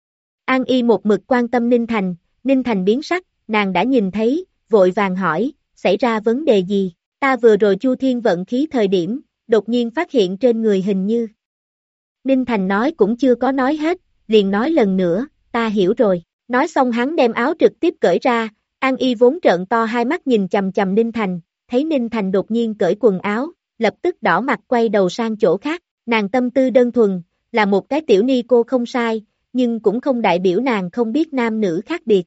A: An Y một mực quan tâm Ninh Thành biến sắc, nàng đã nhìn thấy, vội vàng hỏi, xảy ra vấn đề gì, ta vừa rồi chu thiên vận khí thời điểm, đột nhiên phát hiện trên người hình như. Ninh Thành nói cũng chưa có nói hết, liền nói lần nữa, ta hiểu rồi, nói xong hắn đem áo trực tiếp cởi ra, An Y vốn trợn to hai mắt nhìn chầm chầm Ninh Thành, thấy Ninh Thành đột nhiên cởi quần áo, lập tức đỏ mặt quay đầu sang chỗ khác, nàng tâm tư đơn thuần, là một cái tiểu ni cô không sai, nhưng cũng không đại biểu nàng không biết nam nữ khác biệt.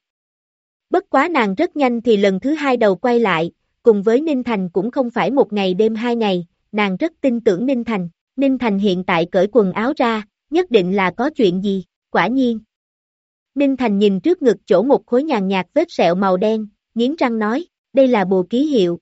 A: Bất quá nàng rất nhanh thì lần thứ hai đầu quay lại, cùng với Ninh Thành cũng không phải một ngày đêm hai ngày, nàng rất tin tưởng Ninh Thành. Ninh Thành hiện tại cởi quần áo ra, nhất định là có chuyện gì, quả nhiên. Ninh Thành nhìn trước ngực chỗ một khối nhàn nhạt vết sẹo màu đen, nghiến răng nói, đây là bùa ký hiệu.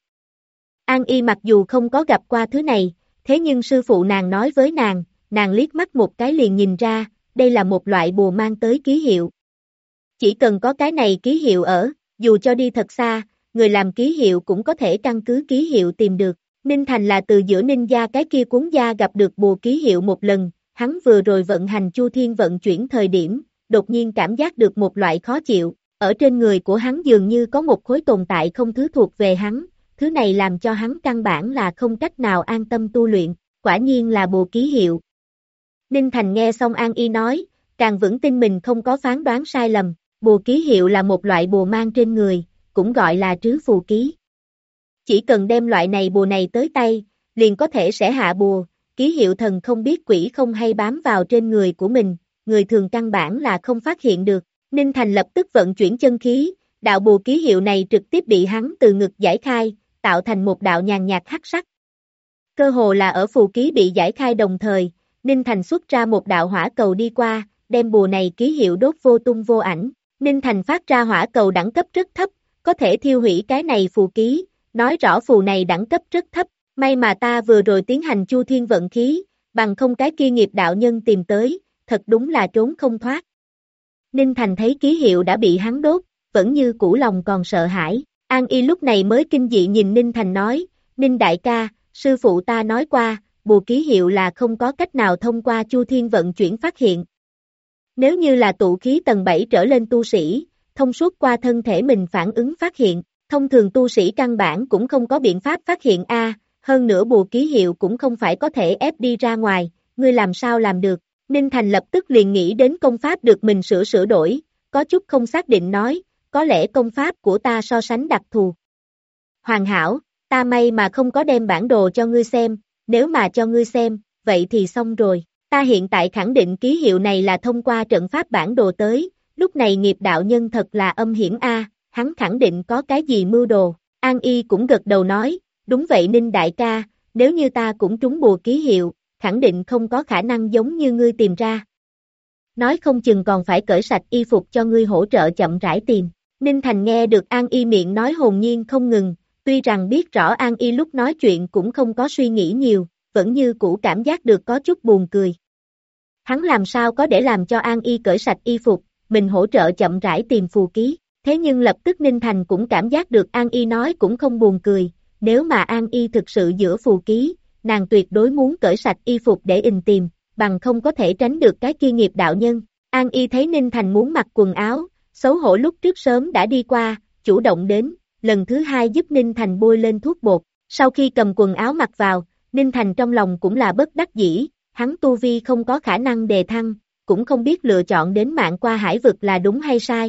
A: An Y mặc dù không có gặp qua thứ này, thế nhưng sư phụ nàng nói với nàng liếc mắt một cái liền nhìn ra, đây là một loại bùa mang tới ký hiệu. Chỉ cần có cái này ký hiệu ở, dù cho đi thật xa, người làm ký hiệu cũng có thể căn cứ ký hiệu tìm được. Ninh Thành là từ giữa ninh gia cái kia cuốn gia gặp được bùa ký hiệu một lần, hắn vừa rồi vận hành chu thiên vận chuyển thời điểm, đột nhiên cảm giác được một loại khó chịu, ở trên người của hắn dường như có một khối tồn tại không thứ thuộc về hắn, thứ này làm cho hắn căn bản là không cách nào an tâm tu luyện, quả nhiên là bùa ký hiệu. Ninh Thành nghe xong An Y nói, càng vững tin mình không có phán đoán sai lầm, bùa ký hiệu là một loại bùa mang trên người, cũng gọi là trứ phù ký. Chỉ cần đem loại này bùa này tới tay, liền có thể sẽ hạ bùa, ký hiệu thần không biết quỷ không hay bám vào trên người của mình, người thường căn bản là không phát hiện được. Ninh Thành lập tức vận chuyển chân khí, đạo bùa ký hiệu này trực tiếp bị hắn từ ngực giải khai, tạo thành một đạo nhàn nhạt hắc sắc. Cơ hồ là ở phù ký bị giải khai đồng thời, Ninh Thành xuất ra một đạo hỏa cầu đi qua, đem bùa này ký hiệu đốt vô tung vô ảnh. Ninh Thành phát ra hỏa cầu đẳng cấp rất thấp, có thể thiêu hủy cái này phù ký, nói rõ phù này đẳng cấp rất thấp, may mà ta vừa rồi tiến hành chu thiên vận khí, bằng không cái kia nghiệp đạo nhân tìm tới, thật đúng là trốn không thoát. Ninh Thành thấy ký hiệu đã bị hắn đốt, vẫn như cũ lòng còn sợ hãi, An Y lúc này mới kinh dị nhìn Ninh Thành nói, Ninh đại ca, sư phụ ta nói qua, bùa ký hiệu là không có cách nào thông qua chu thiên vận chuyển phát hiện. Nếu như là tụ khí tầng 7 trở lên tu sĩ, thông suốt qua thân thể mình phản ứng phát hiện, thông thường tu sĩ căn bản cũng không có biện pháp phát hiện hơn nữa bùa ký hiệu cũng không phải có thể ép đi ra ngoài, ngươi làm sao làm được. Ninh Thành lập tức liền nghĩ đến công pháp được mình sửa đổi, có chút không xác định nói, có lẽ công pháp của ta so sánh đặc thù. Hoàn hảo, ta may mà không có đem bản đồ cho ngươi xem, nếu mà cho ngươi xem, vậy thì xong rồi. Ta hiện tại khẳng định ký hiệu này là thông qua trận pháp bản đồ tới, lúc này nghiệp đạo nhân thật là âm hiểm hắn khẳng định có cái gì mưu đồ. An Y cũng gật đầu nói, đúng vậy Ninh đại ca, nếu như ta cũng trúng bùa ký hiệu, khẳng định không có khả năng giống như ngươi tìm ra. Nói không chừng còn phải cởi sạch y phục cho ngươi hỗ trợ chậm rãi tìm. Ninh Thành nghe được An Y miệng nói hồn nhiên không ngừng, tuy rằng biết rõ An Y lúc nói chuyện cũng không có suy nghĩ nhiều, vẫn như cũ cảm giác được có chút buồn cười. Hắn làm sao có để làm cho An Y cởi sạch y phục, mình hỗ trợ chậm rãi tìm phù ký, thế nhưng lập tức Ninh Thành cũng cảm giác được An Y nói cũng không buồn cười, nếu mà An Y thực sự giữa phù ký, nàng tuyệt đối muốn cởi sạch y phục để tìm, bằng không có thể tránh được cái kia nghiệp đạo nhân. An Y thấy Ninh Thành muốn mặc quần áo, xấu hổ lúc trước sớm đã đi qua, chủ động đến, lần thứ hai giúp Ninh Thành bôi lên thuốc bột, sau khi cầm quần áo mặc vào, Ninh Thành trong lòng cũng là bất đắc dĩ, hắn tu vi không có khả năng đề thăng, cũng không biết lựa chọn đến mạng qua hải vực là đúng hay sai.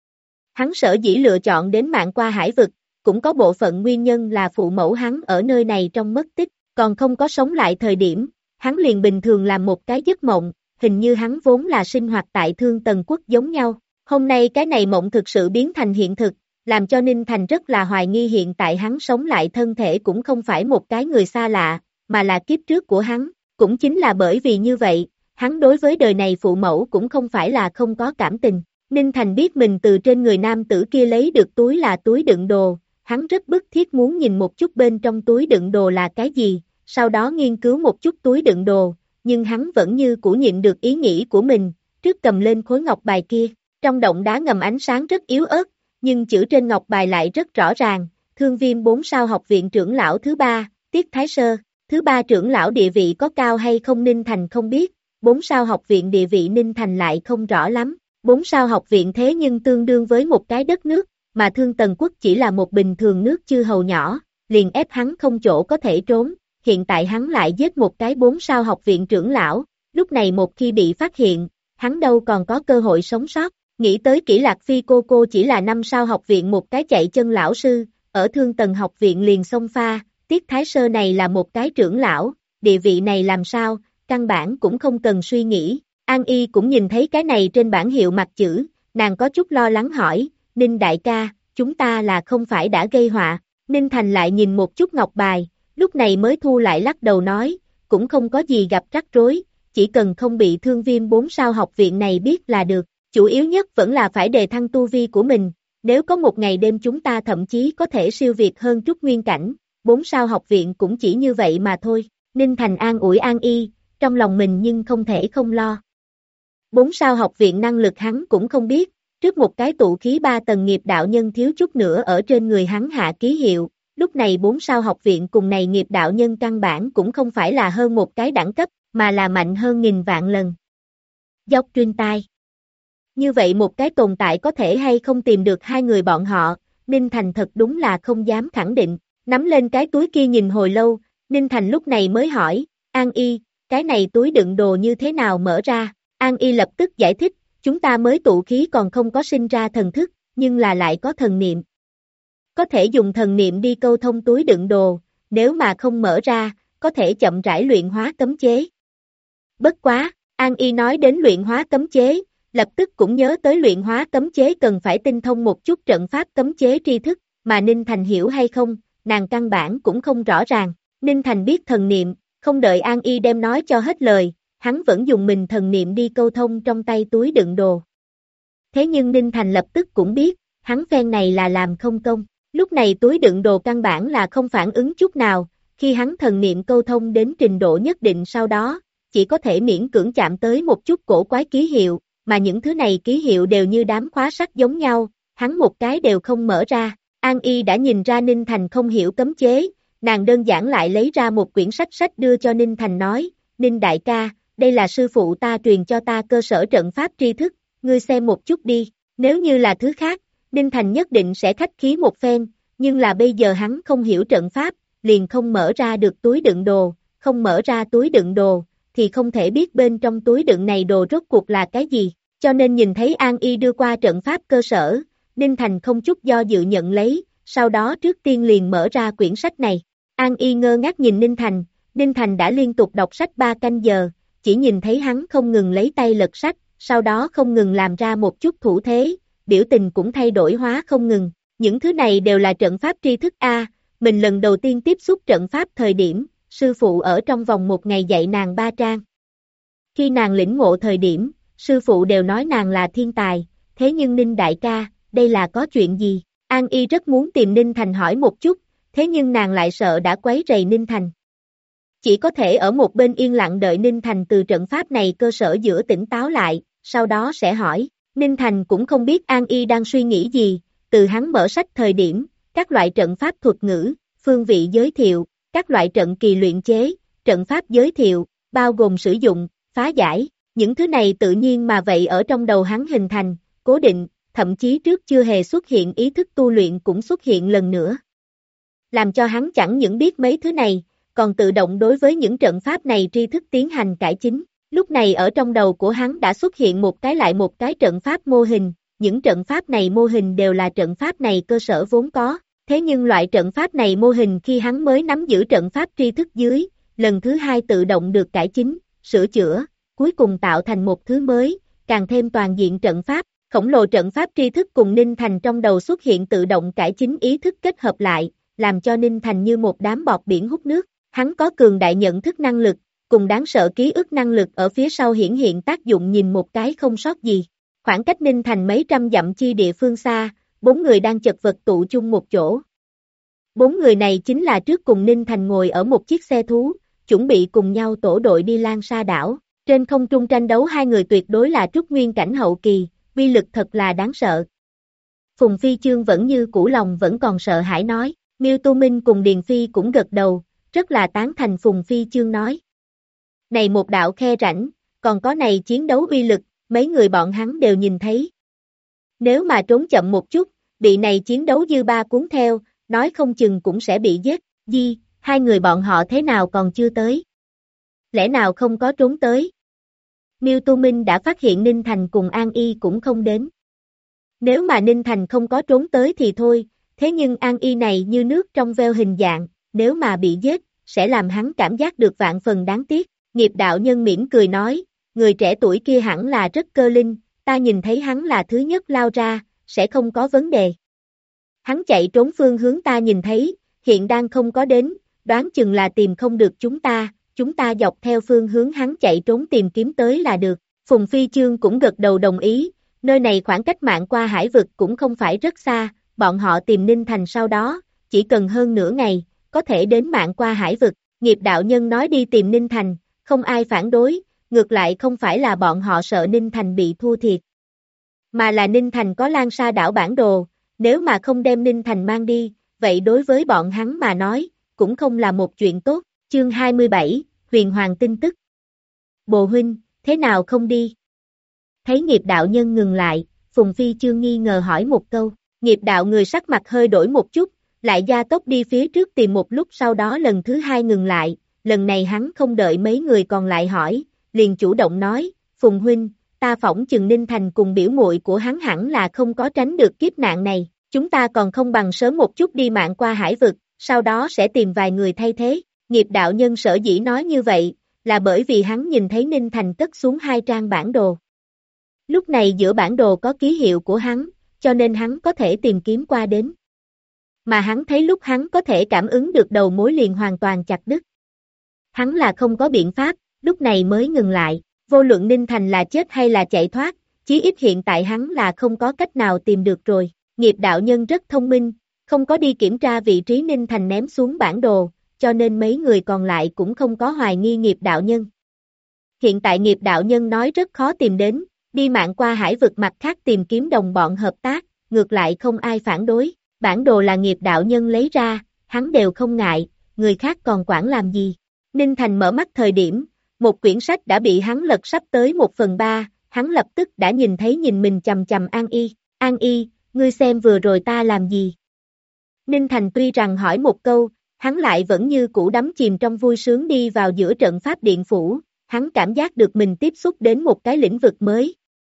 A: Hắn sở dĩ lựa chọn đến mạng qua hải vực, cũng có bộ phận nguyên nhân là phụ mẫu hắn ở nơi này trong mất tích, còn không có sống lại thời điểm, hắn liền bình thường làm một cái giấc mộng, hình như hắn vốn là sinh hoạt tại Thương Tần Quốc giống nhau. Hôm nay cái này mộng thực sự biến thành hiện thực, làm cho Ninh Thành rất là hoài nghi hiện tại hắn sống lại thân thể cũng không phải một cái người xa lạ, mà là kiếp trước của hắn, cũng chính là bởi vì như vậy, hắn đối với đời này phụ mẫu cũng không phải là không có cảm tình. Ninh Thành biết mình từ trên người nam tử kia lấy được túi là túi đựng đồ, hắn rất bức thiết muốn nhìn một chút bên trong túi đựng đồ là cái gì, sau đó nghiên cứu một chút túi đựng đồ, nhưng hắn vẫn như cũ nhịn được ý nghĩ của mình, trước cầm lên khối ngọc bài kia, trong động đá ngầm ánh sáng rất yếu ớt, nhưng chữ trên ngọc bài lại rất rõ ràng, Thương Viêm 4 sao học viện trưởng lão thứ 3, Tiết Thái Sơ, thứ 3 trưởng lão địa vị có cao hay không Ninh Thành không biết, 4 sao học viện địa vị Ninh Thành lại không rõ lắm, 4 sao học viện thế nhưng tương đương với một cái đất nước, mà Thương Tần Quốc chỉ là một bình thường nước chư hầu nhỏ, liền ép hắn không chỗ có thể trốn, hiện tại hắn lại giết một cái 4 sao học viện trưởng lão, lúc này một khi bị phát hiện, hắn đâu còn có cơ hội sống sót. Nghĩ tới Kỷ Lạc Phi cô chỉ là 5 sao học viện một cái chạy chân lão sư, ở Thương Tần học viện liền xông pha, Tiết Thái Sơ này là một cái trưởng lão, địa vị này làm sao, căn bản cũng không cần suy nghĩ. An Y cũng nhìn thấy cái này trên bảng hiệu mặt chữ, nàng có chút lo lắng hỏi, Ninh đại ca, chúng ta là không phải đã gây họa, Ninh Thành lại nhìn một chút ngọc bài, lúc này mới thu lại lắc đầu nói, cũng không có gì gặp rắc rối, chỉ cần không bị Thương Viêm 4 sao học viện này biết là được. Chủ yếu nhất vẫn là phải đề thăng tu vi của mình, nếu có một ngày đêm chúng ta thậm chí có thể siêu việt hơn Trúc Nguyên Cảnh, 4 sao học viện cũng chỉ như vậy mà thôi. Ninh Thành an ủi An Y, trong lòng mình nhưng không thể không lo. 4 sao học viện năng lực hắn cũng không biết, trước một cái tụ khí 3 tầng nghiệp đạo nhân thiếu chút nữa ở trên người hắn hạ ký hiệu, lúc này 4 sao học viện cùng này nghiệp đạo nhân căn bản cũng không phải là hơn một cái đẳng cấp, mà là mạnh hơn nghìn vạn lần. Dốc Truyên Tai. Như vậy một cái tồn tại có thể hay không tìm được hai người bọn họ, Ninh Thành thật đúng là không dám khẳng định, nắm lên cái túi kia nhìn hồi lâu, Ninh Thành lúc này mới hỏi, An Y, cái này túi đựng đồ như thế nào mở ra, An Y lập tức giải thích, chúng ta mới tụ khí còn không có sinh ra thần thức, nhưng là lại có thần niệm. Có thể dùng thần niệm đi câu thông túi đựng đồ, nếu mà không mở ra, có thể chậm rãi luyện hóa cấm chế. Bất quá, An Y nói đến luyện hóa cấm chế, lập tức cũng nhớ tới luyện hóa cấm chế cần phải tinh thông một chút trận pháp cấm chế tri thức, mà Ninh Thành hiểu hay không, nàng căn bản cũng không rõ ràng. Ninh Thành biết thần niệm, không đợi An Y đem nói cho hết lời, hắn vẫn dùng mình thần niệm đi câu thông trong tay túi đựng đồ. Thế nhưng Ninh Thành lập tức cũng biết, hắn phen này là làm không công, lúc này túi đựng đồ căn bản là không phản ứng chút nào, khi hắn thần niệm câu thông đến trình độ nhất định sau đó, chỉ có thể miễn cưỡng chạm tới một chút cổ quái ký hiệu, mà những thứ này ký hiệu đều như đám khóa sắt giống nhau, hắn một cái đều không mở ra. An Y đã nhìn ra Ninh Thành không hiểu cấm chế, nàng đơn giản lại lấy ra một quyển sách đưa cho Ninh Thành nói, Ninh đại ca, đây là sư phụ ta truyền cho ta cơ sở trận pháp tri thức, ngươi xem một chút đi, nếu như là thứ khác, Ninh Thành nhất định sẽ khách khí một phen, nhưng là bây giờ hắn không hiểu trận pháp, liền không mở ra được túi đựng đồ, không mở ra túi đựng đồ, thì không thể biết bên trong túi đựng này đồ rốt cuộc là cái gì, cho nên nhìn thấy An Y đưa qua trận pháp cơ sở, Ninh Thành không chút do dự nhận lấy, sau đó trước tiên liền mở ra quyển sách này. An Y ngơ ngác nhìn Ninh Thành đã liên tục đọc sách 3 canh giờ, chỉ nhìn thấy hắn không ngừng lấy tay lật sách, sau đó không ngừng làm ra một chút thủ thế, biểu tình cũng thay đổi hóa không ngừng, những thứ này đều là trận pháp tri thức A, mình lần đầu tiên tiếp xúc trận pháp thời điểm, sư phụ ở trong vòng một ngày dạy nàng 3 trang. Khi nàng lĩnh ngộ thời điểm, sư phụ đều nói nàng là thiên tài, thế nhưng Ninh đại ca, đây là có chuyện gì? An Y rất muốn tìm Ninh Thành hỏi một chút, thế nhưng nàng lại sợ đã quấy rầy Ninh Thành. Chỉ có thể ở một bên yên lặng đợi Ninh Thành từ trận pháp này cơ sở giữa tỉnh táo lại, sau đó sẽ hỏi. Ninh Thành cũng không biết An Y đang suy nghĩ gì, từ hắn mở sách thời điểm, các loại trận pháp thuật ngữ, phương vị giới thiệu, các loại trận kỳ luyện chế, trận pháp giới thiệu, bao gồm sử dụng, phá giải, những thứ này tự nhiên mà vậy ở trong đầu hắn hình thành, cố định, thậm chí trước chưa hề xuất hiện ý thức tu luyện cũng xuất hiện lần nữa. Làm cho hắn chẳng những biết mấy thứ này, còn tự động đối với những trận pháp này tri thức tiến hành cải chính. Lúc này ở trong đầu của hắn đã xuất hiện một cái lại một cái trận pháp mô hình, những trận pháp này mô hình đều là trận pháp này cơ sở vốn có. Thế nhưng loại trận pháp này mô hình khi hắn mới nắm giữ trận pháp tri thức dưới, lần thứ hai tự động được cải chính, sửa chữa, cuối cùng tạo thành một thứ mới, càng thêm toàn diện trận pháp, Khổng lồ trận pháp tri thức cùng Ninh Thành trong đầu xuất hiện tự động cải chính ý thức kết hợp lại, làm cho Ninh Thành như một đám bọt biển hút nước. Hắn có cường đại nhận thức năng lực, cùng đáng sợ ký ức năng lực ở phía sau hiển hiện tác dụng nhìn một cái không sót gì. Khoảng cách Ninh Thành mấy trăm dặm chi địa phương xa, 4 người đang chật vật tụ chung một chỗ. 4 người này chính là trước cùng Ninh Thành ngồi ở một chiếc xe thú, chuẩn bị cùng nhau tổ đội đi Lan Sa đảo. Trên không trung tranh đấu hai người tuyệt đối là trúc nguyên cảnh hậu kỳ, uy lực thật là đáng sợ. Phùng Phi Chương vẫn như cũ lòng vẫn còn sợ hãi nói, Miêu Tu Minh cùng Điền Phi cũng gật đầu, rất là tán thành Phùng Phi Chương nói. Này một đạo khe rãnh, còn có này chiến đấu uy lực, mấy người bọn hắn đều nhìn thấy. Nếu mà trốn chậm một chút, bị này chiến đấu dư ba cuốn theo, nói không chừng cũng sẽ bị giết. Hai người bọn họ thế nào còn chưa tới? Lẽ nào không có trốn tới? Miêu Tu Minh đã phát hiện Ninh Thành cùng An Y cũng không đến. Nếu mà Ninh Thành không có trốn tới thì thôi, thế nhưng An Y này như nước trong veo hình dạng, nếu mà bị giết, sẽ làm hắn cảm giác được vạn phần đáng tiếc. Nghiệp đạo nhân mỉm cười nói, người trẻ tuổi kia hẳn là rất cơ linh, ta nhìn thấy hắn là thứ nhất lao ra, sẽ không có vấn đề. Hắn chạy trốn phương hướng ta nhìn thấy, hiện đang không có đến, đoán chừng là tìm không được chúng ta dọc theo phương hướng hắn chạy trốn tìm kiếm tới là được. Phùng Phi Chương cũng gật đầu đồng ý, nơi này khoảng cách Mạn Qua Hải vực cũng không phải rất xa, bọn họ tìm Ninh Thành sau đó, chỉ cần hơn nửa ngày, có thể đến Mạn Qua Hải vực. Nghiệp đạo nhân nói đi tìm Ninh Thành, không ai phản đối, ngược lại không phải là bọn họ sợ Ninh Thành bị thua thiệt, mà là Ninh Thành có Lan Sa đảo bản đồ, nếu mà không đem Ninh Thành mang đi, vậy đối với bọn hắn mà nói, cũng không là một chuyện tốt. Chương 27, Huyền Hoàng tin tức. Bồ huynh, thế nào không đi? Thấy nghiệp đạo nhân ngừng lại, Phùng Phi Chương nghi ngờ hỏi một câu, nghiệp đạo người sắc mặt hơi đổi một chút, lại gia tốc đi phía trước tìm một lúc sau đó lần thứ hai ngừng lại, lần này hắn không đợi mấy người còn lại hỏi, liền chủ động nói, Phùng huynh, ta phỏng chừng Ninh Thành cùng biểu muội của hắn hẳn là không có tránh được kiếp nạn này, chúng ta còn không bằng sớm một chút đi Mạn Qua Hải vực, sau đó sẽ tìm vài người thay thế. Nghiệp đạo nhân sở dĩ nói như vậy, là bởi vì hắn nhìn thấy Ninh Thành cất xuống 2 trang bản đồ. Lúc này giữa bản đồ có ký hiệu của hắn, cho nên hắn có thể tìm kiếm qua đến. Mà hắn thấy lúc hắn có thể cảm ứng được đầu mối liền hoàn toàn chặt đứt. Hắn là không có biện pháp, lúc này mới ngừng lại, vô luận Ninh Thành là chết hay là chạy thoát, chí ít hiện tại hắn là không có cách nào tìm được rồi. Nghiệp đạo nhân rất thông minh, không có đi kiểm tra vị trí Ninh Thành ném xuống bản đồ, cho nên mấy người còn lại cũng không có hoài nghi nghiệp đạo nhân. Hiện tại nghiệp đạo nhân nói rất khó tìm đến, đi Mạn Qua Hải vực mặt khác tìm kiếm đồng bọn hợp tác, ngược lại không ai phản đối, bản đồ là nghiệp đạo nhân lấy ra, hắn đều không ngại, người khác còn quản làm gì. Ninh Thành mở mắt thời điểm, một quyển sách đã bị hắn lật sắp tới 1/3, hắn lập tức đã nhìn thấy nhìn mình chầm chầm An Y. An Y, ngươi xem vừa rồi ta làm gì? Ninh Thành tuy rằng hỏi một câu, hắn lại vẫn như cũ đắm chìm trong vui sướng đi vào giữa trận pháp điện phủ, hắn cảm giác được mình tiếp xúc đến một cái lĩnh vực mới.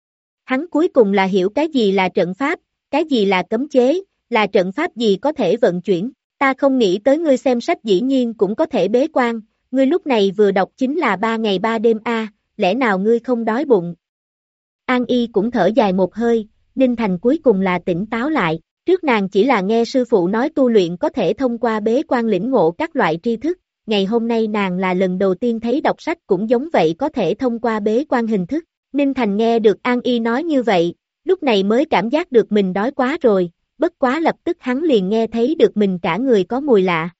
A: Hắn cuối cùng là hiểu cái gì là trận pháp, cái gì là cấm chế, là trận pháp gì có thể vận chuyển. Ta không nghĩ tới ngươi xem sách dĩ nhiên cũng có thể bế quan, ngươi lúc này vừa đọc chính là 3 ngày 3 đêm a, lẽ nào ngươi không đói bụng? An Y cũng thở dài một hơi, Ninh Thành cuối cùng là tỉnh táo lại, trước nàng chỉ là nghe sư phụ nói tu luyện có thể thông qua bế quan lĩnh ngộ các loại tri thức, ngày hôm nay nàng là lần đầu tiên thấy đọc sách cũng giống vậy có thể thông qua bế quan hình thức. Ninh Thành nghe được An Y nói như vậy, lúc này mới cảm giác được mình đói quá rồi, bất quá lập tức hắn liền nghe thấy được mình cả người có mùi lạ.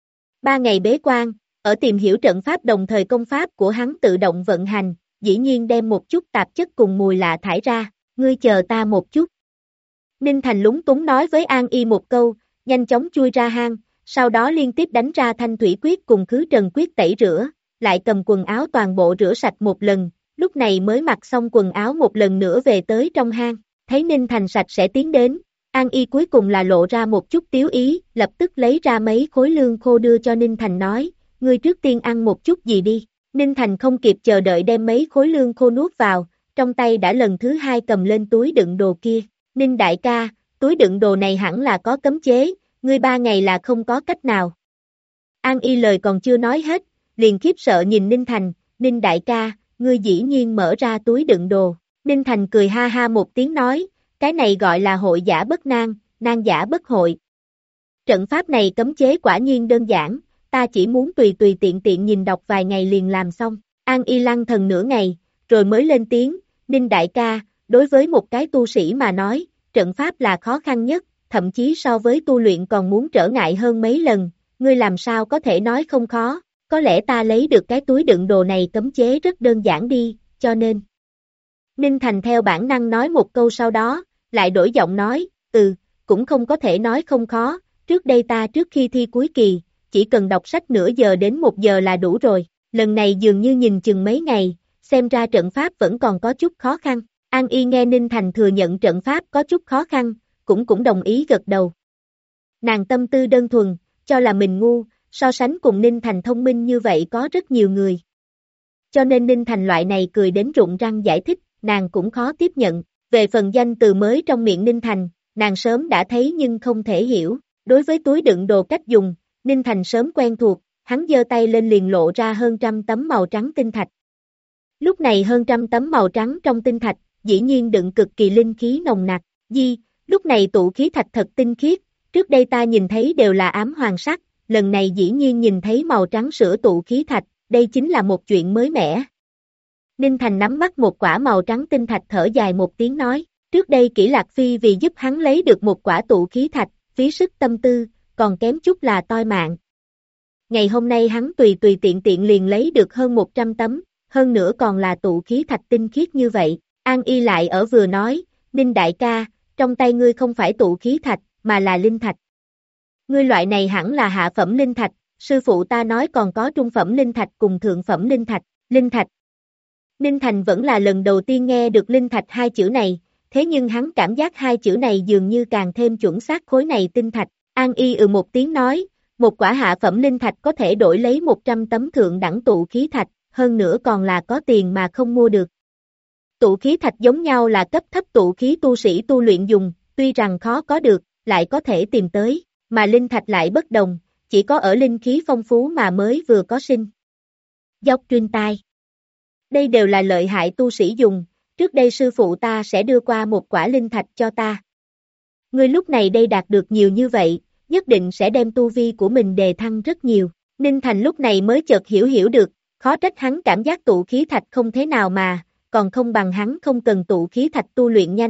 A: 3 ngày bế quan, ở tìm hiểu trận pháp đồng thời công pháp của hắn tự động vận hành, dĩ nhiên đem một chút tạp chất cùng mùi lạ thải ra, ngươi chờ ta một chút. Ninh Thành lúng túng nói với An Y một câu, nhanh chóng chui ra hang, sau đó liên tiếp đánh ra thanh thủy quyết cùng khứ trần quyết tẩy rửa, lại cầm quần áo toàn bộ rửa sạch một lần, lúc này mới mặc xong quần áo một lần nữa về tới trong hang, thấy Ninh Thành sạch sẽ tiến đến, An Y cuối cùng là lộ ra một chút tiếu ý, lập tức lấy ra mấy khối lương khô đưa cho Ninh Thành nói, ngươi trước tiên ăn một chút gì đi. Ninh Thành không kịp chờ đợi đem mấy khối lương khô nuốt vào, trong tay đã lần thứ 2 cầm lên túi đựng đồ kia. Ninh đại ca, túi đựng đồ này hẳn là có cấm chế, ngươi 3 ngày là không có cách nào. An Y lời còn chưa nói hết, liền khiếp sợ nhìn Ninh Thành, Ninh đại ca, ngươi dĩ nhiên mở ra túi đựng đồ, Ninh Thành cười ha ha một tiếng nói, cái này gọi là hội giả bất nan, nan giả bất hội. Trận pháp này cấm chế quả nhiên đơn giản, ta chỉ muốn tùy tùy tiện tiện nhìn đọc vài ngày liền làm xong. An Y lăng thần nửa ngày, rồi mới lên tiếng, Ninh đại ca, đối với một cái tu sĩ mà nói, trận pháp là khó khăn nhất, thậm chí so với tu luyện còn muốn trở ngại hơn mấy lần, ngươi làm sao có thể nói không khó, có lẽ ta lấy được cái túi đựng đồ này cấm chế rất đơn giản đi, cho nên. Ninh Thành theo bản năng nói một câu sau đó, lại đổi giọng nói, cũng không có thể nói không khó, trước đây ta trước khi thi cuối kỳ, chỉ cần đọc sách nửa giờ đến 1 giờ là đủ rồi, lần này dường như nhìn chừng mấy ngày, xem ra trận pháp vẫn còn có chút khó khăn. An Y nghe Ninh Thành thừa nhận trận pháp có chút khó khăn, cũng đồng ý gật đầu. Nàng tâm tư đơn thuần, cho là mình ngu, so sánh cùng Ninh Thành thông minh như vậy có rất nhiều người. Cho nên Ninh Thành loại này cười đến rụng răng giải thích, nàng cũng khó tiếp nhận. Về phần danh từ mới trong miệng Ninh Thành, nàng sớm đã thấy nhưng không thể hiểu. Đối với túi đựng đồ cách dùng, Ninh Thành sớm quen thuộc, hắn giơ tay lên liền lộ ra hơn 100 tấm màu trắng tinh thạch. Lúc này hơn 100 tấm màu trắng trong tinh thạch, dĩ nhiên đựng cực kỳ linh khí nồng nặc. Lúc này tụ khí thạch thật tinh khiết, trước đây ta nhìn thấy đều là ám hoàng sắc, lần này dĩ nhiên nhìn thấy màu trắng sữa tụ khí thạch, đây chính là một chuyện mới mẻ. Ninh Thành nắm bắt một quả màu trắng tinh thạch thở dài một tiếng nói, trước đây Kỷ Lạc Phi vì giúp hắn lấy được một quả tụ khí thạch, phí sức tâm tư, còn kém chút là toi mạng. Ngày hôm nay hắn tùy tiện tiện liền lấy được hơn 100 tấm, hơn nữa còn là tụ khí thạch tinh khiết như vậy. An Y lại ở vừa nói, Ninh đại ca, trong tay ngươi không phải tụ khí thạch, mà là linh thạch. Ngươi loại này hẳn là hạ phẩm linh thạch, sư phụ ta nói còn có trung phẩm linh thạch cùng thượng phẩm linh thạch, linh thạch. Ninh Thành vẫn là lần đầu tiên nghe được linh thạch hai chữ này, thế nhưng hắn cảm giác hai chữ này dường như càng thêm chuẩn xác khối này tinh thạch. An Y một tiếng nói, một quả hạ phẩm linh thạch có thể đổi lấy 100 tấm thượng đẳng tụ khí thạch, hơn nữa còn là có tiền mà không mua được. Tụ khí thạch giống nhau là cấp thấp tụ khí tu sĩ tu luyện dùng, tuy rằng khó có được, lại có thể tìm tới, mà linh thạch lại bất đồng, chỉ có ở linh khí phong phú mà mới vừa có sinh. Dốc truyền tai. Đây đều là lợi hại tu sĩ dùng, trước đây sư phụ ta sẽ đưa qua một quả linh thạch cho ta. Ngươi lúc này đây đạt được nhiều như vậy, nhất định sẽ đem tu vi của mình đề thăng rất nhiều. Ninh Thành lúc này mới chợt hiểu được, khó trách hắn cảm giác tụ khí thạch không thế nào mà, còn không bằng hắn không cần tụ khí thạch tu luyện nhanh.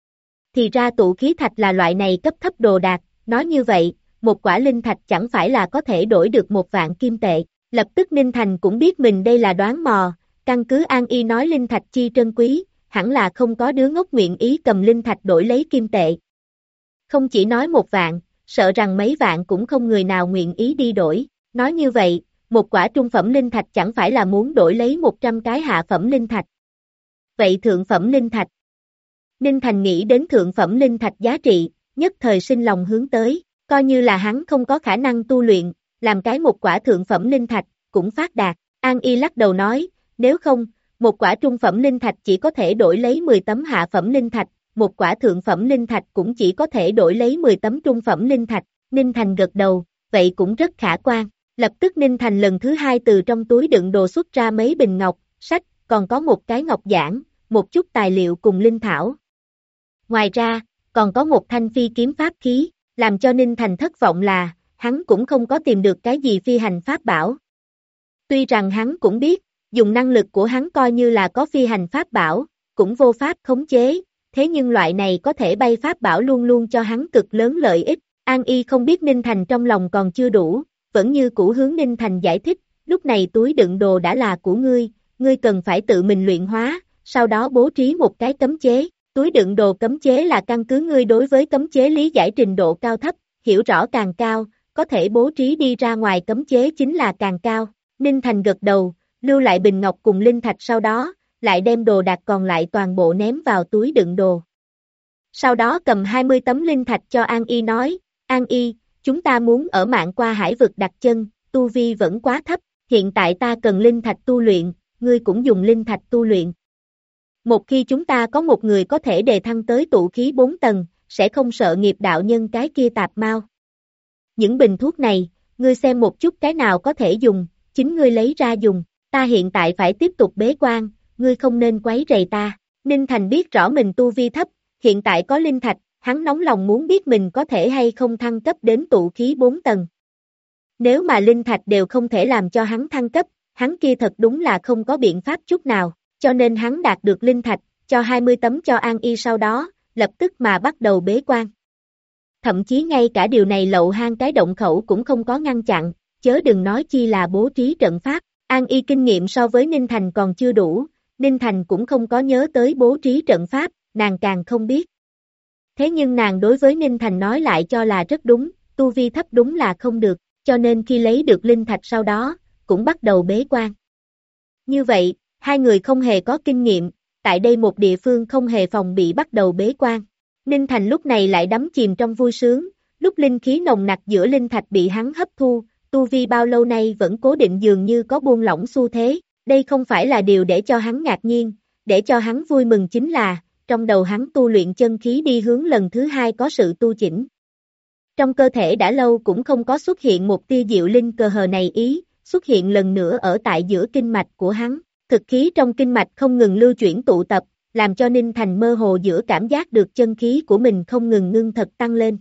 A: Thì ra tụ khí thạch là loại này cấp thấp đồ đạc, nói như vậy, một quả linh thạch chẳng phải là có thể đổi được 1.000 kim tệ. Lập tức Ninh Thành cũng biết mình đây là đoán mò, căn cứ An Y nói linh thạch chi trân quý, hẳn là không có đứa ngốc nguyện ý cầm linh thạch đổi lấy kim tệ. Không chỉ nói 1.000, sợ rằng mấy vạn cũng không người nào nguyện ý đi đổi. Nói như vậy, một quả trung phẩm linh thạch chẳng phải là muốn đổi lấy 100 cái hạ phẩm linh thạch. Vậy thượng phẩm linh thạch? Ninh Thành nghĩ đến thượng phẩm linh thạch giá trị, nhất thời sinh lòng hướng tới, coi như là hắn không có khả năng tu luyện, làm cái một quả thượng phẩm linh thạch, cũng phát đạt. An Y lắc đầu nói, nếu không, một quả trung phẩm linh thạch chỉ có thể đổi lấy 10 tấm hạ phẩm linh thạch, một quả thượng phẩm linh thạch cũng chỉ có thể đổi lấy 10 tấm trung phẩm linh thạch. Ninh Thành gật đầu, vậy cũng rất khả quan. Lập tức Ninh Thành lần thứ hai từ trong túi đựng đồ xuất ra mấy bình ngọc, sách, còn có một cái ngọc giản, một chút tài liệu cùng linh thảo. Ngoài ra, còn có một thanh phi kiếm pháp khí, làm cho Ninh Thành thất vọng là, hắn cũng không có tìm được cái gì phi hành pháp bảo. Tuy rằng hắn cũng biết, dùng năng lực của hắn coi như là có phi hành pháp bảo, cũng vô pháp khống chế, thế nhưng loại này có thể bay pháp bảo luôn luôn cho hắn cực lớn lợi ích. An Y không biết Ninh Thành trong lòng còn chưa đủ, vẫn như cũ hướng Ninh Thành giải thích, lúc này túi đựng đồ đã là của ngươi cần phải tự mình luyện hóa, sau đó bố trí một cái cấm chế. Túi đựng đồ cấm chế là căn cứ ngươi đối với cấm chế lý giải trình độ cao thấp, hiểu rõ càng cao, có thể bố trí đi ra ngoài cấm chế chính là càng cao. Ninh Thành gật đầu, lưu lại bình ngọc cùng linh thạch sau đó, lại đem đồ đạc còn lại toàn bộ ném vào túi đựng đồ. Sau đó cầm 20 tấm linh thạch cho An Y nói, An Y, chúng ta muốn ở mạn qua hải vực đặt chân, tu vi vẫn quá thấp, hiện tại ta cần linh thạch tu luyện, ngươi cũng dùng linh thạch tu luyện. Một khi chúng ta có một người có thể đề thăng tới tụ khí 4 tầng, sẽ không sợ nghiệp đạo nhân cái kia tạp mau. Những bình thuốc này, ngươi xem một chút cái nào có thể dùng, chính ngươi lấy ra dùng, ta hiện tại phải tiếp tục bế quan, ngươi không nên quấy rầy ta. Ninh Thành biết rõ mình tu vi thấp, hiện tại có linh thạch, hắn nóng lòng muốn biết mình có thể hay không thăng cấp đến tụ khí 4 tầng. Nếu mà linh thạch đều không thể làm cho hắn thăng cấp, hắn kia thật đúng là không có biện pháp chút nào, cho nên hắn đạt được linh thạch, cho 20 tấm cho An Y sau đó, lập tức mà bắt đầu bế quan. Thậm chí ngay cả điều này lậu hang cái động khẩu cũng không có ngăn chặn, chớ đừng nói chi là bố trí trận pháp. An Y kinh nghiệm so với Ninh Thành còn chưa đủ, Ninh Thành cũng không có nhớ tới bố trí trận pháp, nàng càng không biết. Thế nhưng nàng đối với Ninh Thành nói lại cho là rất đúng, tu vi thấp đúng là không được, cho nên khi lấy được linh thạch sau đó, cũng bắt đầu bế quan. Như vậy, hai người không hề có kinh nghiệm, tại đây một địa phương không hề phòng bị bắt đầu bế quan. Ninh Thành lúc này lại đắm chìm trong vui sướng, lúc linh khí nồng nặc giữa linh thạch bị hắn hấp thu, tu vi bao lâu nay vẫn cố định dường như có buông lỏng xu thế, đây không phải là điều để cho hắn ngạc nhiên, để cho hắn vui mừng chính là, trong đầu hắn tu luyện chân khí đi hướng lần thứ hai có sự tu chỉnh. Trong cơ thể đã lâu cũng không có xuất hiện một tia diệu linh cơ hờ này ý, xuất hiện lần nữa ở tại giữa kinh mạch của hắn, thực khí trong kinh mạch không ngừng lưu chuyển tụ tập, làm cho Ninh Thành mơ hồ giữa cảm giác được chân khí của mình không ngừng ngưng thật tăng lên.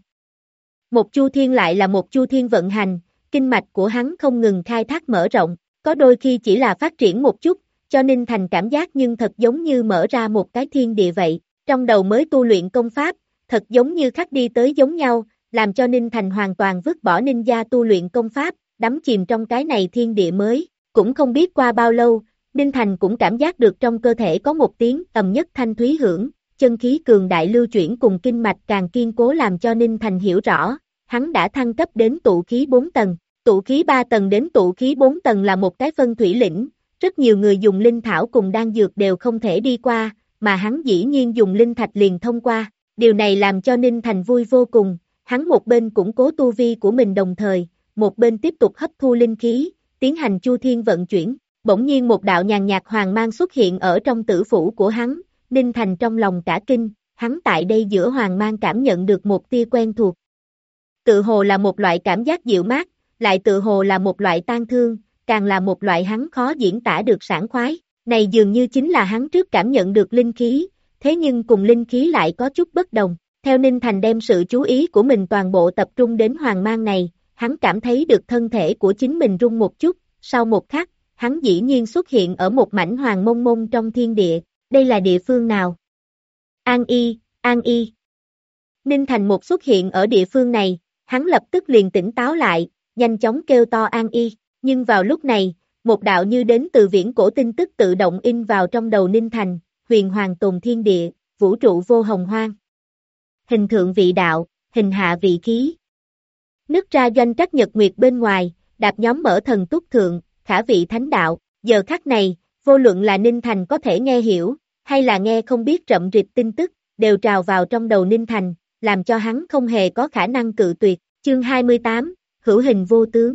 A: Một chu thiên lại là một chu thiên vận hành, kinh mạch của hắn không ngừng khai thác mở rộng, có đôi khi chỉ là phát triển một chút, cho Ninh Thành cảm giác nhưng thật giống như mở ra một cái thiên địa vậy, trong đầu mới tu luyện công pháp, thật giống như khắc đi tới giống nhau, làm cho Ninh Thành hoàn toàn vứt bỏ ninja tu luyện công pháp, đắm chìm trong cái này thiên địa mới, cũng không biết qua bao lâu, Ninh Thành cũng cảm giác được trong cơ thể có một tiếng ầm nhất thanh thúy hưởng, chân khí cường đại lưu chuyển cùng kinh mạch càng kiên cố làm cho Ninh Thành hiểu rõ, hắn đã thăng cấp đến tụ khí 4 tầng, tụ khí 3 tầng đến tụ khí 4 tầng là một cái phân thủy lĩnh, rất nhiều người dùng linh thảo cùng đan dược đều không thể đi qua, mà hắn dĩ nhiên dùng linh thạch liền thông qua, điều này làm cho Ninh Thành vui vô cùng, hắn một bên củng cố tu vi của mình đồng thời, một bên tiếp tục hấp thu linh khí, tiến hành chu thiên vận chuyển. Bỗng nhiên một đạo nhàn nhạt hoàng mang xuất hiện ở trong tử phủ của hắn, Ninh Thành trong lòng cả kinh, hắn tại đây giữa hoàng mang cảm nhận được một tia quen thuộc. Tự hồ là một loại cảm giác dịu mát, lại tự hồ là một loại tang thương, càng là một loại hắn khó diễn tả được sảng khoái, này dường như chính là hắn trước cảm nhận được linh khí, thế nhưng cùng linh khí lại có chút bất đồng. Theo Ninh Thành đem sự chú ý của mình toàn bộ tập trung đến hoàng mang này, hắn cảm thấy được thân thể của chính mình rung một chút, sau một khắc, hắn dĩ nhiên xuất hiện ở một mảnh hoàng mông mông trong thiên địa, đây là địa phương nào? An Y, An Y. Ninh Thành một xuất hiện ở địa phương này, hắn lập tức liền tỉnh táo lại, nhanh chóng kêu to An Y, nhưng vào lúc này, một đạo như đến từ viễn cổ tin tức tự động in vào trong đầu Ninh Thành, huyền hoàng tồn thiên địa, vũ trụ vô hồng hoang. Hình thượng vị đạo, hình hạ vị khí. Nứt ra doanh trắc nhật nguyệt bên ngoài, đạp nhóm mở thần túc thượng, khả vị thánh đạo, giờ khắc này, vô luận là Ninh Thành có thể nghe hiểu, hay là nghe không biết rậm rịch tin tức, đều trào vào trong đầu Ninh Thành, làm cho hắn không hề có khả năng cự tuyệt. Chương 28, hữu hình vô tướng.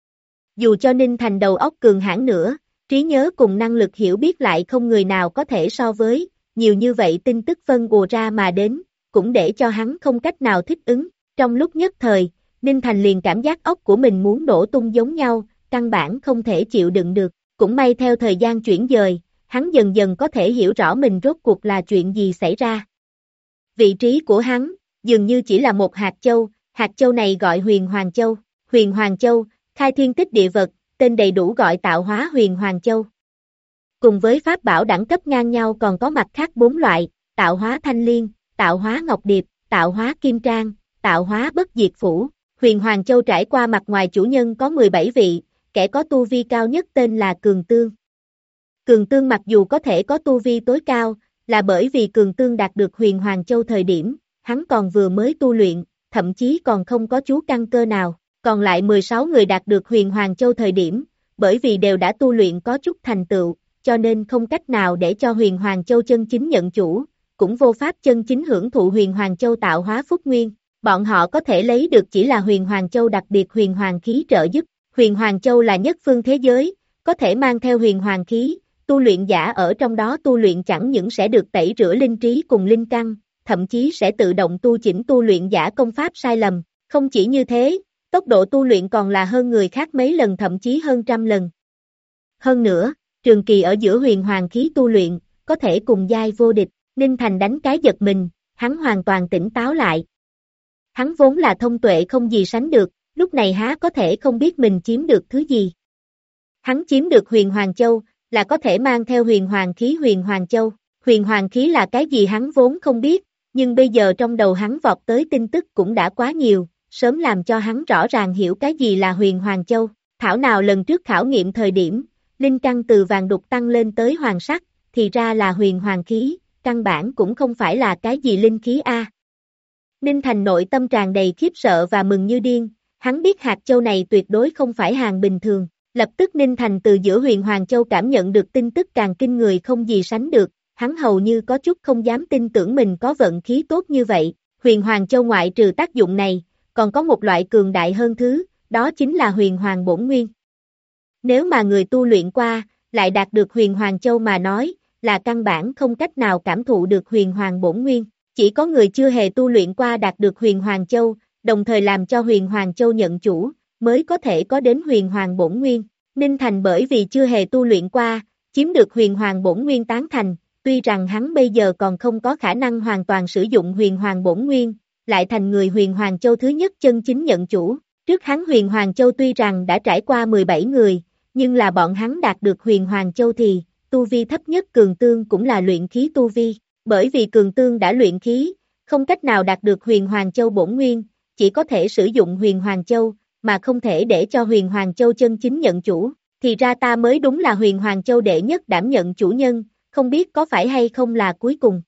A: Dù cho Ninh Thành đầu óc cường hãn nữa, trí nhớ cùng năng lực hiểu biết lại không người nào có thể so với, nhiều như vậy tin tức phân ùa ra mà đến, cũng để cho hắn không cách nào thích ứng. Trong lúc nhất thời, Ninh Thành liền cảm giác óc của mình muốn nổ tung giống nhau, căn bản không thể chịu đựng được, cũng may theo thời gian chuyển dời, hắn dần dần có thể hiểu rõ mình rốt cuộc là chuyện gì xảy ra. Vị trí của hắn, dường như chỉ là một hạt châu này gọi Huyền Hoàng Châu, khai thiên tích địa vật, tên đầy đủ gọi tạo hóa Huyền Hoàng Châu. Cùng với pháp bảo đẳng cấp ngang nhau còn có mặt khác 4 loại, tạo hóa Thanh Liên, tạo hóa Ngọc Điệp, tạo hóa Kim Trang, tạo hóa Bất Diệt Phủ. Huyền Hoàng Châu trải qua mặt ngoài chủ nhân có 17 vị, kẻ có tu vi cao nhất tên là Cường Tương. Cường Tương mặc dù có thể có tu vi tối cao, là bởi vì Cường Tương đạt được Huyền Hoàng Châu thời điểm, hắn còn vừa mới tu luyện, thậm chí còn không có chú căn cơ nào, còn lại 16 người đạt được Huyền Hoàng Châu thời điểm, bởi vì đều đã tu luyện có chút thành tựu, cho nên không cách nào để cho Huyền Hoàng Châu chân chính nhận chủ, cũng vô pháp chân chính hưởng thụ Huyền Hoàng Châu tạo hóa phúc nguyên, bọn họ có thể lấy được chỉ là Huyền Hoàng Châu đặc biệt Huyền Hoàng khí trợ giúp. Huyền Hoàng Châu là nhất phương thế giới, có thể mang theo huyền hoàng khí, tu luyện giả ở trong đó tu luyện chẳng những sẽ được tẩy rửa linh trí cùng linh căn, thậm chí sẽ tự động tu chỉnh tu luyện giả công pháp sai lầm, không chỉ như thế, tốc độ tu luyện còn là hơn người khác mấy lần thậm chí hơn trăm lần. Hơn nữa, trường kỳ ở giữa huyền hoàng khí tu luyện, có thể cùng giai vô địch, Ninh Thành đánh cái giật mình, hắn hoàn toàn tỉnh táo lại. Hắn vốn là thông tuệ không gì sánh được, lúc này há có thể không biết mình chiếm được thứ gì. Hắn chiếm được huyền hoàng châu, là có thể mang theo huyền hoàng khí huyền hoàng châu. Huyền hoàng khí là cái gì hắn vốn không biết, nhưng bây giờ trong đầu hắn vọt tới tin tức cũng đã quá nhiều, sớm làm cho hắn rõ ràng hiểu cái gì là huyền hoàng châu. Thảo nào lần trước khảo nghiệm thời điểm, linh căn từ vàng đục tăng lên tới hoàng sắc, thì ra là huyền hoàng khí, căn bản cũng không phải là cái gì linh khí a. Ninh Thành nội tâm tràn đầy khiếp sợ và mừng như điên, hắn biết hạt châu này tuyệt đối không phải hàng bình thường. Lập tức Ninh Thành từ giữa huyền hoàng châu cảm nhận được tin tức càng kinh người không gì sánh được, hắn hầu như có chút không dám tin tưởng mình có vận khí tốt như vậy. Huyền hoàng châu ngoại trừ tác dụng này, còn có một loại cường đại hơn thứ, đó chính là huyền hoàng bổn nguyên. Nếu mà người tu luyện qua, lại đạt được huyền hoàng châu mà nói, là căn bản không cách nào cảm thụ được huyền hoàng bổn nguyên. Chỉ có người chưa hề tu luyện qua đạt được huyền hoàng châu, đồng thời làm cho huyền hoàng châu nhận chủ, mới có thể có đến huyền hoàng bổn nguyên. Ninh Thành bởi vì chưa hề tu luyện qua, chiếm được huyền hoàng bổn nguyên tán thành, tuy rằng hắn bây giờ còn không có khả năng hoàn toàn sử dụng huyền hoàng bổn nguyên, lại thành người huyền hoàng châu thứ nhất chân chính nhận chủ. Trước hắn huyền hoàng châu tuy rằng đã trải qua 17 người, nhưng là bọn hắn đạt được huyền hoàng châu thì, tu vi thấp nhất cường tương cũng là luyện khí tu vi, bởi vì cường tương đã luyện khí, không cách nào đạt được huyền hoàng châu bổn nguyên, chỉ có thể sử dụng huyền hoàng châu, mà không thể để cho huyền hoàng châu chân chính nhận chủ, thì ra ta mới đúng là huyền hoàng châu đệ nhất đảm nhận chủ nhân, không biết có phải hay không là cuối cùng.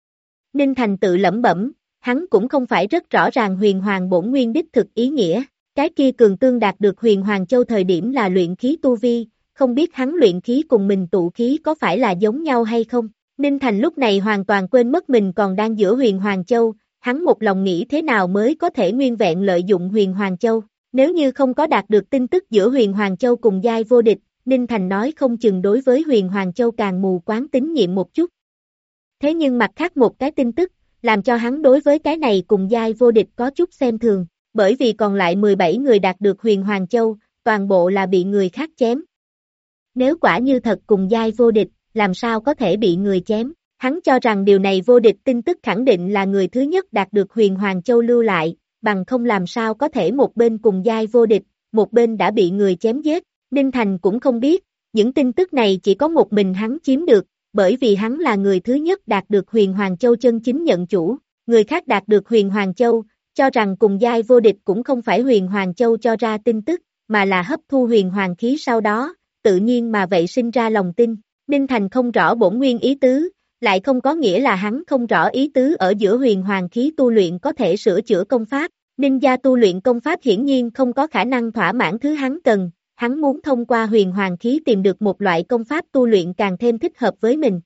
A: Ninh Thành tự lẩm bẩm, hắn cũng không phải rất rõ ràng huyền hoàng bổn nguyên đích thực ý nghĩa, cái kia cường tương đạt được huyền hoàng châu thời điểm là luyện khí tu vi, không biết hắn luyện khí cùng mình tụ khí có phải là giống nhau hay không. Ninh Thành lúc này hoàn toàn quên mất mình còn đang giữa huyền hoàng châu, hắn một lòng nghĩ thế nào mới có thể nguyên vẹn lợi dụng huyền hoàng châu. Nếu như không có đạt được tin tức giữa huyền hoàng châu cùng giai vô địch, Ninh Thành nói không chừng đối với huyền hoàng châu càng mù quáng tín nhiệm một chút. Thế nhưng mặt khác một cái tin tức, làm cho hắn đối với cái này cùng giai vô địch có chút xem thường, bởi vì còn lại 17 người đạt được huyền hoàng châu, toàn bộ là bị người khác chém. Nếu quả như thật cùng giai vô địch, làm sao có thể bị người chém? Hắn cho rằng điều này vô địch tin tức khẳng định là người thứ nhất đạt được huyền hoàng châu lưu lại, bằng không làm sao có thể một bên cùng giai vô địch, một bên đã bị người chém giết. Ninh Thành cũng không biết, những tin tức này chỉ có một mình hắn chiếm được, bởi vì hắn là người thứ nhất đạt được huyền hoàng châu chân chính nhận chủ, người khác đạt được huyền hoàng châu, cho rằng cùng giai vô địch cũng không phải huyền hoàng châu cho ra tin tức, mà là hấp thu huyền hoàng khí sau đó, tự nhiên mà vậy sinh ra lòng tin. Ninh Thành không rõ bổn nguyên ý tứ, lại không có nghĩa là hắn không rõ ý tứ ở giữa huyền hoàng khí tu luyện có thể sửa chữa công pháp. Ninh gia tu luyện công pháp hiển nhiên không có khả năng thỏa mãn thứ hắn cần, hắn muốn thông qua huyền hoàng khí tìm được một loại công pháp tu luyện càng thêm thích hợp với mình.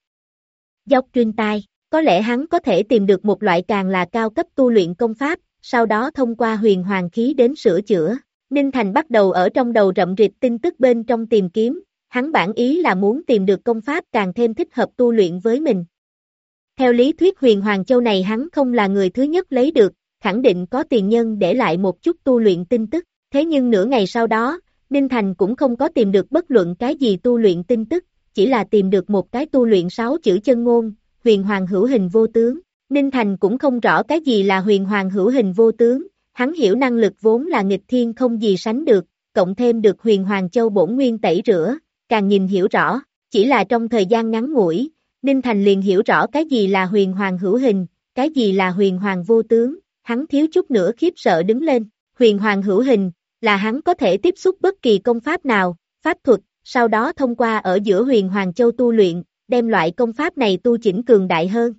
A: Dốc truyền tai, có lẽ hắn có thể tìm được một loại càng là cao cấp tu luyện công pháp, sau đó thông qua huyền hoàng khí đến sửa chữa. Ninh Thành bắt đầu ở trong đầu rậm rịt tin tức bên trong tìm kiếm, hắn bản ý là muốn tìm được công pháp càng thêm thích hợp tu luyện với mình. Theo lý thuyết huyền hoàng châu này hắn không là người thứ nhất lấy được, khẳng định có tiền nhân để lại một chút tu luyện tin tức, thế nhưng nửa ngày sau đó, Ninh Thành cũng không có tìm được bất luận cái gì tu luyện tin tức, chỉ là tìm được một cái tu luyện 6 chữ chân ngôn, huyền hoàng hữu hình vô tướng. Ninh Thành cũng không rõ cái gì là huyền hoàng hữu hình vô tướng, hắn hiểu năng lực vốn là nghịch thiên không gì sánh được, cộng thêm được huyền hoàng châu bổn nguyên tẩy rửa, càng nhìn hiểu rõ, chỉ là trong thời gian ngắn ngủi, Ninh Thành liền hiểu rõ cái gì là huyền hoàng hữu hình, cái gì là huyền hoàng vô tướng, hắn thiếu chút nữa khiếp sợ đứng lên. Huyền hoàng hữu hình là hắn có thể tiếp xúc bất kỳ công pháp nào, pháp thuật, sau đó thông qua ở giữa huyền hoàng châu tu luyện, đem loại công pháp này tu chỉnh cường đại hơn.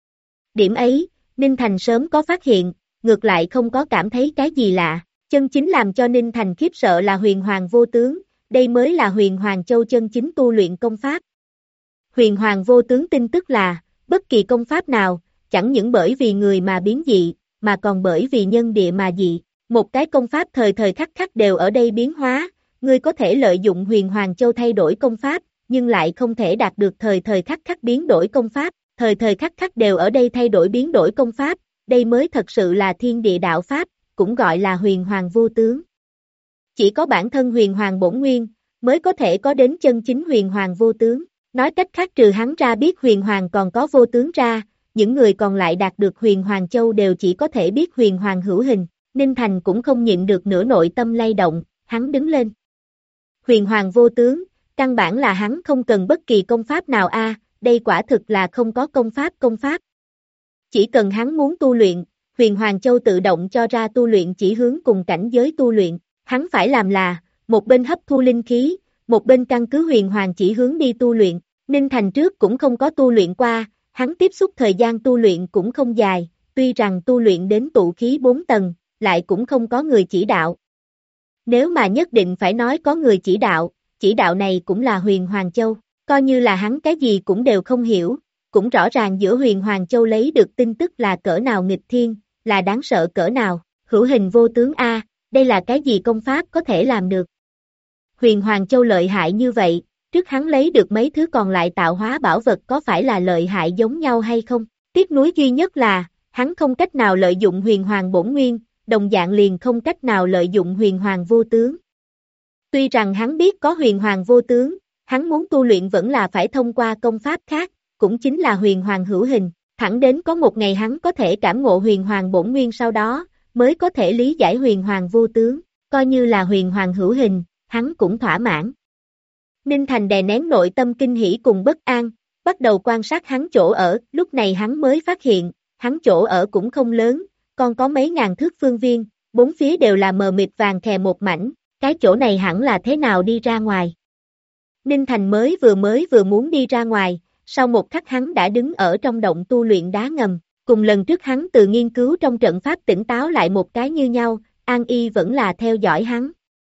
A: Điểm ấy, Ninh Thành sớm có phát hiện, ngược lại không có cảm thấy cái gì lạ, chân chính làm cho Ninh Thành khiếp sợ là huyền hoàng vô tướng, đây mới là huyền hoàng châu chân chính tu luyện công pháp. Huyền hoàng vô tướng tin tức là, bất kỳ công pháp nào, chẳng những bởi vì người mà biến dị, mà còn bởi vì nhân địa mà dị. Một cái công pháp thời thời khắc khắc đều ở đây biến hóa, ngươi có thể lợi dụng huyền hoàng châu thay đổi công pháp, nhưng lại không thể đạt được thời thời khắc khắc biến đổi công pháp, thời thời khắc khắc đều ở đây thay đổi biến đổi công pháp, đây mới thật sự là thiên địa đạo pháp, cũng gọi là huyền hoàng vô tướng. Chỉ có bản thân huyền hoàng bổn nguyên, mới có thể có đến chân chính huyền hoàng vô tướng. Nói cách khác trừ hắn ra biết huyền hoàng còn có vô tướng ra, những người còn lại đạt được huyền hoàng châu đều chỉ có thể biết huyền hoàng hữu hình. Ninh Thành cũng không nhịn được nữa nội tâm lay động, hắn đứng lên. Huyền hoàng vô tướng, căn bản là hắn không cần bất kỳ công pháp nào đây quả thực là không có công pháp. Chỉ cần hắn muốn tu luyện, huyền hoàng châu tự động cho ra tu luyện chỉ hướng cùng cảnh giới tu luyện, hắn phải làm là, một bên hấp thu linh khí, một bên căn cứ huyền hoàng chỉ hướng đi tu luyện. Ninh Thành trước cũng không có tu luyện qua, hắn tiếp xúc thời gian tu luyện cũng không dài, tuy rằng tu luyện đến tụ khí 4 tầng, lại cũng không có người chỉ đạo. Nếu mà nhất định phải nói có người chỉ đạo này cũng là huyền hoàng châu, coi như là hắn cái gì cũng đều không hiểu, cũng rõ ràng giữa huyền hoàng châu lấy được tin tức là cỡ nào nghịch thiên, là đáng sợ cỡ nào, hữu hình vô tướng đây là cái gì công pháp có thể làm được. Huyền hoàng châu lợi hại như vậy, trước hắn lấy được mấy thứ còn lại tạo hóa bảo vật có phải là lợi hại giống nhau hay không? Tiếc nuối duy nhất là, hắn không cách nào lợi dụng huyền hoàng bổn nguyên, đồng dạng liền không cách nào lợi dụng huyền hoàng vô tướng. Tuy rằng hắn biết có huyền hoàng vô tướng, hắn muốn tu luyện vẫn là phải thông qua công pháp khác, cũng chính là huyền hoàng hữu hình, thẳng đến có một ngày hắn có thể cảm ngộ huyền hoàng bổn nguyên sau đó, mới có thể lý giải huyền hoàng vô tướng, coi như là huyền hoàng hữu hình, hắn cũng thỏa mãn. Ninh Thành đè nén nội tâm kinh hỉ cùng bất an, bắt đầu quan sát hắn chỗ ở, lúc này hắn mới phát hiện, hắn chỗ ở cũng không lớn, còn có mấy ngàn thước phương viên, bốn phía đều là mờ mịt vàng khè một mảnh, cái chỗ này hẳn là thế nào đi ra ngoài. Ninh Thành mới vừa muốn đi ra ngoài, sau một khắc hắn đã đứng ở trong động tu luyện đá ngầm, cùng lần trước hắn từ nghiên cứu trong trận pháp tỉnh táo lại một cái như nhau, An Y vẫn là theo dõi hắn.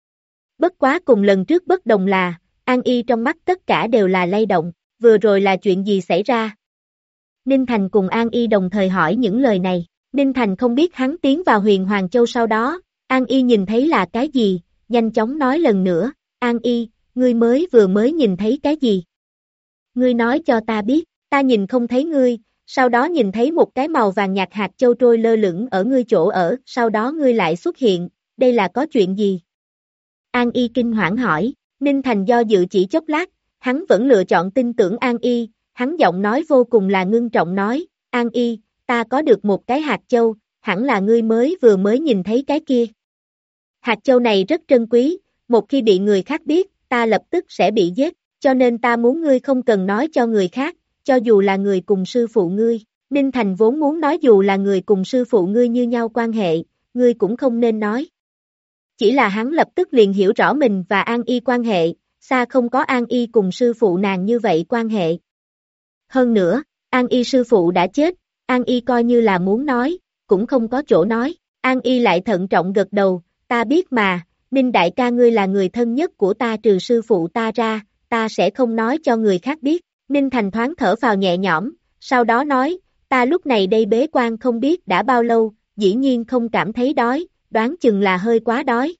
A: Bất quá cùng lần trước bất đồng là, An Y trong mắt tất cả đều là lay động, vừa rồi là chuyện gì xảy ra? Ninh Thành cùng An Y đồng thời hỏi những lời này, Ninh Thành không biết hắn tiến vào huyền Hoàng Châu sau đó, An Y nhìn thấy là cái gì, nhanh chóng nói lần nữa, An Y, ngươi vừa mới nhìn thấy cái gì? Ngươi nói cho ta biết, ta nhìn không thấy ngươi, sau đó nhìn thấy một cái màu vàng nhạt hạt châu trôi lơ lửng ở ngươi chỗ ở, sau đó ngươi lại xuất hiện, đây là có chuyện gì? An Y kinh hoảng hỏi, Ninh Thành do dự chỉ chốc lát, hắn vẫn lựa chọn tin tưởng An Y, hắn giọng nói vô cùng là ngưng trọng nói, An Y, ta có được một cái hạt châu, hẳn là ngươi vừa mới nhìn thấy cái kia. Hạt châu này rất trân quý, một khi bị người khác biết, ta lập tức sẽ bị giết, cho nên ta muốn ngươi không cần nói cho người khác, cho dù là người cùng sư phụ ngươi. Ninh Thành vốn muốn nói dù là người cùng sư phụ ngươi như nhau quan hệ, ngươi cũng không nên nói. Chỉ là hắn lập tức liền hiểu rõ mình và An Y quan hệ, xa không có An Y cùng sư phụ nàng như vậy quan hệ. Hơn nữa, An Y sư phụ đã chết, An Y coi như là muốn nói, cũng không có chỗ nói. An Y lại thận trọng gật đầu, ta biết mà, Ninh đại ca ngươi là người thân nhất của ta trừ sư phụ ta ra, ta sẽ không nói cho người khác biết. Ninh Thành thoáng thở vào nhẹ nhõm, sau đó nói, ta lúc này đây bế quan không biết đã bao lâu, dĩ nhiên không cảm thấy đói, đoán chừng là hơi quá đói.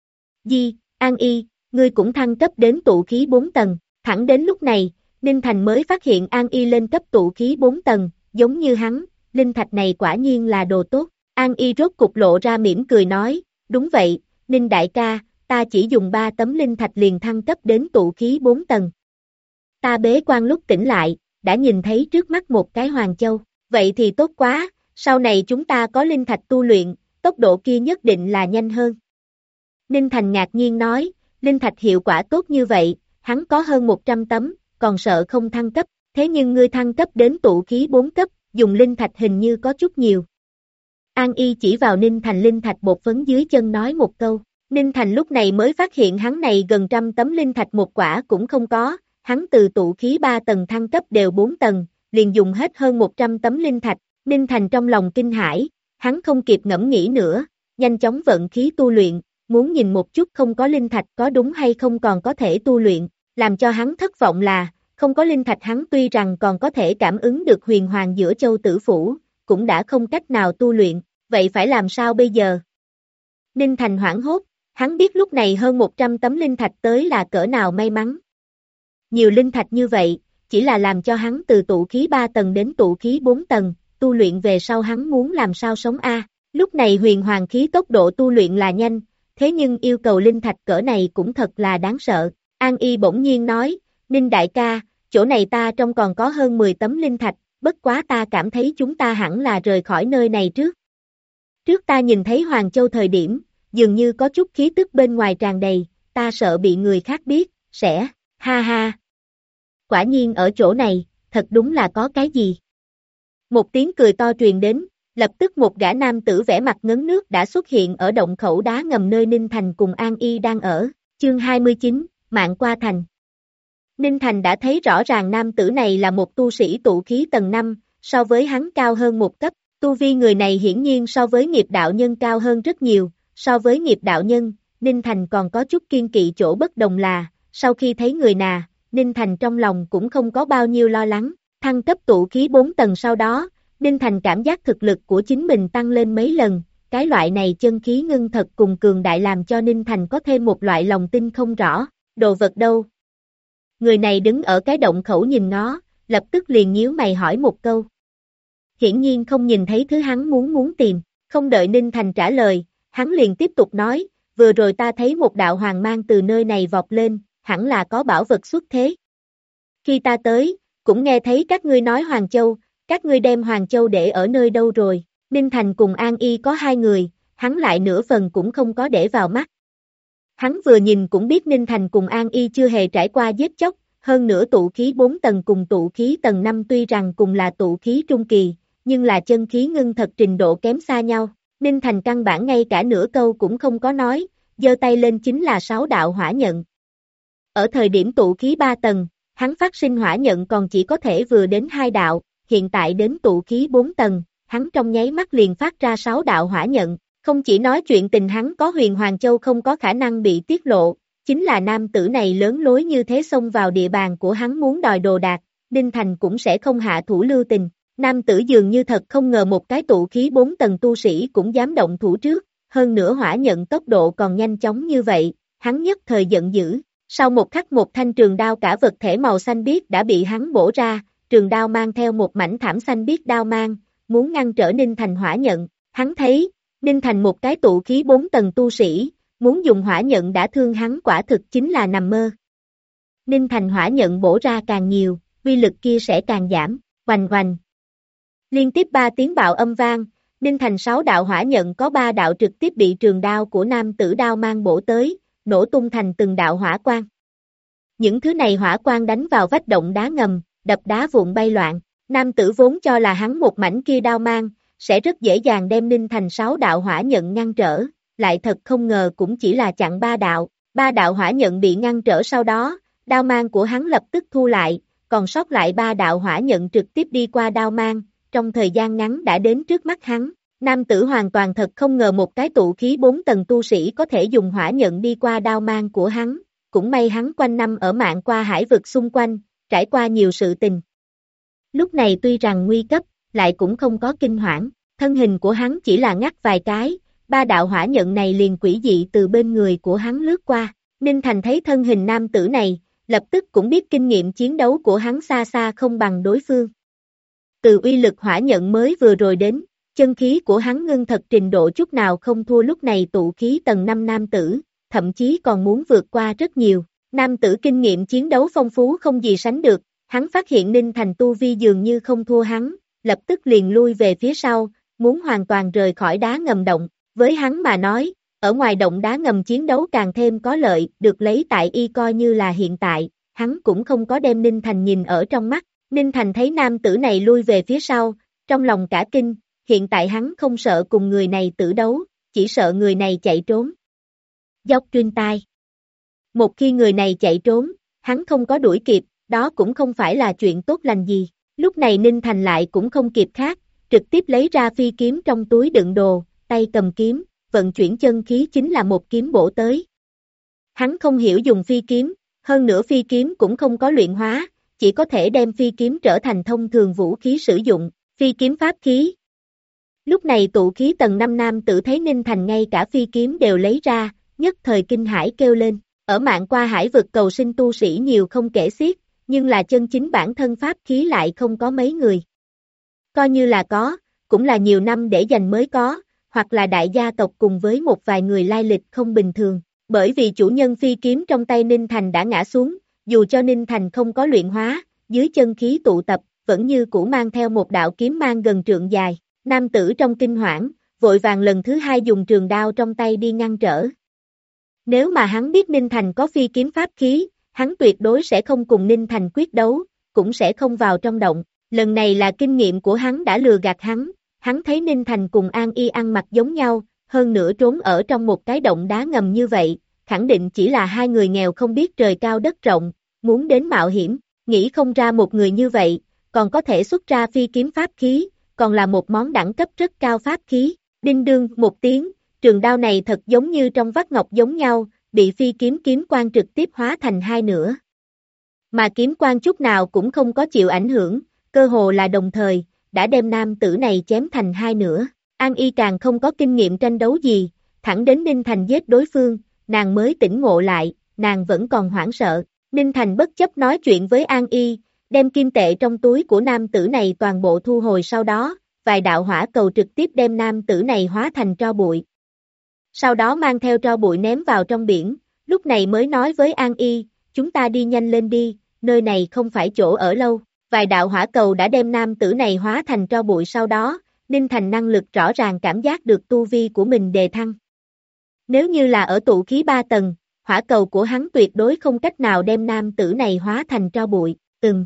A: An Y, ngươi cũng thăng cấp đến tụ khí 4 tầng, thẳng đến lúc này, Ninh Thành mới phát hiện An Y lên cấp tụ khí 4 tầng, giống như hắn, linh thạch này quả nhiên là đồ tốt. An Y rốt cục lộ ra mỉm cười nói, đúng vậy, Ninh đại ca, ta chỉ dùng 3 tấm linh thạch liền thăng cấp đến tụ khí 4 tầng. Ta bế quan lúc tỉnh lại, đã nhìn thấy trước mắt một cái hoàng châu, vậy thì tốt quá, sau này chúng ta có linh thạch tu luyện, tốc độ kia nhất định là nhanh hơn. Ninh Thành ngạc nhiên nói, linh thạch hiệu quả tốt như vậy, hắn có hơn 100 tấm, còn sợ không thăng cấp, thế nhưng ngươi thăng cấp đến tụ khí 4 cấp, dùng linh thạch hình như có chút nhiều. An Y chỉ vào Ninh Thành linh thạch bột phấn dưới chân nói một câu, Ninh Thành lúc này mới phát hiện hắn này gần 100 tấm linh thạch một quả cũng không có, hắn từ tụ khí 3 tầng thăng cấp đều 4 tầng, liền dùng hết hơn 100 tấm linh thạch, Ninh Thành trong lòng kinh hãi, hắn không kịp ngẫm nghĩ nữa, nhanh chóng vận khí tu luyện, muốn nhìn một chút không có linh thạch có đúng hay không còn có thể tu luyện, làm cho hắn thất vọng là, không có linh thạch hắn tuy rằng còn có thể cảm ứng được huyền hoàng giữa châu tử phủ, cũng đã không cách nào tu luyện, vậy phải làm sao bây giờ? Ninh Thành hoảng hốt, hắn biết lúc này hơn 100 tấm linh thạch tới là cỡ nào may mắn. Nhiều linh thạch như vậy, chỉ là làm cho hắn từ tụ khí 3 tầng đến tụ khí 4 tầng, tu luyện về sau hắn muốn làm sao sống Lúc này huyền hoàng khí tốc độ tu luyện là nhanh, thế nhưng yêu cầu linh thạch cỡ này cũng thật là đáng sợ. An Y bỗng nhiên nói, Ninh đại ca, chỗ này ta trong còn có hơn 10 tấm linh thạch, bất quá ta cảm thấy chúng ta hẳn là rời khỏi nơi này trước. Trước ta nhìn thấy Hoàng Châu thời điểm, dường như có chút khí tức bên ngoài tràn đầy, ta sợ bị người khác biết, sẽ, ha ha. Quả nhiên ở chỗ này, thật đúng là có cái gì. Một tiếng cười to truyền đến, lập tức một gã nam tử vẻ mặt ngấn nước đã xuất hiện ở động khẩu đá ngầm nơi Ninh Thành cùng An Y đang ở, chương 29, mạng qua thành. Ninh Thành đã thấy rõ ràng nam tử này là một tu sĩ tụ khí tầng 5, so với hắn cao hơn một cấp, tu vi người này hiển nhiên so với nghiệp đạo nhân cao hơn rất nhiều, so với nghiệp đạo nhân, Ninh Thành còn có chút kiên kỵ chỗ bất đồng là, sau khi thấy người nà, Ninh Thành trong lòng cũng không có bao nhiêu lo lắng, thăng cấp tụ khí 4 tầng sau đó, Ninh Thành cảm giác thực lực của chính mình tăng lên mấy lần, cái loại này chân khí ngưng thật cùng cường đại làm cho Ninh Thành có thêm một loại lòng tin không rõ, đồ vật đâu. Người này đứng ở cái động khẩu nhìn nó, lập tức liền nhíu mày hỏi một câu. Hiển nhiên không nhìn thấy thứ hắn muốn tìm, không đợi Ninh Thành trả lời, hắn liền tiếp tục nói, vừa rồi ta thấy một đạo hoàng mang từ nơi này vọt lên, hẳn là có bảo vật xuất thế. Khi ta tới, cũng nghe thấy các ngươi nói Hoàng Châu, các ngươi đem Hoàng Châu để ở nơi đâu rồi, Ninh Thành cùng An Y có hai người, hắn lại nửa phần cũng không có để vào mắt. Hắn vừa nhìn cũng biết Ninh Thành cùng An Y chưa hề trải qua giết chóc, hơn nữa tụ khí 4 tầng cùng tụ khí tầng 5 tuy rằng cùng là tụ khí trung kỳ, nhưng là chân khí ngưng thật trình độ kém xa nhau. Ninh Thành căn bản ngay cả nửa câu cũng không có nói, giơ tay lên chính là 6 đạo hỏa nhận. Ở thời điểm tụ khí 3 tầng, hắn phát sinh hỏa nhận còn chỉ có thể vừa đến 2 đạo, hiện tại đến tụ khí 4 tầng, hắn trong nháy mắt liền phát ra 6 đạo hỏa nhận. Không chỉ nói chuyện tình hắn có Huyền Hoàng Châu không có khả năng bị tiết lộ, chính là nam tử này lớn lối như thế xông vào địa bàn của hắn muốn đòi đồ đạc, Ninh Thành cũng sẽ không hạ thủ lưu tình. Nam tử dường như thật không ngờ một cái tụ khí 4 tầng tu sĩ cũng dám động thủ trước, hơn nữa hỏa nhận tốc độ còn nhanh chóng như vậy, hắn nhất thời giận dữ. Sau một khắc một thanh trường đao cả vật thể màu xanh biếc đã bị hắn bổ ra, trường đao mang theo một mảnh thảm xanh biếc đao mang, muốn ngăn trở Ninh Thành hỏa nhận, hắn thấy, Ninh Thành một cái tụ khí 4 tầng tu sĩ, muốn dùng hỏa nhận đã thương hắn quả thực chính là nằm mơ. Ninh Thành hỏa nhận bổ ra càng nhiều, uy lực kia sẽ càng giảm, oành oành. Liên tiếp 3 tiếng bạo âm vang, Ninh Thành 6 đạo hỏa nhận có 3 đạo trực tiếp bị trường đao của nam tử đao mang bổ tới, nổ tung thành từng đạo hỏa quang. Những thứ này hỏa quang đánh vào vách động đá ngầm, đập đá vụn bay loạn, nam tử vốn cho là hắn một mảnh kia đao mang, sẽ rất dễ dàng đem Ninh Thành 6 đạo hỏa nhận ngăn trở, lại thật không ngờ cũng chỉ là chặn 3 đạo hỏa nhận bị ngăn trở sau đó, đao mang của hắn lập tức thu lại, còn sót lại 3 đạo hỏa nhận trực tiếp đi qua đao mang, trong thời gian ngắn đã đến trước mắt hắn. Nam tử hoàn toàn thật không ngờ một cái tụ khí 4 tầng tu sĩ có thể dùng hỏa nhận đi qua đao mang của hắn, cũng may hắn quanh năm ở mạng qua hải vực xung quanh, trải qua nhiều sự tình. Lúc này tuy rằng nguy cấp, lại cũng không có kinh hoảng, thân hình của hắn chỉ là ngắt vài cái, 3 đạo hỏa nhận này liền quỷ dị từ bên người của hắn lướt qua. Ninh Thành thấy thân hình nam tử này, lập tức cũng biết kinh nghiệm chiến đấu của hắn xa xa không bằng đối phương. Từ uy lực hỏa nhận mới vừa rồi đến, chân khí của hắn ngưng thật trình độ chút nào không thua lúc này tụ khí tầng 5 nam tử, thậm chí còn muốn vượt qua rất nhiều. Nam tử kinh nghiệm chiến đấu phong phú không gì sánh được, hắn phát hiện Ninh Thành tu vi dường như không thua hắn, lập tức liền lui về phía sau, muốn hoàn toàn rời khỏi đá ngầm động. Với hắn mà nói, ở ngoài động đá ngầm chiến đấu càng thêm có lợi, được lấy tại y coi như là hiện tại, hắn cũng không có đem Ninh Thành nhìn ở trong mắt. Ninh Thành thấy nam tử này lui về phía sau, trong lòng cả kinh, hiện tại hắn không sợ cùng người này tử đấu, chỉ sợ người này chạy trốn. Dốc truyền tai. Một khi người này chạy trốn, hắn không có đuổi kịp, đó cũng không phải là chuyện tốt lành gì. Lúc này Ninh Thành lại cũng không kịp khác, trực tiếp lấy ra phi kiếm trong túi đựng đồ, tay cầm kiếm, vận chuyển chân khí chính là một kiếm bổ tới. Hắn không hiểu dùng phi kiếm, hơn nữa phi kiếm cũng không có luyện hóa, chỉ có thể đem phi kiếm trở thành thông thường vũ khí sử dụng, phi kiếm pháp khí. Lúc này tụ khí tầng 5 nam tử thấy Ninh Thành ngay cả phi kiếm đều lấy ra, nhất thời kinh hãi kêu lên. Ở mạng qua hải vực cầu sinh tu sĩ nhiều không kể xiết, nhưng là chân chính bản thân pháp khí lại không có mấy người. Coi như là có, cũng là nhiều năm để dành mới có, hoặc là đại gia tộc cùng với một vài người lai lịch không bình thường. Bởi vì chủ nhân phi kiếm trong tay Ninh Thành đã ngã xuống, dù cho Ninh Thành không có luyện hóa, dưới chân khí tụ tập, vẫn như cũ mang theo một đạo kiếm mang gần trượng dài. Nam tử trong kinh hoảng, vội vàng lần thứ hai dùng trường đao trong tay đi ngăn trở. Nếu mà hắn biết Ninh Thành có phi kiếm pháp khí, hắn tuyệt đối sẽ không cùng Ninh Thành quyết đấu, cũng sẽ không vào trong động. Lần này là kinh nghiệm của hắn đã lừa gạt hắn thấy Ninh Thành cùng An Y ăn mặc giống nhau, hơn nữa trốn ở trong một cái động đá ngầm như vậy, khẳng định chỉ là hai người nghèo không biết trời cao đất rộng, muốn đến mạo hiểm, nghĩ không ra một người như vậy, còn có thể xuất ra phi kiếm pháp khí, còn là một món đẳng cấp rất cao pháp khí. Đinh đương một tiếng, trường đao này thật giống như trong vắt ngọc giống nhau, bị phi kiếm kiếm quang trực tiếp hóa thành hai nửa. Mà kiếm quang chút nào cũng không có chịu ảnh hưởng, cơ hồ là đồng thời, đã đem nam tử này chém thành hai nửa. An Y càng không có kinh nghiệm tranh đấu gì, thẳng đến Ninh Thành giết đối phương, nàng mới tỉnh ngộ lại, nàng vẫn còn hoảng sợ. Ninh Thành bất chấp nói chuyện với An Y, đem kim tệ trong túi của nam tử này toàn bộ thu hồi, sau đó, vài đạo hỏa cầu trực tiếp đem nam tử này hóa thành tro bụi. Sau đó mang theo tro bụi ném vào trong biển, lúc này mới nói với An Y, chúng ta đi nhanh lên đi, nơi này không phải chỗ ở lâu. Vài đạo hỏa cầu đã đem nam tử này hóa thành tro bụi, sau đó, Ninh Thành năng lực rõ ràng cảm giác được tu vi của mình đề thăng. Nếu như là ở tụ khí 3 tầng, hỏa cầu của hắn tuyệt đối không cách nào đem nam tử này hóa thành tro bụi.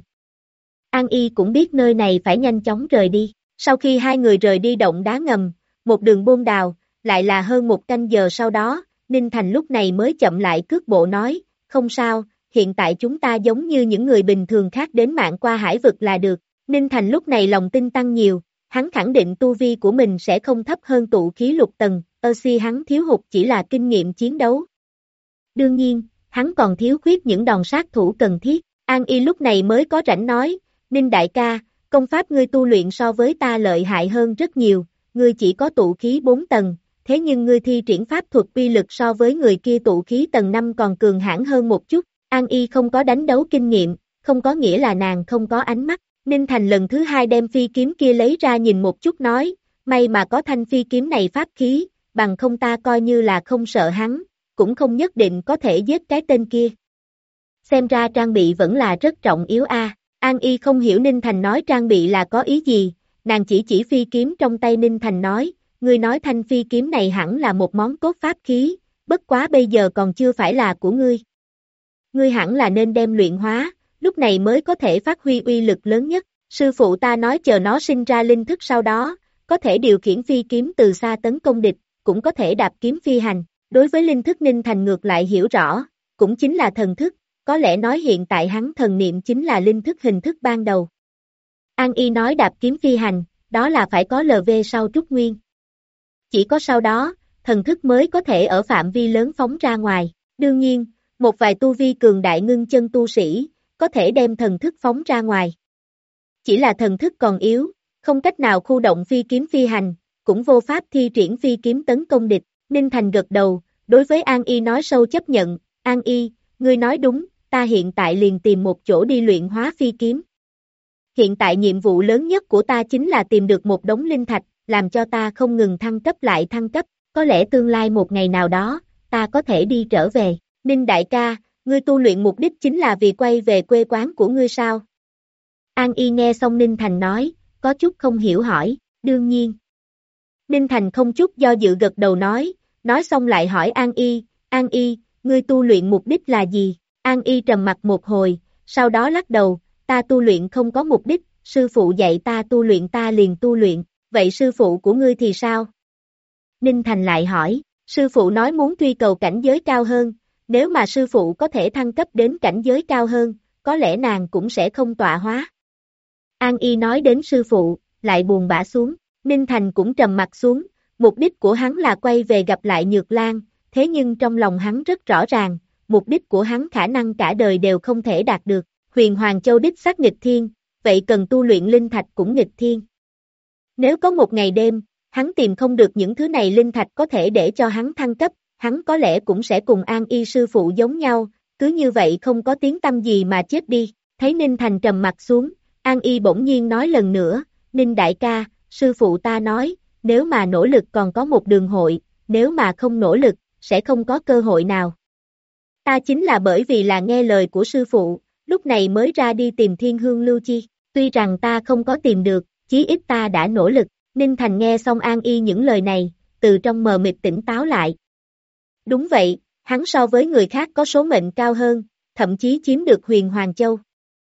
A: An Y cũng biết nơi này phải nhanh chóng rời đi. Sau khi hai người rời đi động đá ngầm, một đường bôn đào, lại là hơn một canh giờ sau đó, Ninh Thành lúc này mới chậm lại cước bộ nói, không sao, hiện tại chúng ta giống như những người bình thường khác đến mạng qua hải vực là được. Ninh Thành lúc này lòng tin tăng nhiều, hắn khẳng định tu vi của mình sẽ không thấp hơn tụ khí lục tầng, hắn thiếu hụt chỉ là kinh nghiệm chiến đấu. Đương nhiên, hắn còn thiếu khuyết những đòn sát thủ cần thiết. An Y lúc này mới có rảnh nói, Ninh đại ca, công pháp ngươi tu luyện so với ta lợi hại hơn rất nhiều, ngươi chỉ có tụ khí 4 tầng, thế nhưng ngươi thi triển pháp thuật uy lực so với người kia tụ khí tầng 5 còn cường hãn hơn một chút. An Y không có đánh đấu kinh nghiệm, không có nghĩa là nàng không có ánh mắt. Ninh Thành lần thứ hai đem phi kiếm kia lấy ra nhìn một chút nói, may mà có thanh phi kiếm này pháp khí, bằng không ta coi như là không sợ hắn, cũng không nhất định có thể giết cái tên kia. Xem ra trang bị vẫn là rất trọng yếu a. An Y không hiểu Ninh Thành nói trang bị là có ý gì, nàng chỉ phi kiếm trong tay Ninh Thành nói, ngươi nói thanh phi kiếm này hẳn là một món cốt pháp khí, bất quá bây giờ còn chưa phải là của ngươi. Ngươi hẳn là nên đem luyện hóa, lúc này mới có thể phát huy uy lực lớn nhất. Sư phụ ta nói chờ nó sinh ra linh thức sau đó, có thể điều khiển phi kiếm từ xa tấn công địch, cũng có thể đạp kiếm phi hành. Đối với linh thức Ninh Thành ngược lại hiểu rõ, cũng chính là thần thức, có lẽ nói hiện tại hắn thần niệm chính là linh thức hình thức ban đầu. An Y nói đạp kiếm phi hành, đó là phải có LV sau trúc nguyên. Chỉ có sau đó, thần thức mới có thể ở phạm vi lớn phóng ra ngoài. Đương nhiên, một vài tu vi cường đại ngưng chân tu sĩ, có thể đem thần thức phóng ra ngoài. Chỉ là thần thức còn yếu, không cách nào khu động phi kiếm phi hành, cũng vô pháp thi triển phi kiếm tấn công địch. Ninh Thành gật đầu, đối với An Y nói sâu chấp nhận, An Y, ngươi nói đúng, ta hiện tại liền tìm một chỗ đi luyện hóa phi kiếm. Hiện tại nhiệm vụ lớn nhất của ta chính là tìm được một đống linh thạch, làm cho ta không ngừng thăng cấp lại thăng cấp, có lẽ tương lai một ngày nào đó, ta có thể đi trở về. Ninh đại ca, ngươi tu luyện mục đích chính là vì quay về quê quán của ngươi sao? An Y nghe xong Ninh Thành nói, có chút không hiểu hỏi, đương nhiên. Ninh Thành không chút do dự gật đầu nói xong lại hỏi An Y, ngươi tu luyện mục đích là gì? An Y trầm mặt một hồi, sau đó lắc đầu, ta tu luyện không có mục đích, sư phụ dạy ta tu luyện ta liền tu luyện, vậy sư phụ của ngươi thì sao? Ninh Thành lại hỏi, sư phụ nói muốn truy cầu cảnh giới cao hơn, nếu mà sư phụ có thể thăng cấp đến cảnh giới cao hơn, có lẽ nàng cũng sẽ không tọa hóa. An Y nói đến sư phụ, lại buồn bã xuống, Ninh Thành cũng trầm mặt xuống, mục đích của hắn là quay về gặp lại Nhược Lan, thế nhưng trong lòng hắn rất rõ ràng, mục đích của hắn khả năng cả đời đều không thể đạt được. Huyền Hoàng Châu đích xác nghịch thiên, vậy cần tu luyện linh thạch cũng nghịch thiên. Nếu có một ngày đêm, hắn tìm không được những thứ này linh thạch có thể để cho hắn thăng cấp, hắn có lẽ cũng sẽ cùng An Y sư phụ giống nhau, cứ như vậy không có tiếng tăm gì mà chết đi. Thấy Ninh Thành trầm mặt xuống, An Y bỗng nhiên nói lần nữa, Ninh đại ca, sư phụ ta nói, nếu mà nỗ lực còn có một đường hội, nếu mà không nỗ lực, sẽ không có cơ hội nào. Ta chính là bởi vì là nghe lời của sư phụ, lúc này mới ra đi tìm Thiên Hương Lưu Chi. Tuy rằng ta không có tìm được, chí ít ta đã nỗ lực. Ninh Thành nghe xong An Y những lời này, từ trong mờ mịt tỉnh táo lại. Đúng vậy, hắn so với người khác có số mệnh cao hơn, thậm chí chiếm được Huyền Hoàng Châu.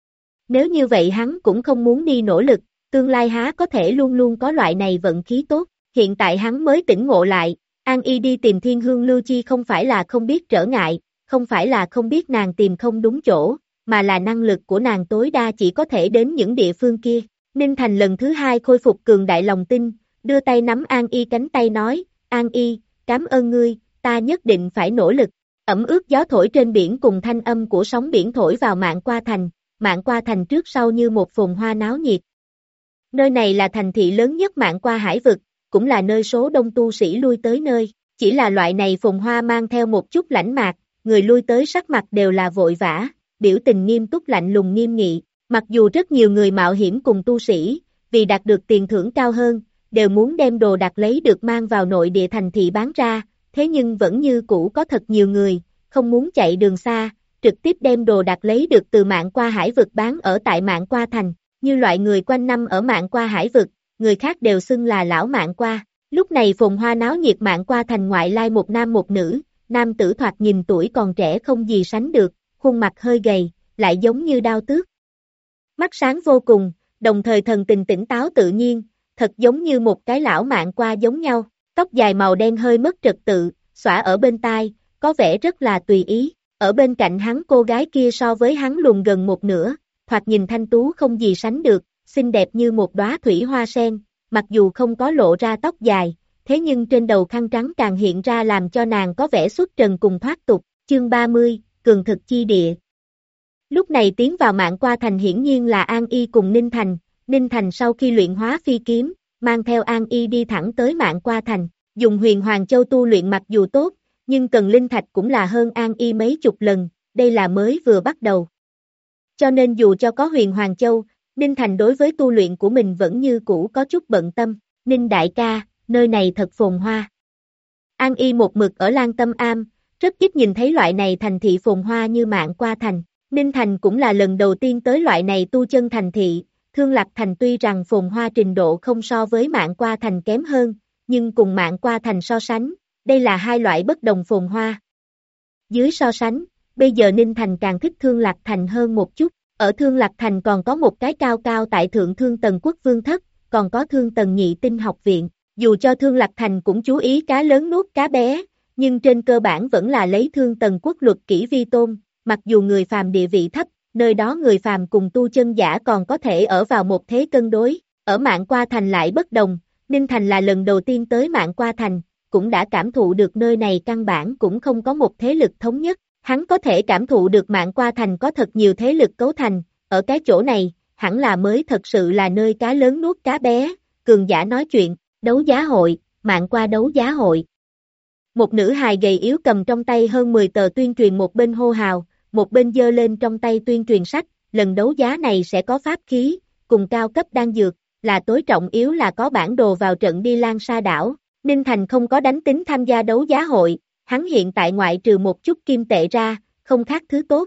A: Nếu như vậy hắn cũng không muốn đi nỗ lực, tương lai há có thể luôn luôn có loại này vận khí tốt. Hiện tại hắn mới tỉnh ngộ lại, An Y đi tìm Thiên Hương Lưu Chi không phải là không biết trở ngại, không phải là không biết nàng tìm không đúng chỗ, mà là năng lực của nàng tối đa chỉ có thể đến những địa phương kia. Ninh Thành lần thứ hai khôi phục cường đại lòng tin, đưa tay nắm An Y cánh tay nói, An Y, cảm ơn ngươi, ta nhất định phải nỗ lực. Ẩm ướt gió thổi trên biển cùng thanh âm của sóng biển thổi vào Mạn Qua Thành, Mạn Qua Thành trước sau như một phồn hoa náo nhiệt. Nơi này là thành thị lớn nhất Mạn Qua hải vực, cũng là nơi số đông tu sĩ lui tới nơi, chỉ là loại này phồn hoa mang theo một chút lãnh mạc, người lui tới sắc mặt đều là vội vã, biểu tình nghiêm túc lạnh lùng nghiêm nghị, mặc dù rất nhiều người mạo hiểm cùng tu sĩ, vì đạt được tiền thưởng cao hơn, đều muốn đem đồ đạc lấy được mang vào nội địa thành thị bán ra, thế nhưng vẫn như cũ có thật nhiều người, không muốn chạy đường xa, trực tiếp đem đồ đạc lấy được từ Mạn Qua hải vực bán ở tại Mạn Qua Thành, như loại người quanh năm ở Mạn Qua hải vực, người khác đều xưng là lão Mạn Qua. Lúc này phồn hoa náo nhiệt Mạn Qua Thành ngoại lai một nam một nữ, nam tử thoạt nhìn tuổi còn trẻ không gì sánh được, khuôn mặt hơi gầy, lại giống như đao tước. Mắt sáng vô cùng, đồng thời thần tình tỉnh táo tự nhiên, thật giống như một cái lão Mạn Qua giống nhau, tóc dài màu đen hơi mất trật tự, xõa ở bên tai, có vẻ rất là tùy ý, ở bên cạnh hắn cô gái kia so với hắn lùn gần một nửa, thoạt nhìn thanh tú không gì sánh được, xinh đẹp như một đóa thủy hoa sen, mặc dù không có lộ ra tóc dài, thế nhưng trên đầu khăn trắng càng hiện ra làm cho nàng có vẻ xuất trần cùng thoát tục, chương 30, cường thực chi địa. Lúc này tiến vào Mạn Qua Thành hiển nhiên là An Y cùng Ninh Thành sau khi luyện hóa phi kiếm, mang theo An Y đi thẳng tới Mạn Qua Thành, dùng Huyền Hoàng Châu tu luyện mặc dù tốt, nhưng cần linh thạch cũng là hơn An Y mấy chục lần, đây là mới vừa bắt đầu. Cho nên dù cho có Huyền Hoàng Châu, Ninh Thành đối với tu luyện của mình vẫn như cũ có chút bận tâm, Ninh đại ca, nơi này thật phồn hoa. An Y một mực ở Lan Tâm Am, rất ít nhìn thấy loại này thành thị phồn hoa như Mạn Qua Thành, Ninh Thành cũng là lần đầu tiên tới loại này tu chân thành thị, Thương Lạc Thành tuy rằng phồn hoa trình độ không so với Mạn Qua Thành kém hơn, nhưng cùng Mạn Qua Thành so sánh, đây là hai loại bất đồng phồn hoa. Dưới so sánh, bây giờ Ninh Thành càng thích Thương Lạc Thành hơn một chút, ở Thương Lạc Thành còn có một cái cao cao tại thượng Thương Tần Quốc Vương Thất, còn có Thương Tần Nhị Tinh học viện, dù cho Thương Lạc Thành cũng chú ý cá lớn nuốt cá bé, nhưng trên cơ bản vẫn là lấy Thương Tần Quốc luật kỷ vi tôn, mặc dù người phàm địa vị thấp, nơi đó người phàm cùng tu chân giả còn có thể ở vào một thế cân đối, ở Mạn Qua Thành lại bất đồng, Ninh Thành là lần đầu tiên tới Mạn Qua Thành, cũng đã cảm thụ được nơi này căn bản cũng không có một thế lực thống nhất, hắn có thể cảm thụ được Mạn Qua Thành có thật nhiều thế lực cấu thành, ở cái chỗ này, hẳn là mới thật sự là nơi cá lớn nuốt cá bé, cường giả nói chuyện, đấu giá hội, Mạn Qua đấu giá hội. Một nữ hài gầy yếu cầm trong tay hơn 10 tờ tuyên truyền, một bên hô hào, một bên giơ lên trong tay tuyên truyền sách, lần đấu giá này sẽ có pháp khí, cùng cao cấp đan dược, là tối trọng yếu là có bản đồ vào trận đi Lan Sa đảo. Ninh Thành không có đánh tính tham gia đấu giá hội, hắn hiện tại ngoại trừ một chút kim tệ ra, không khác thứ tốt.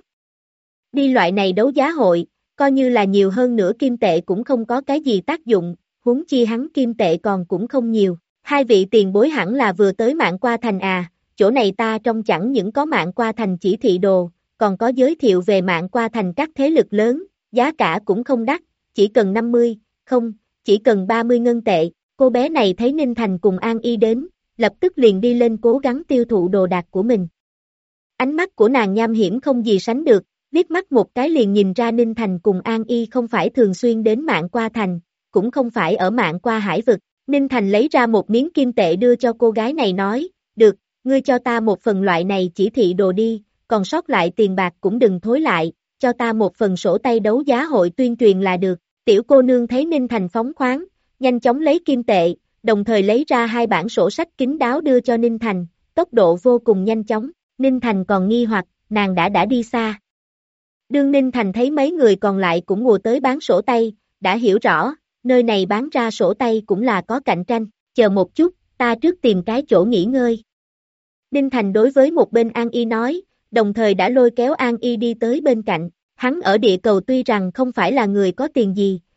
A: Đi loại này đấu giá hội, coi như là nhiều hơn nữa kim tệ cũng không có cái gì tác dụng, huống chi hắn kim tệ còn cũng không nhiều. Hai vị tiền bối hẳn là vừa tới Mạn Qua Thành à, chỗ này ta trong chẳng những có Mạn Qua Thành chỉ thị đồ, còn có giới thiệu về Mạn Qua Thành các thế lực lớn, giá cả cũng không đắt, chỉ cần 50, không, chỉ cần 30 ngân tệ. Cô bé này thấy Ninh Thành cùng An Y đến, lập tức liền đi lên cố gắng tiêu thụ đồ đạc của mình. Ánh mắt của nàng nham hiểm không gì sánh được, liếc mắt một cái liền nhìn ra Ninh Thành cùng An Y không phải thường xuyên đến Mạn Qua Thành, cũng không phải ở Mạn Qua hải vực. Ninh Thành lấy ra một miếng kim tệ đưa cho cô gái này nói, được, ngươi cho ta một phần loại này chỉ thị đồ đi, còn sót lại tiền bạc cũng đừng thối lại, cho ta một phần sổ tay đấu giá hội tuyên truyền là được. Tiểu cô nương thấy Ninh Thành phóng khoáng, nhanh chóng lấy kim tệ, đồng thời lấy ra hai bản sổ sách kín đáo đưa cho Ninh Thành, tốc độ vô cùng nhanh chóng, Ninh Thành còn nghi hoặc, nàng đã đi xa. Đương Ninh Thành thấy mấy người còn lại cũng ngồi tới bán sổ tay, đã hiểu rõ, nơi này bán ra sổ tay cũng là có cạnh tranh, chờ một chút, ta trước tìm cái chỗ nghỉ ngơi. Ninh Thành đối với một bên An Y nói, đồng thời đã lôi kéo An Y đi tới bên cạnh, hắn ở địa cầu tuy rằng không phải là người có tiền gì,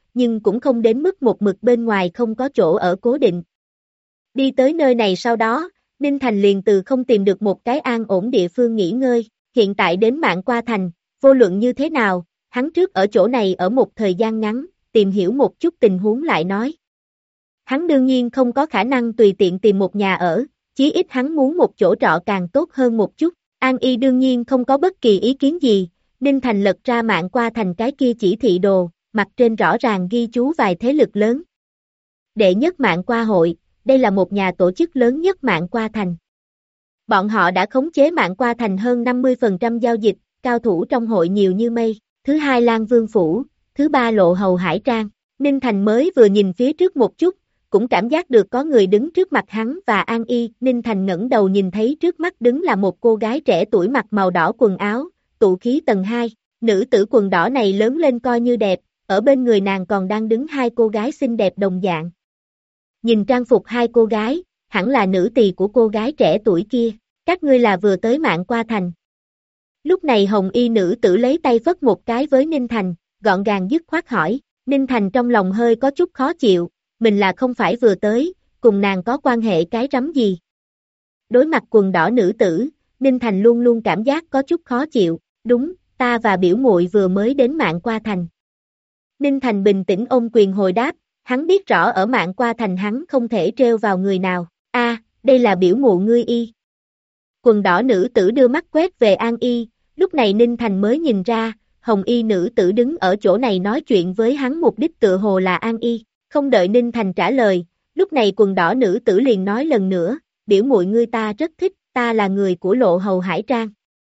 A: nhưng cũng không đến mức một mực bên ngoài không có chỗ ở cố định. Đi tới nơi này sau đó, Ninh Thành liền từ không tìm được một cái an ổn địa phương nghỉ ngơi, hiện tại đến Mạn Qua Thành, vô luận như thế nào, hắn trước ở chỗ này ở một thời gian ngắn, tìm hiểu một chút tình huống lại nói. Hắn đương nhiên không có khả năng tùy tiện tìm một nhà ở, chí ít hắn muốn một chỗ trọ càng tốt hơn một chút. An Y đương nhiên không có bất kỳ ý kiến gì, Ninh Thành lật ra Mạn Qua Thành cái kia chỉ thị đồ, mặt trên rõ ràng ghi chú vài thế lực lớn. Đệ nhất Mạn Qua hội, đây là một nhà tổ chức lớn nhất Mạn Qua Thành. Bọn họ đã khống chế Mạn Qua Thành hơn 50% giao dịch, cao thủ trong hội nhiều như mây. Thứ hai Lan Vương Phủ, thứ ba Lộ Hầu Hải Trang. Ninh Thành mới vừa nhìn phía trước một chút, cũng cảm giác được có người đứng trước mặt hắn và An Y. Ninh Thành ngẩng đầu nhìn thấy trước mắt đứng là một cô gái trẻ tuổi mặc màu đỏ quần áo, tụ khí tầng 2. Nữ tử quần đỏ này lớn lên coi như đẹp, ở bên người nàng còn đang đứng hai cô gái xinh đẹp đồng dạng. Nhìn trang phục hai cô gái, hẳn là nữ tỳ của cô gái trẻ tuổi kia. Các ngươi là vừa tới Mạn Qua Thành. Lúc này hồng y nữ tử lấy tay phất một cái với Ninh Thành, gọn gàng dứt khoát hỏi. Ninh Thành trong lòng hơi có chút khó chịu, mình là không phải vừa tới, cùng nàng có quan hệ cái rắm gì. Đối mặt quần đỏ nữ tử, Ninh Thành luôn luôn cảm giác có chút khó chịu. Đúng, ta và biểu muội vừa mới đến Mạn Qua Thành. Ninh Thành bình tĩnh ôm quyền hồi đáp, hắn biết rõ ở Mạn Qua Thành hắn không thể trêu vào người nào. Đây là biểu muội ngươi Y. Quần đỏ nữ tử đưa mắt quét về An Y, lúc này Ninh Thành mới nhìn ra, hồng y nữ tử đứng ở chỗ này nói chuyện với hắn mục đích tựa hồ là An Y. Không đợi Ninh Thành trả lời, lúc này quần đỏ nữ tử liền nói lần nữa, biểu muội ngươi ta rất thích, ta là người của Lộ Hầu Hải Trang.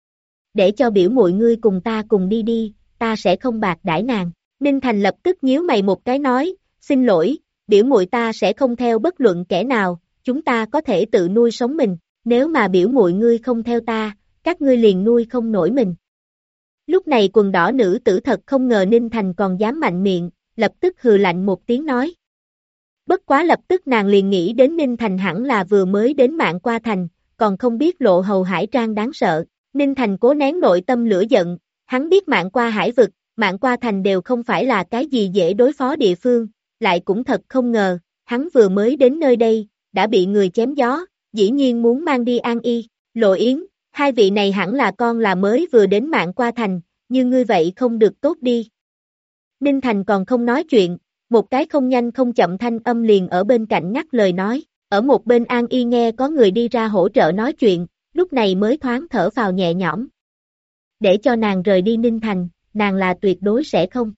A: Để cho biểu muội ngươi cùng ta cùng đi đi, ta sẽ không bạc đãi nàng. Ninh Thành lập tức nhíu mày một cái nói, xin lỗi, biểu muội ta sẽ không theo bất luận kẻ nào, chúng ta có thể tự nuôi sống mình, nếu mà biểu muội ngươi không theo ta, các ngươi liền nuôi không nổi mình. Lúc này quần đỏ nữ tử thật không ngờ Ninh Thành còn dám mạnh miệng, lập tức hừ lạnh một tiếng nói. Bất quá lập tức nàng liền nghĩ đến Ninh Thành hẳn là vừa mới đến Mạn Qua Thành, còn không biết Lộ Hầu Hải Trang đáng sợ. Ninh Thành cố nén nội tâm lửa giận, hắn biết Mạn Qua Hải vực, Mạn Qua Thành đều không phải là cái gì dễ đối phó địa phương, lại cũng thật không ngờ, hắn vừa mới đến nơi đây, đã bị người chém gió, dĩ nhiên muốn mang đi An Y, Lộ Yến, hai vị này hẳn là con là mới vừa đến Mạn Qua Thành, như ngươi vậy không được tốt đi. Ninh Thành còn không nói chuyện, một cái không nhanh không chậm thanh âm liền ở bên cạnh ngắt lời nói, ở một bên An Y nghe có người đi ra hỗ trợ nói chuyện, lúc này mới thoáng thở phào nhẹ nhõm. Để cho nàng rời đi Ninh Thành, nàng là tuyệt đối sẽ không.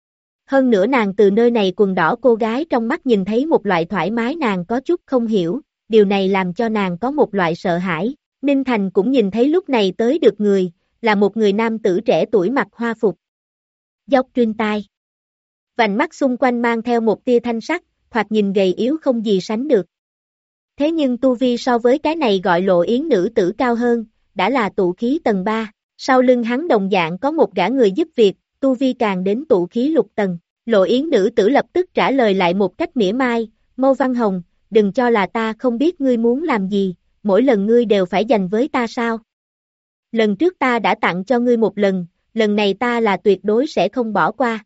A: Hơn nữa nàng từ nơi này quần đỏ cô gái trong mắt nhìn thấy một loại thoải mái nàng có chút không hiểu, điều này làm cho nàng có một loại sợ hãi. Ninh Thành cũng nhìn thấy lúc này tới được người, là một người nam tử trẻ tuổi mặc hoa phục. Dốc trên tai. Vành mắt xung quanh mang theo một tia thanh sắc, thoạt nhìn gầy yếu không gì sánh được. Thế nhưng tu vi so với cái này gọi Lộ Yến nữ tử cao hơn, đã là tụ khí tầng 3, sau lưng hắn đồng dạng có một gã người giúp việc, tu vi càng đến tụ khí lục tầng. Lộ Yến nữ tử lập tức trả lời lại một cách mỉa mai, Mâu Văn Hồng, đừng cho là ta không biết ngươi muốn làm gì, mỗi lần ngươi đều phải dành với ta sao? Lần trước ta đã tặng cho ngươi một lần này ta là tuyệt đối sẽ không bỏ qua.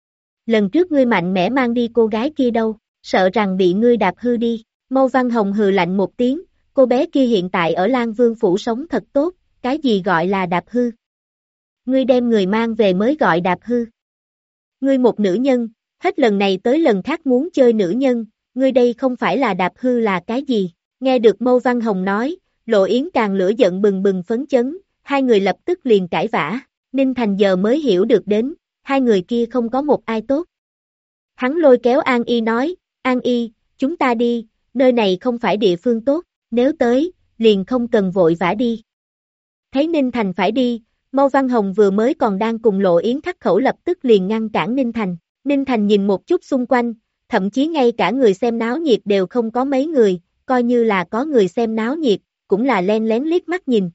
A: Lần trước ngươi mạnh mẽ mang đi cô gái kia đâu, sợ rằng bị ngươi đạp hư đi. Mâu Văn Hồng hừ lạnh một tiếng, cô bé kia hiện tại ở Lan Vương Phủ sống thật tốt, cái gì gọi là đạp hư? Ngươi đem người mang về mới gọi đạp hư. Ngươi một nữ nhân, hết lần này tới lần khác muốn chơi nữ nhân, ngươi đây không phải là đạp hư là cái gì? Nghe được Mâu Văn Hồng nói, Lộ Yến càng lửa giận bừng bừng phấn chấn, hai người lập tức liền cãi vã, Ninh Thành giờ mới hiểu được đến, hai người kia không có một ai tốt. Hắn lôi kéo An Y nói, An Y, chúng ta đi, nơi này không phải địa phương tốt, nếu tới, liền không cần vội vã đi. Thấy Ninh Thành phải đi, Mâu Văn Hồng vừa mới còn đang cùng Lộ Yến khắc khẩu lập tức liền ngăn cản Ninh Thành. Ninh Thành nhìn một chút xung quanh, thậm chí ngay cả người xem náo nhiệt đều không có mấy người, coi như là có người xem náo nhiệt, cũng là len lén liếc mắt nhìn.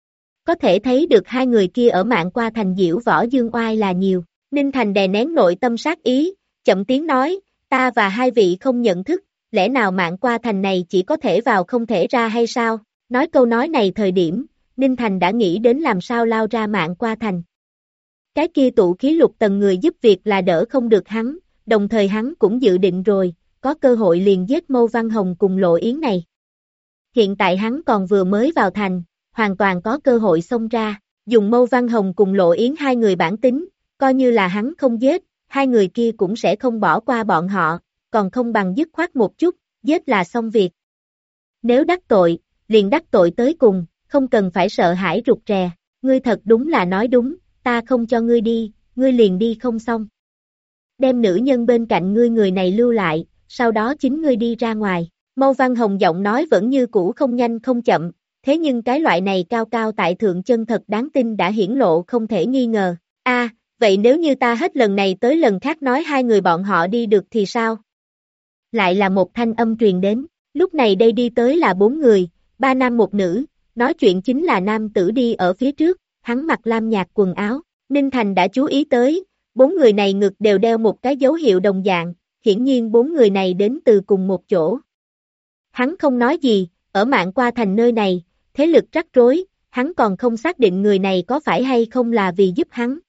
A: Có thể thấy được hai người kia ở Mạn Qua Thành diễu võ dương oai là nhiều. Ninh Thành đè nén nội tâm sát ý, chậm tiếng nói, ta và hai vị không nhận thức, lẽ nào Mạn Qua Thành này chỉ có thể vào không thể ra hay sao? Nói câu nói này thời điểm, Ninh Thành đã nghĩ đến làm sao lao ra Mạn Qua Thành. Cái kia tụ khí lục tầng người giúp việc là đỡ không được hắn, đồng thời hắn cũng dự định rồi, có cơ hội liền giết Mâu Văn Hồng cùng Lộ Yến này. Hiện tại hắn còn vừa mới vào thành, hoàn toàn có cơ hội xông ra, dùng Mâu Văn Hồng cùng Lộ Yến hai người bản tính, coi như là hắn không giết, hai người kia cũng sẽ không bỏ qua bọn họ, còn không bằng dứt khoát một chút, giết là xong việc. Nếu đắc tội, liền đắc tội tới cùng, không cần phải sợ hãi rụt rè, ngươi thật đúng là nói đúng, ta không cho ngươi đi, ngươi liền đi không xong. Đem nữ nhân bên cạnh ngươi người này lưu lại, sau đó chính ngươi đi ra ngoài. Mâu Văn Hồng giọng nói vẫn như cũ không nhanh không chậm, thế nhưng cái loại này cao cao tại thượng chân thật đáng tin đã hiển lộ không thể nghi ngờ. Vậy nếu như ta hết lần này tới lần khác nói hai người bọn họ đi được thì sao? Lại là một thanh âm truyền đến, lúc này đây đi tới là 4 người, 3 nam một nữ, nói chuyện chính là nam tử đi ở phía trước, hắn mặc lam nhạt quần áo, Ninh Thành đã chú ý tới, 4 người này ngực đều đeo một cái dấu hiệu đồng dạng, hiển nhiên 4 người này đến từ cùng một chỗ. Hắn không nói gì, ở Mạn Qua Thành nơi này, thế lực rắc rối, hắn còn không xác định người này có phải hay không là vì giúp hắn,